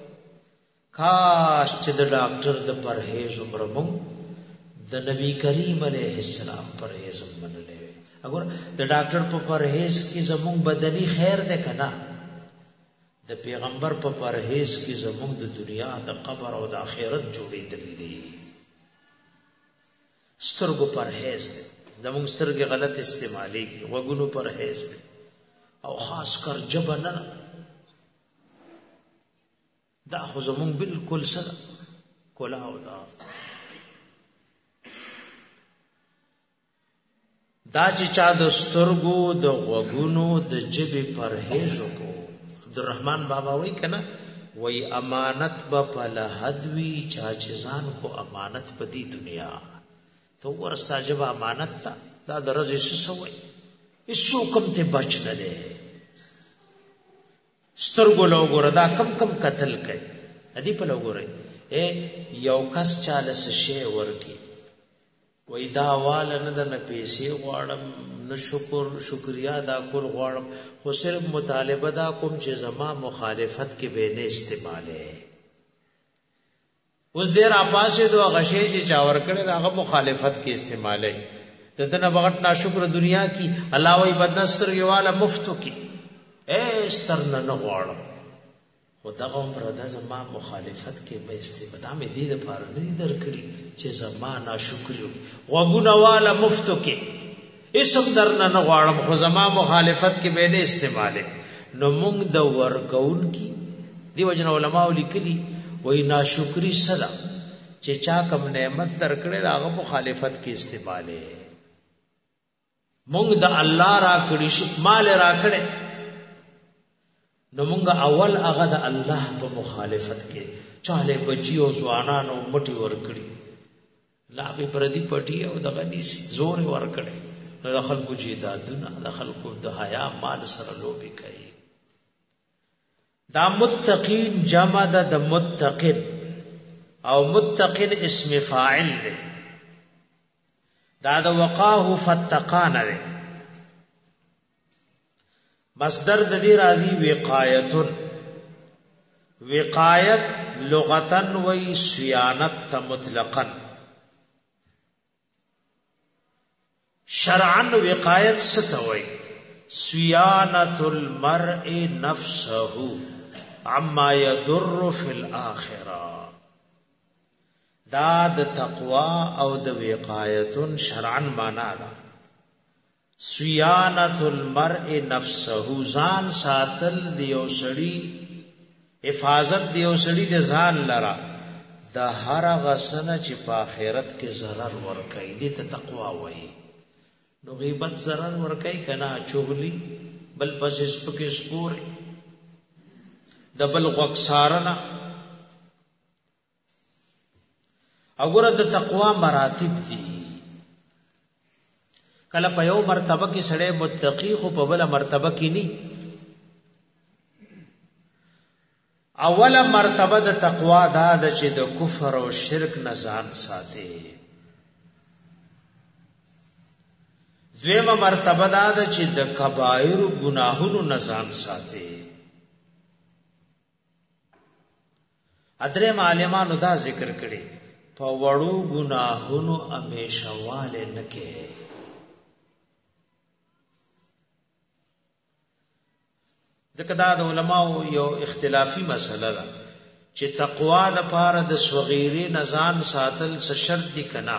کاش چې د ډاکټر د پرهیز عمرمو د نبی کریم علیه السلام پرهیز منلې اگر د ډاکټر په پرهیز کې زموږ بدني خیر ده کنا د پیغمبر په پرهیز کې زموږ د دنیا د قبر او د آخرت جوړې دي سترګو پرهیز ده زموږ سترګې غلط استعمالي وګونو پرهیز ده او خاص کر جبنه دا خو زمون بالکل سره کولاو دا چې چا د سترګو د غوګونو د جبې پرهیز وکړو عبدالرحمن بابا وای کنه وای امانت په لحد وی چا چې ځان کو امانت په دې دنیا تو ورستا جب امانت تا دا درځي سوې ایسو کم ته بچ نه ده سترګو لوګور دا کم قتل کوي ادي په لوګورې یو کس چاله شي ورکی وای دا وال نه د پیسې غواړم نه شکریا دا کول غواړم خو صرف مطالبه دا کوم چې زما مخالفت کې به نه استعماله اوس ډیر اپاسه دوه غشې چې چاور کړي داغه مخالفت کې استعماله دته بغټ ناشکر دنیا کی الله وای بدنستر یواله مفتو کی استرن نه غواړم خدغه عمر د زما مخالفت کې به استفاده مې دې لپاره نه درکړي چې زما ناشکر وګونه والا مفتو کې اسم درنه نه غواړم خو زما مخالفت کې به نه استعماله نو موږ د ورګون کی دی وجن علماء لیکلي وای ناشکری صدا چې چا کم نعمت درکړي داغه مخالفت کې استعماله موږ د الله را کړی شي مال را کړی نو موږ اول هغه د الله په مخالفت کې چاله بچي او ځوانان او مټي ور کړی لا به پردي پټي او دغه دي زور ور کړی نو د خلکو جیدادونه د خلکو د حیا مال سره لوبي کوي دا متقین جمع د متقین او متقین اسم فاعل دی دا د وقاه فتقان دی مصدر د دې راځي وقایت لغتن وی صیانت مطلقا شرعا وقایت ستوي صیانت المرء نفسه عما يضر في الاخره دا د تقوا او د وقایت شرعا معنا ده صیانت المرء نفسه ځان ساتل دیو سړی حفاظت دیو سړی د ځان لرا د هر غسنه چې په آخرت کې zarar ور کوي دې ته تقوا وایي نو غیبت zarar ور کوي کنا چغلی بل پس سپکه سپور دبل غوکسارنا وګوره د تقوا مراتب دي کله په یو مرتبه کې سړی متقی خو په بل مرتبه کې ني اوله مرتبه د تقوا دا د چې د کفر او شرک نه ځان ساتي دویمه مرتبه دا د چې د کبایر ګناهونو نه ځان ساتي ادریم عالمانو دا ذکر کړي په وړو ګناهونو امیشواله نکې ځکه دا د علماو یو اختلافي مسله ده چې تقوا د پاره د صغیرې نزان ساتل څه شرط دي کنا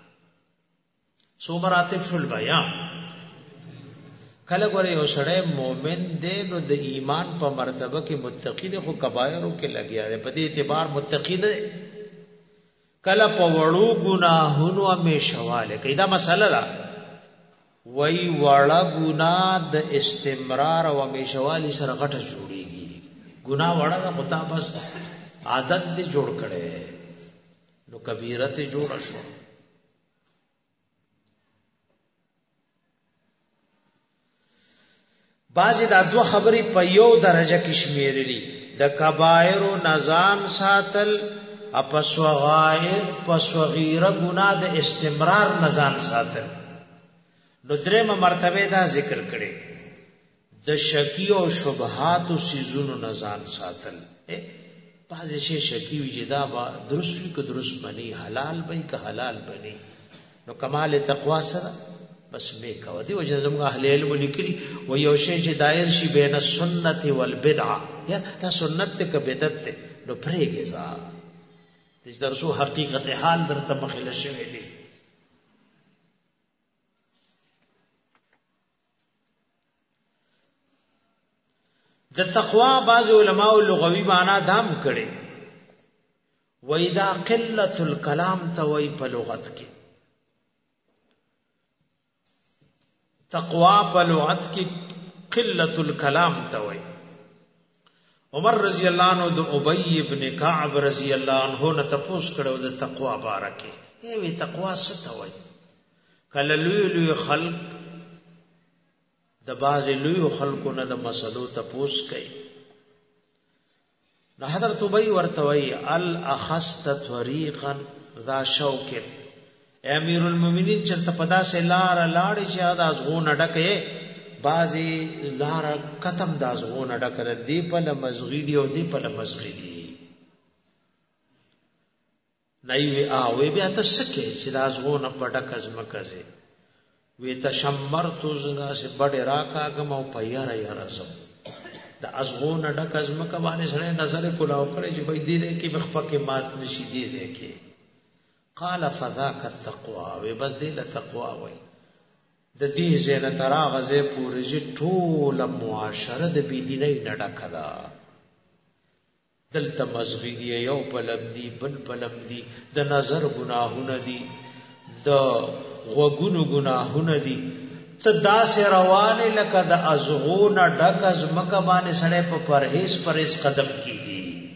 سو مراتب شول بیان کله ګوره یو سړی مؤمن دی نو د ایمان په مرتبه کې متقی دی خو کبایرو کې لګیا دی په دې اعتبار متقی دی کله په وړو ګناهونو همیشواله کیدا مسله ده وای وړا ګناه د استمرار او همیشوالی سره غټه جوړیږي ګناه وړا د خدا بس عادت دې جوړ کړي نو کبیره ته جوړ شو بعضی دا دو خبرې په یو درجه کې شمیرلی د کبائر و نزان ساتل پسوغیره گناہ د استمرار نزان ساتل. نو درېمه مرتبه دا ذکر کړي د شکی او شبهات او سيزونو نزان ساتل. بعضی شی شکی وي جدا با درست وي که درست بني، حلال وي که حلال بني. نو کمال تقوا سره بس می کو دی وجه زموږ اهل علم لیکلي و یو شی چې دایر شي بین السنت والبدعه، یا دا سنت ته که بدعت ته نو پرېږه ځا د درسو حقیقت حال درته مخله شوی دی. د تقوا بعض علماء لغوي معنا دام کړي و اذا قلت الكلام ته وای په لغت کې تقوا په لغت کې قلت الكلام ته وای. عمر رضی الله عنه د ابی ابن کعب رضی الله عنه نه تپوس کړو د تقوا بارکه ای وی تقوا څه ته وای. کله لوی خلق د باز لوی خلقو نه د مسلو تپوس کوي. نو حضرت ابی ورته وای الاخست طریقا ذا شوک، امیر المؤمنین چرته پدا سے لار لاړ چې دا ازغون ډکه بازي لار ختم دا ازغون ډکه دی په لمزغی دی او دی په لمزغی دی نه وی او بیا تسکه چې دا ازغون په ډکه زمکه زی وی تشمرت زدا سے بڑے راکاګم او په یاره یاره زم د ازغون ډکه زمکه باندې سره نظر کولاو کړي چې بای دی دې کې مخفقه مات نشي دی دې کې. قال فذاك التقوى، وی بس دی له تقوا وای. د دې زنه تراغزه پورې ټول معاشره د بيدینۍ نډکدا دلته مزغی دی یو پلم دی بل پلم دی د نظر گناهونه دی د غوګونو گناهونه دی ته داسې روانه لکه د ازغون ډک از مکه باندې سړې په پرهیز قدم کیږي.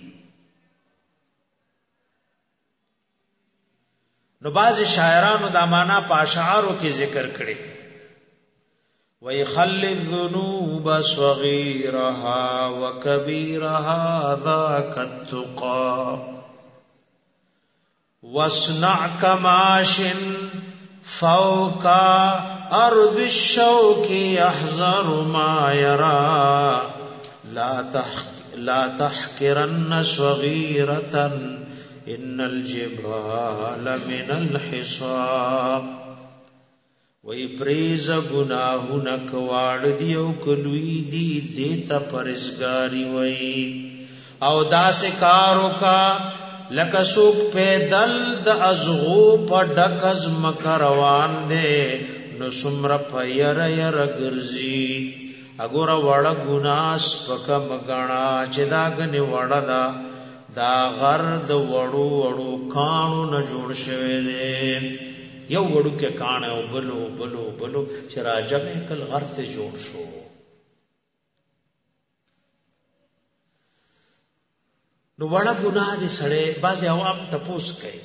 نو باز شاعرانو دا معنا په اشعارو کې ذکر کړي ويخل الذنوب صغيرها وكبيرها ذاك التقى واصنع كماش فوق ارض الشوك يحذر ما يرى لا تحقرن صغيرة ان الجبال من الحصى. وی پریز گناہونه کواړ دی او کلوی دی دیتا پرزګاری وی او داسې کارو کا لکه سوق پیدل د ازغو په ډکز مکروان دے نو سمر پیر یر ګرځي اګور وړ ګناس پکم غنا چې دا غنی وړدا دا غرد وړو وړو کانو نه جوړ شوی دی یو وړو کې کان او بلو بلو بلو چې راجمه کل غرد ته جوړ شو. نو وړه ګناه دې سړې باز عوام تپوس کوي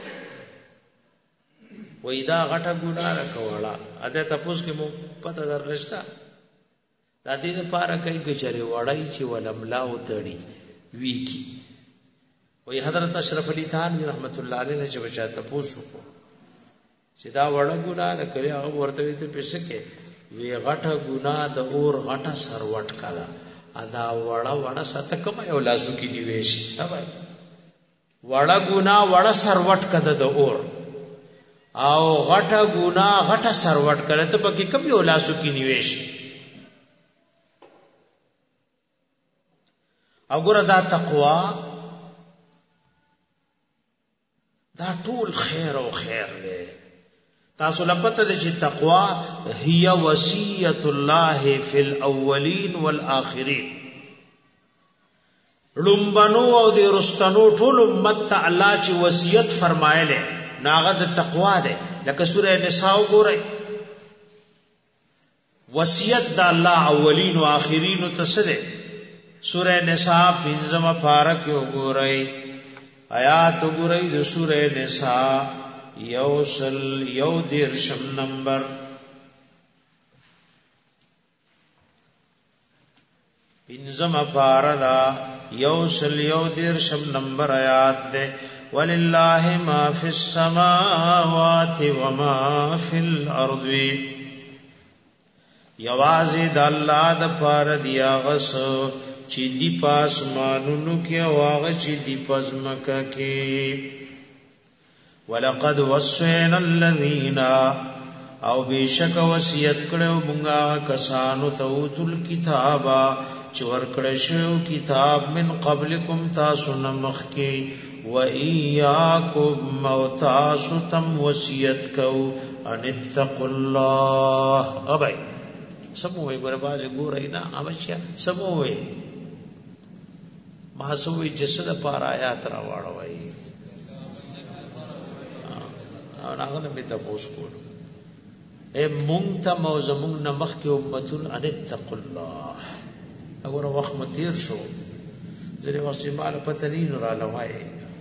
وای دا غټه ګناه راکوړه اته تپوس کې مو پته درنشتا د دې لپاره کوي چې وړای چې ولملا وتړي ویکی. وی حضرت اشرف علی تھانوی رحمت الله علیه چې بچا تپوس وکړو چې دا وړه ګناه نه کړی هغه ورته وی ته پېښکه وی غټه ګناه د اور غټه سروټ کړه ادا وړه سات کوم یو لازو کې دی ویشي هاوای وړه ګناه وړه سروټ کړه د اور او غټه ګناه غټه سروټ کړه ته پکې کوم یو لازو کې نیويشي. وګوره دا تقوا دا ټول خیر او خیر دی. تاسو لپاره د چې تقوا هي وصیت الله فی الاولین والآخرین، لومبنو او د رستنو ټول امت ته الله چې وصیت فرمایله ناغه د تقوا ده. لکه سوره نساء وګورئ وصیت د الله اولین او آخرین ته څه ده. سوره نساء 15 پارہ کې وګورئ آیات وګورئ د سوره نساء یو دیرشم نمبر انزم پاردا یوسل یو دیرشم نمبر آیات دے وللہ ما فی السماوات وما فی الارض یوازی دا اللہ دا پار دیا غس چی دی پاس مانونو کی واغ چی دی پزمکا کی ولقد وصینا الذین او بیشک وصیت کړو مونږه کسانو ته اوتل کتابا چې ورکړی شو کتاب من قبلکم تاسو نمخ کې و ایاکم او تاسو تم وصیت کو ان اتقوا الله ابای سموي ګورباز ګورای نه اوشیا سموي ما سوي جسد پر آیات را واړوي او هغه به تاسو کول اے مونږ ته موزمون نمخ کې امتون ان اتقوا الله اگر وخت متیر شو ځنه وخت مال پتنین را لوای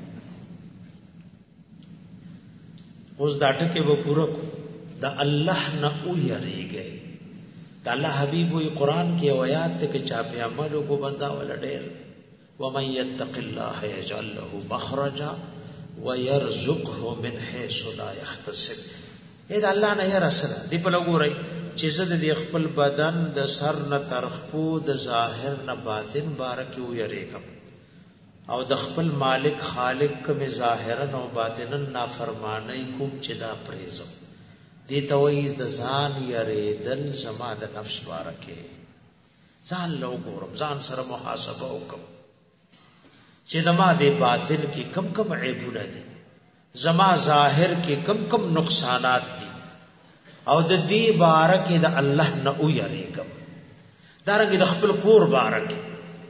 اوس دا ټکه به پوره دا الله نه او یریږي دا الله حبیب وی قران کې آیات ته کې چا په عملو کو بندا ول ډېر ومن يتق الله يجعل له مخرجا ويرزقه من حيث لا يحتسب اې دا الله نه یې رسره دی په لګورای چې زه د خپل بدن د سر نه ترخپو د ظاهر نه باطن بارکه ویریږم او د خپل مالک خالق کوم ظاهرا او باطنا نافرمانی کوم چې دا پریزم دې توي د ځان یریدل زما د نفس بارکه ځان لو ګورم ځان سره محاسبه وکم چې دما د باطن کې کم کم عیبونه دي زما ظاهر کې کم کم نقصانات دي او د دې بارکه د الله نه او یریږم دارنګه د خپل کور بارکه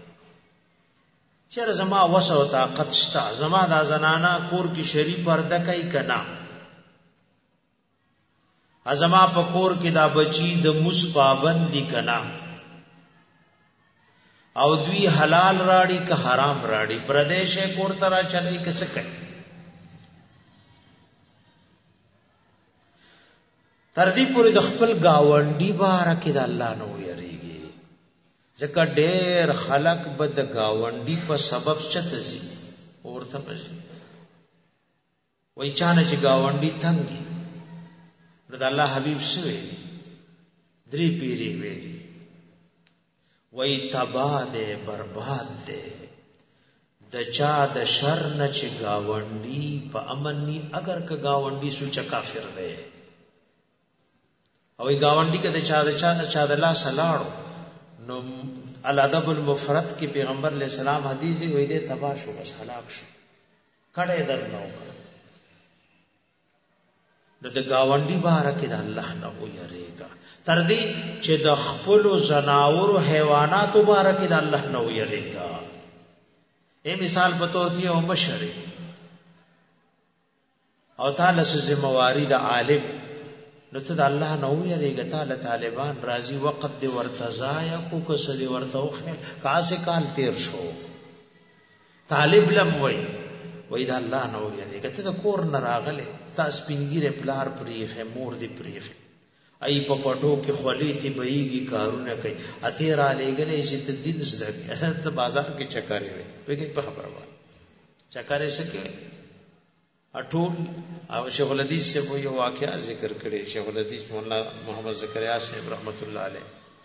چیرې زما وسه او طاقت شته زما د زنانا کور کې شری پرده کوي کنا ازما په کور کې دا بچی د موس پابند دي کنا او دوی حلال راړي که حرام راړي پردیشه کور ترا چلے کس کوي تر دې پورې د خپل گاونډي بارکه د الله نو یریږي ځکه ډېر خلق بد گاونډي په سبب چته زی اورته پځي وای چانه چې گاونډي تنګي د الله حبيب سوي درې پیری ویلي وای تبا دے برباد دے د چا د شر نه چې گاونډي په امن ني اگر که گاونډي سوچ کافر دی او گاونډي کې د چا د الله سلاړو نو الادب المفرد کې پیغمبر علیہ السلام حدیث وی دې تبا شو بس هلاک شو کړه در نو کړ نو د گاونډي بارکه د الله نه ویریږي تر دې چې د خپل زناور او حیوانات مبارک د الله نه ویریږي اے مثال په تور دی او مشری او تعالی سو ذمہواری د عالم نو ته د الله نه ویریږي تعالی طالبان راضی وخت دی ورتزایا کو کسلی ورته خو کاسه کال تیر شو طالب لم وای د الله نه ویریږي ته د کور نه راغله تاسو پینګیره پلار پریخه مور دی پریخه ای په پټو کې خولې تی بېږي کارونه کوي اته را لګلې چې ته دین زده ته بازار کې چکرې وي په خبره وای چکرې سکه اټول او شیخ الحدیث سے وہ یہ واقعہ ذکر کرے شیخ الحدیث مولانا محمد زکریا صاحب رحمت الله علیه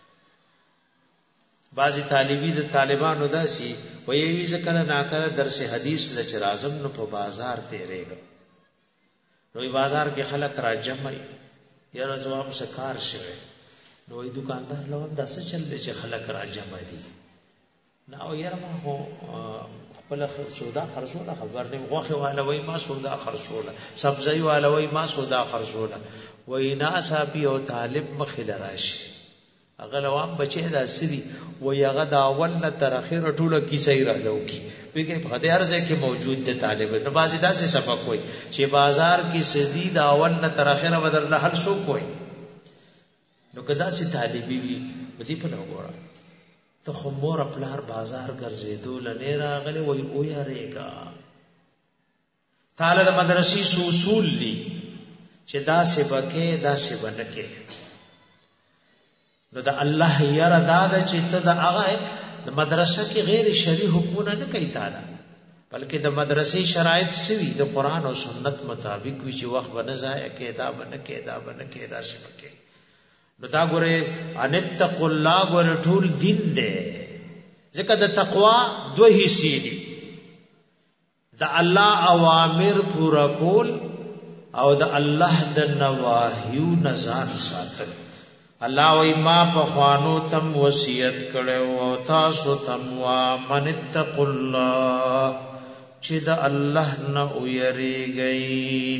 بعضی طالبی د طالبانو داسي وایي وی ذکر ناکره درس حدیث لچ رازم نو په بازار تیرېګا نو بازار کې خلک را جمعي یا رضوام سکار شوه نو ای دکاندار لوم داسه چل چې خلک را جمع دي نو یاره ما هو خپل سودا خرصوله خبر نه غوخه والا وای ما سودا خرصوله سبزی والا وای ما سودا خرصوله وای ناصابی او طالب مخل راشي اغه لوام بچی دا سری وای هغه دا اول تر اخر ټوله کیسه را لوکي ویګه په دې ارزه کې موجود دی طالب نو بازی داسې سبق وای چې بازار کې سدی دا اول تر اخر بدل نه حل سو کوي نو کدا سي طالبي وي بدی په وګوره ته خو مور خپل بازار ګرځېدو لنه راغله وای او یاريګا تعالی د مدرسې اصول دي چې دا سبکه دا سبنکه نو د الله یاره دا چې ته د هغه د مدرسه کې غیر شرعي حکمونه نه کوي تعالی، بلکې د مدرسې شرایط سوي د قران او سنت مطابق وي چې وخت باندې ضایع کېدا باندې کېدا شپکه. نو دا ګوره انتق الله ګوره ټول دین دی، ځکه د تقوا دوه حصے دي، د الله اوامر پورا کول او د الله د نواهیو نظر ساتل. الله وی ما په خوانو تم وصیت کړو او تاسو تم وا من اتق الله چې د الله نه ویریږي.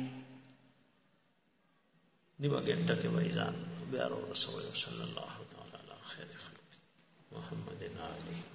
نیمه ګنټه کې وایي ځان بیا ورسول صلی الله تعالی علی خیر خلق محمد علی